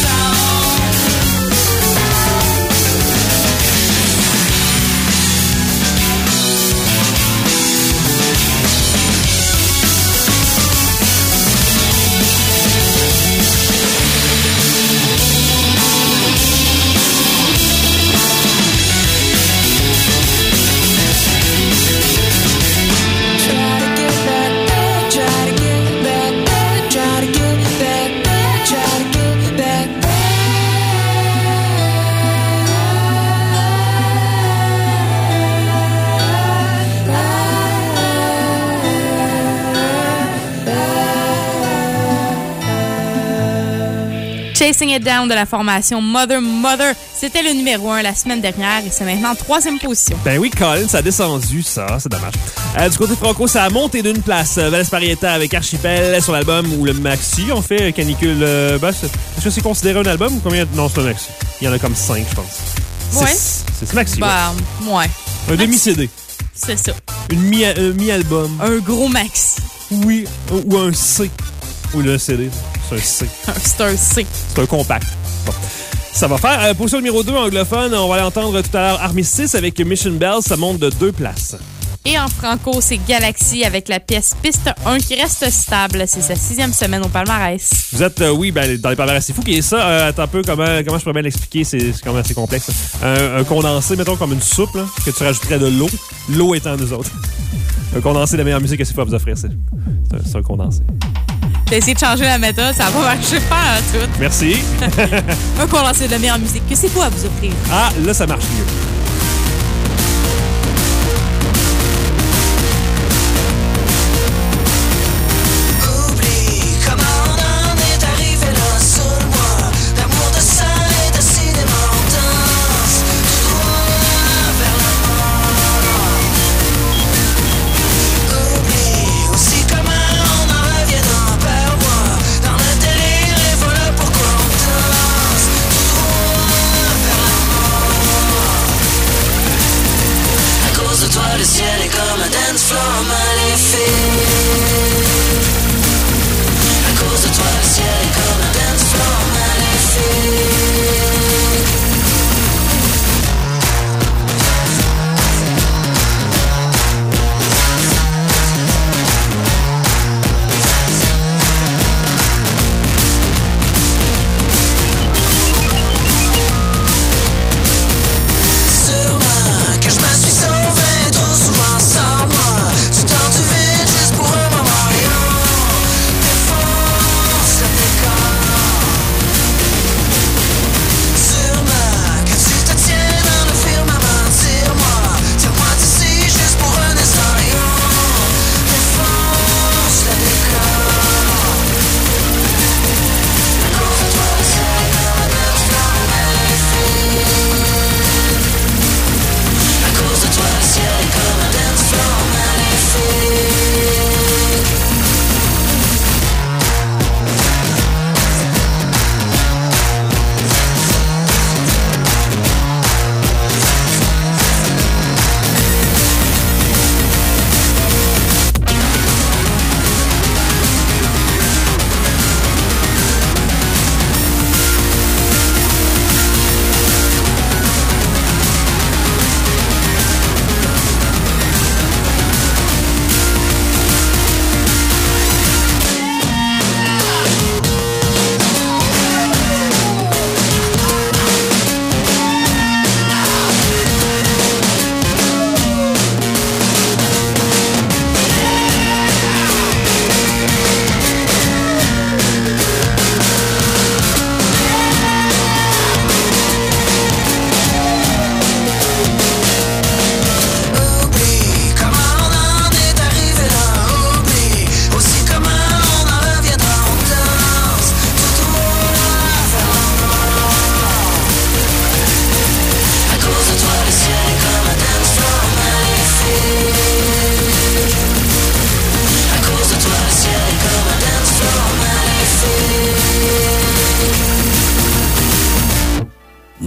Chasing It Down de la formation Mother Mother. C'était le numéro un la semaine dernière et c'est maintenant en troisième position. Ben oui, Colin, ça a descendu, ça. C'est dommage. Euh, du côté franco, ça a monté d'une place. Valles Parietta avec Archipel sur l'album ou le maxi. On fait Canicule. Euh, ben, est-ce que c'est considéré un album ou combien? Non, c'est un maxi. Il y en a comme cinq, je pense. Ouais. Six. C'est ce maxi. Ben, ouais. ouais. Un demi-C D. C'est ça. Une mi- un mi-album. Un gros maxi. Oui. Ou un C. Ou le C D. C'est un C. C'est un C. C'est un compact. Bon. Ça va faire. Euh, position numéro deux, anglophone. On va aller entendre tout à l'heure Armistice avec Mission Bells. Ça monte de deux places. Et en franco, c'est Galaxy avec la pièce Piste un qui reste stable. C'est sa sixième semaine au palmarès. Vous êtes, euh, oui, ben, dans les palmarès, c'est fou qu'il y ait ça. Euh, attends un peu, comment, comment je pourrais bien l'expliquer? C'est, c'est quand même assez complexe. Un, un condensé, mettons, comme une soupe, là, que tu rajouterais de l'eau. L'eau étant nous autres. Un condensé de la meilleure musique que c'est pas à vous offrir. C'est, c'est, un, c'est un condensé. T'as essayé de changer la méthode, ça va pas marcher pas à tout. Merci. Un condensé de la meilleure musique que c'est quoi à vous offrir? Ah, là, ça marche mieux.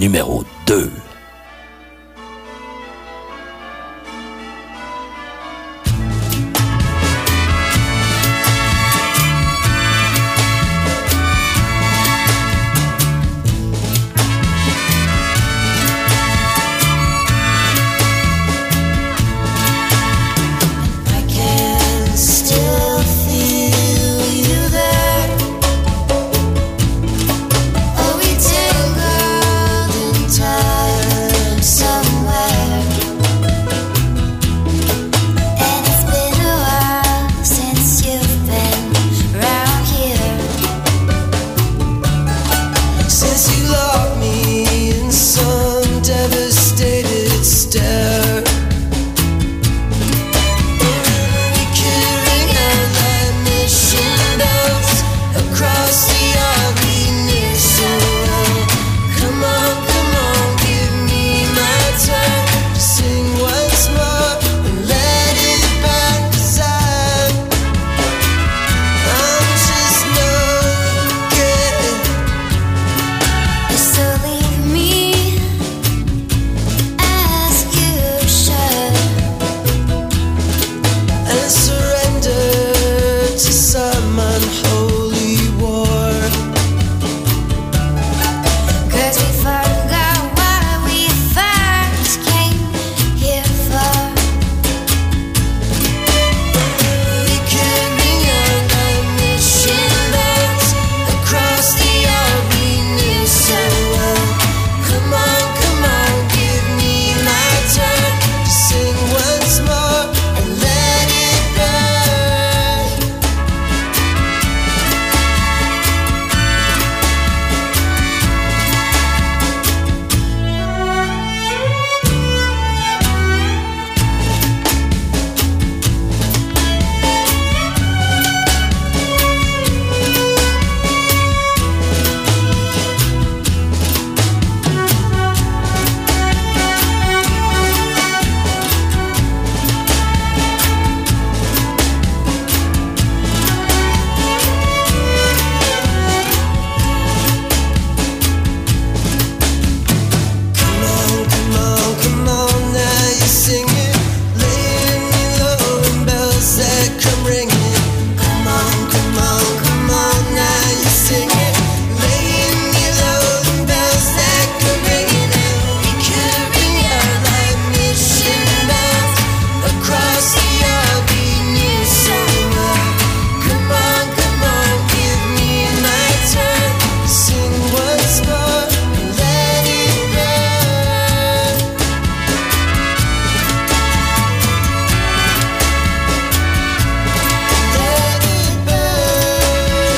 numéro deux. Still feel you there. Are we tangled in time somewhere? And it's been a while since you've been round here. Since you locked me in some devastated stare. Recurring outline mission bells across the army near Sorrel. Come on, come on, give me my turn to sing once more and let it back beside. I'm just no good. So leave me as you should. And surrender to some unholy war. Cause we forgot what we first came here for. Recurring outline mission bells across the army near Sorrel. Come on, come on, give me my turn to sing once more and let it burn. Come on, come on, come on, now you're singing, laying me low in bells that come ringing. Come on, come on, come on, now you're singing, laying me low in bells that come ringing. Recurring outline mission bells across the army near Sorrel. Come on, come on, give me my turn to sing once more and let it burn. Let it burn.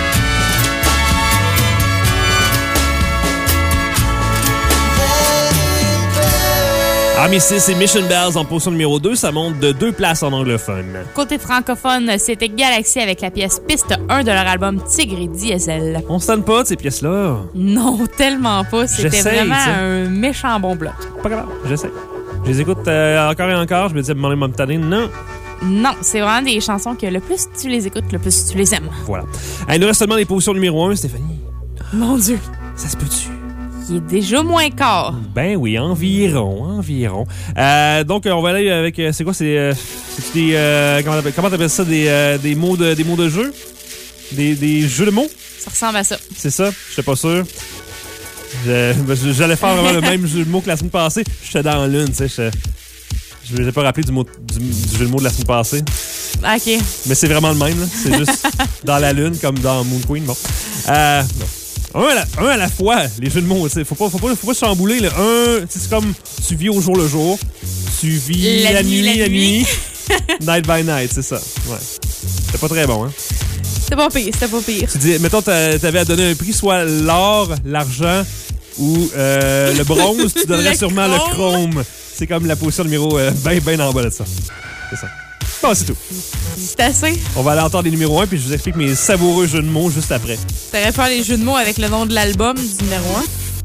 Let it burn. Armistice et Mission Bells en position numéro deux, ça monte de deux places en anglophone. Côté francophone, c'était Galaxy avec la pièce Piste un de leur album Tigre et Diesel. On se donne pas de ces pièces-là. Non, tellement pas. C'était J'essaye, vraiment tu sais. un méchant bon bloc. Pas grave, j'essaie. Je les écoute euh, encore et encore. Je me dis, mon me tanner. Non. Non, c'est vraiment des chansons que le plus tu les écoutes, le plus tu les aimes. Voilà. Euh, il nous reste seulement les positions numéro un, Stéphanie. Mon Dieu. Ça se peut-tu? Il est déjà moins quart. Ben oui, environ, environ. Euh, donc, on va aller avec... euh, C'est quoi? C'est euh, c'est des... Euh, comment t'appelles, comment t'appelles ça? Des, euh, des, mots de, des mots de jeu? Des, des jeux de mots? Ça ressemble à ça. C'est ça? J'étais pas sûr. Je- je- J'allais faire vraiment le même jeu de mots que la semaine passée. J'étais dans l'une, tu sais. j'étais- Je ne m'ai pas rappelé du, mot, du, du jeu de mots de la semaine passée. OK. Mais c'est vraiment le même, là. C'est juste dans la lune, comme dans Moon Queen. Bon. Euh, non. Un à, la, un à la fois, les jeux de mots. Faut pas, faut pas, faut pas se chambouler. Là. Un, c'est comme tu vis au jour le jour. Tu vis la, La nuit, nuit, la la nuit. nuit. Night by night, c'est ça. Ouais. C'était pas très bon, hein? C'était pas pire, c'était pas pire. Tu dis, mettons, t'a- t'avais à donner un prix, soit l'or, l'argent ou euh, le bronze, tu donnerais Le sûrement chrome. le chrome. C'est comme la position numéro euh, ben, ben en bas de ça. C'est ça. Bon, c'est tout. C'est assez. On va aller entendre les numéros un, puis je vous explique mes savoureux jeux de mots juste après. T'aurais faire les jeux de mots avec le nom de l'album du numéro un.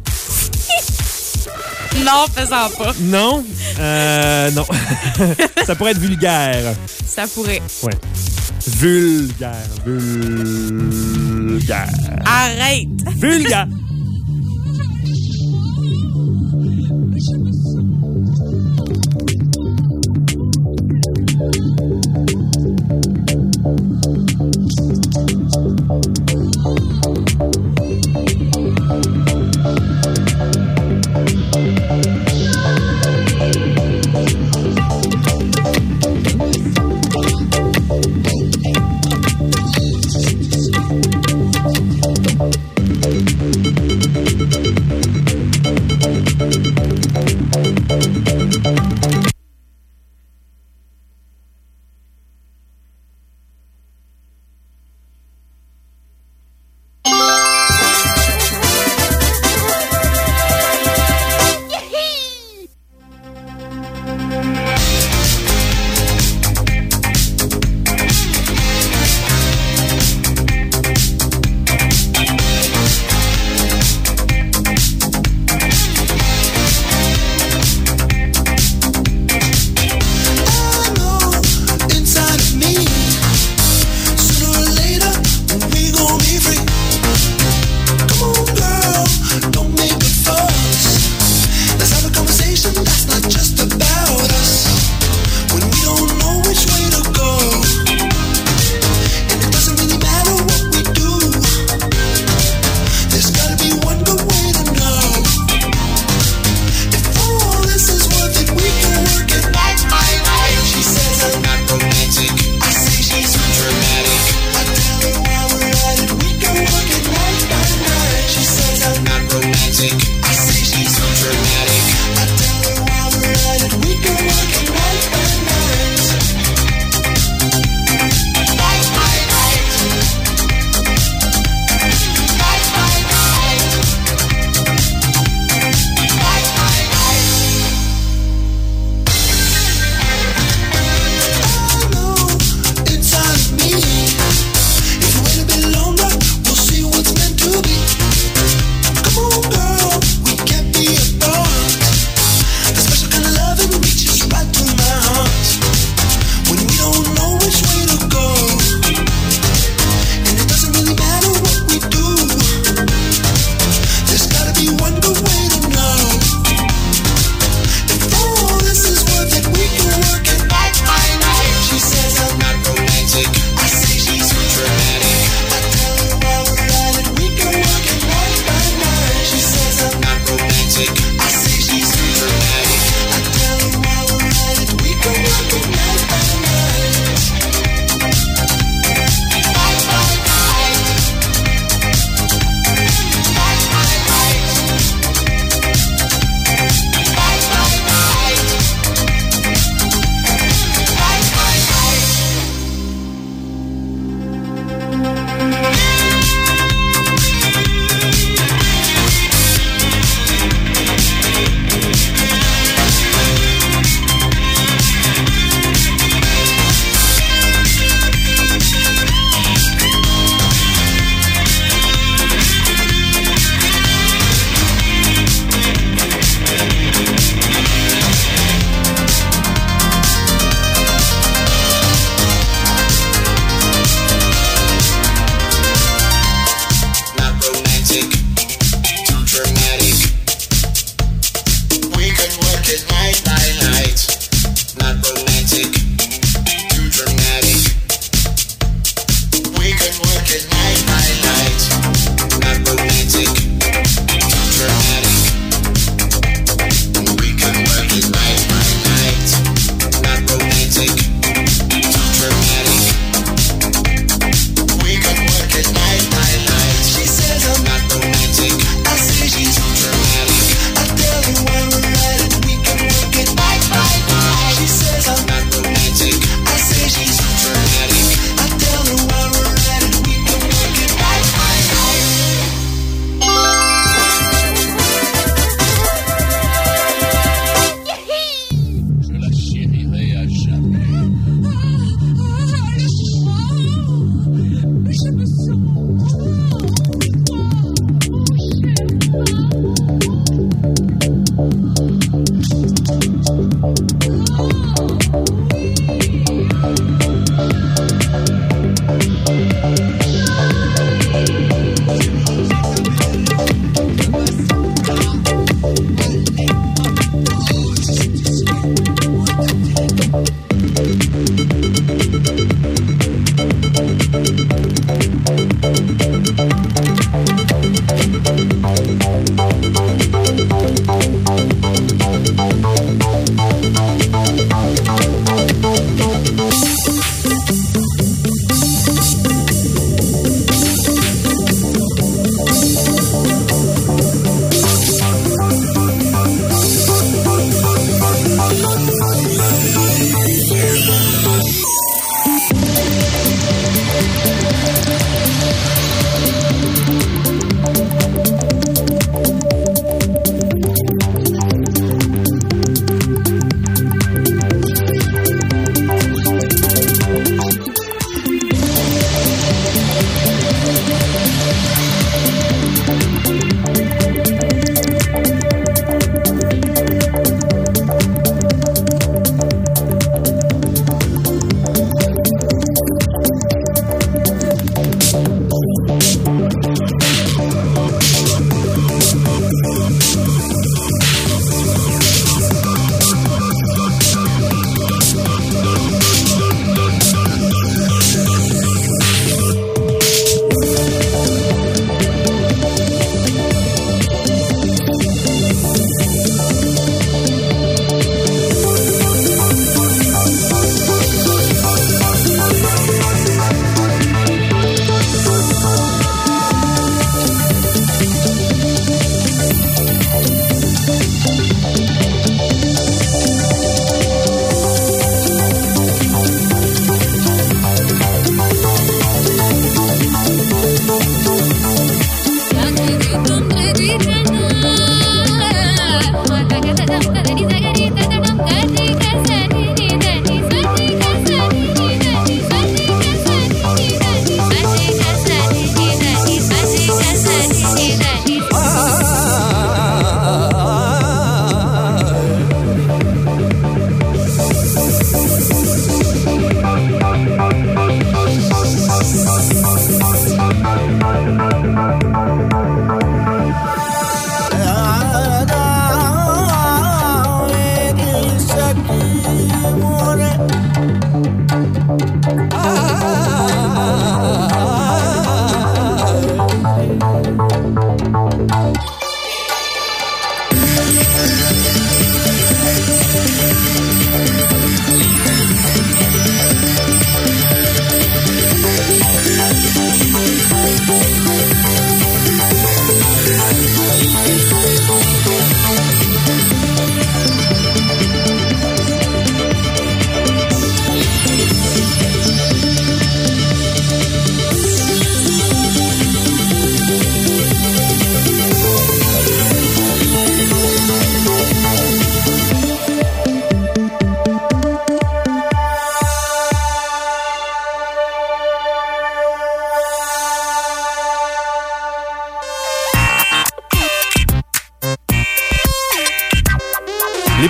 Non, fais-en pas. Non? Euh, non. Ça pourrait être vulgaire. Ça pourrait. Ouais. Vulgaire. Vulgaire. Arrête. Vulgaire.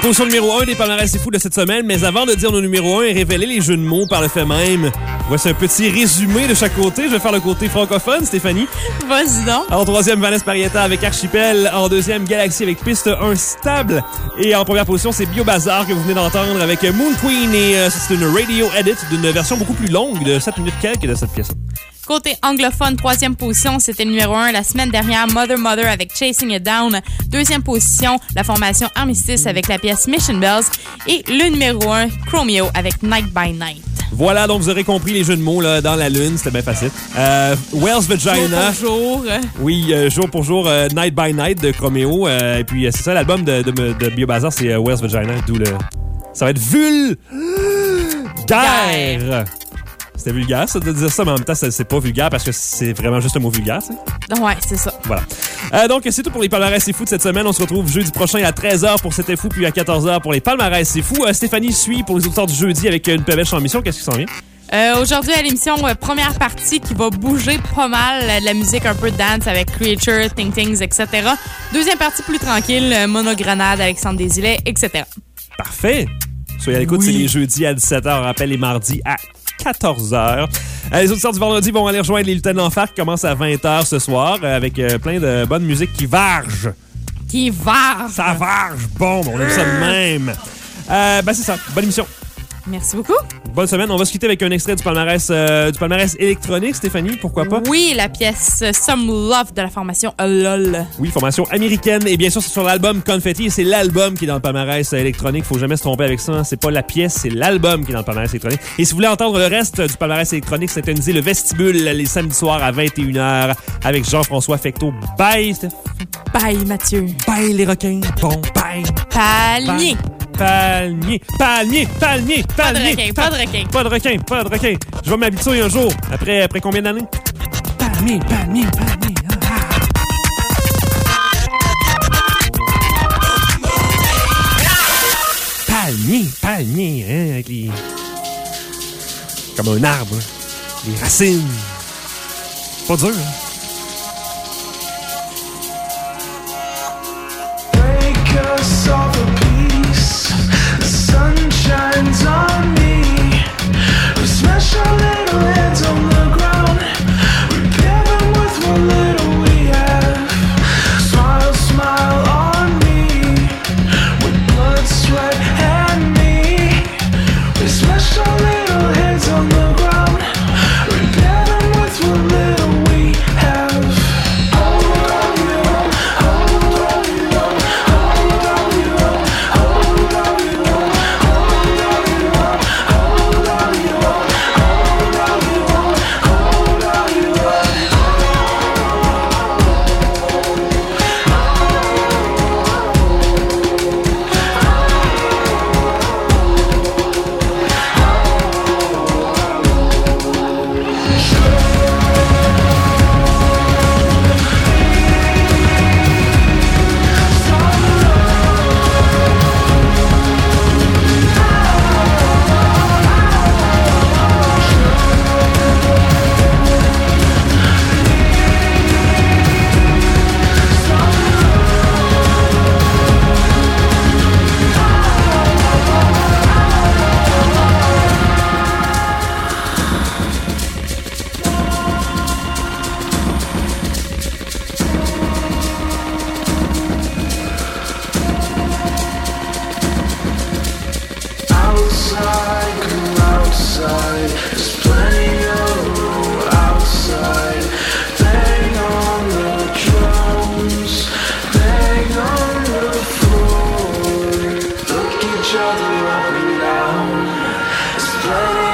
position numéro un des palmarès c'est fou de cette semaine, mais avant de dire nos numéros un et révéler les jeux de mots par le fait même, voici un petit résumé de chaque côté. Je vais faire le côté francophone, Stéphanie. Vas-y donc. En troisième, Vanessa Parietta avec Archipel. En deuxième, Galaxy avec Piste un Stable. Et en première position, c'est BioBazar que vous venez d'entendre avec Moon Queen. Et euh, c'est une radio edit d'une version beaucoup plus longue de sept minutes quelques de cette pièce. Côté anglophone, troisième position, c'était le numéro un la semaine dernière, Mother Mother avec Chasing It Down. Deuxième position, la formation Armistice avec la pièce Mission Bells. Et le numéro un, Chromeo avec Night by Night. Voilà, donc vous aurez compris les jeux de mots là, dans la lune, c'était bien facile. Euh, Wells Vagina. Jour pour jour. Oui, euh, jour pour jour, euh, Night by Night de Chromeo. Euh, et puis euh, c'est ça, l'album de, de, de BioBazar, c'est euh, Wells Vagina, d'où le... Ça va être Vulgaire. C'était vulgaire, ça, de dire ça, mais en même temps, c'est pas vulgaire parce que c'est vraiment juste un mot vulgaire, tu sais. Ouais, c'est ça. Voilà. Euh, donc, c'est tout pour les palmarès c'est fou de cette semaine. On se retrouve jeudi prochain à treize heures pour C'était fou, puis à quatorze heures pour les palmarès c'est fou. Euh, Stéphanie suit pour les auditeurs du jeudi avec une pêche en mission. Qu'est-ce qui s'en vient? Euh, aujourd'hui, à l'émission, euh, première partie qui va bouger pas mal, euh, de la musique un peu dance avec Creature, Ting Tings, et cetera. Deuxième partie plus tranquille, euh, Monogrenade, Alexandre Desilets, et cetera. Parfait. Soyez à l'écoute, oui. C'est les jeudis à dix-sept heures. On rappelle les mardis à quatorze heures. Euh, les auditeurs du vendredi vont aller rejoindre les Lutins d'Enfer qui commencent à vingt heures ce soir euh, avec euh, plein de bonne musique qui varge. Qui varge. Ça varge. Bon, on aime ça de même. Euh, ben c'est ça. Bonne émission. Merci beaucoup. Bonne semaine. On va se quitter avec un extrait du palmarès, euh, du palmarès électronique, Stéphanie, pourquoi pas? Oui, la pièce Some Love de la formation LOL. Oui, formation américaine. Et bien sûr, c'est sur l'album Confetti. Et c'est l'album qui est dans le palmarès électronique. Faut jamais se tromper avec ça. C'est pas la pièce, c'est l'album qui est dans le palmarès électronique. Et si vous voulez entendre le reste du palmarès électronique, syntonisez le vestibule les samedis soirs à vingt et une heures avec Jean-François Fecteau. Bye, Steph. Bye, Mathieu. Bye, les requins. Bon, bye. Palmier. Bye. Palmier, palmier, palmier, palmier. Pas de requin, pas de requin. Pas de requin, pas de requin. Je vais m'habituer un jour. Après, après combien d'années? Palmier, palmier, palmier. Ah. Palmier, palmier, hein, avec les... Comme un arbre. Les racines. Pas dur, hein? Shines on me. We smash our little heads on the ground. Repair them with what little we have. Smile, smile on me. With blood, sweat, and me. We smash our little heads on the ground. Repair them with what little we have. Hold on, you, hold on, you, hold on, you, hold on, you. Outside, come outside. There's plenty of room outside. Bang on the drums, bang on the floor. Look each other up and down. There's plenty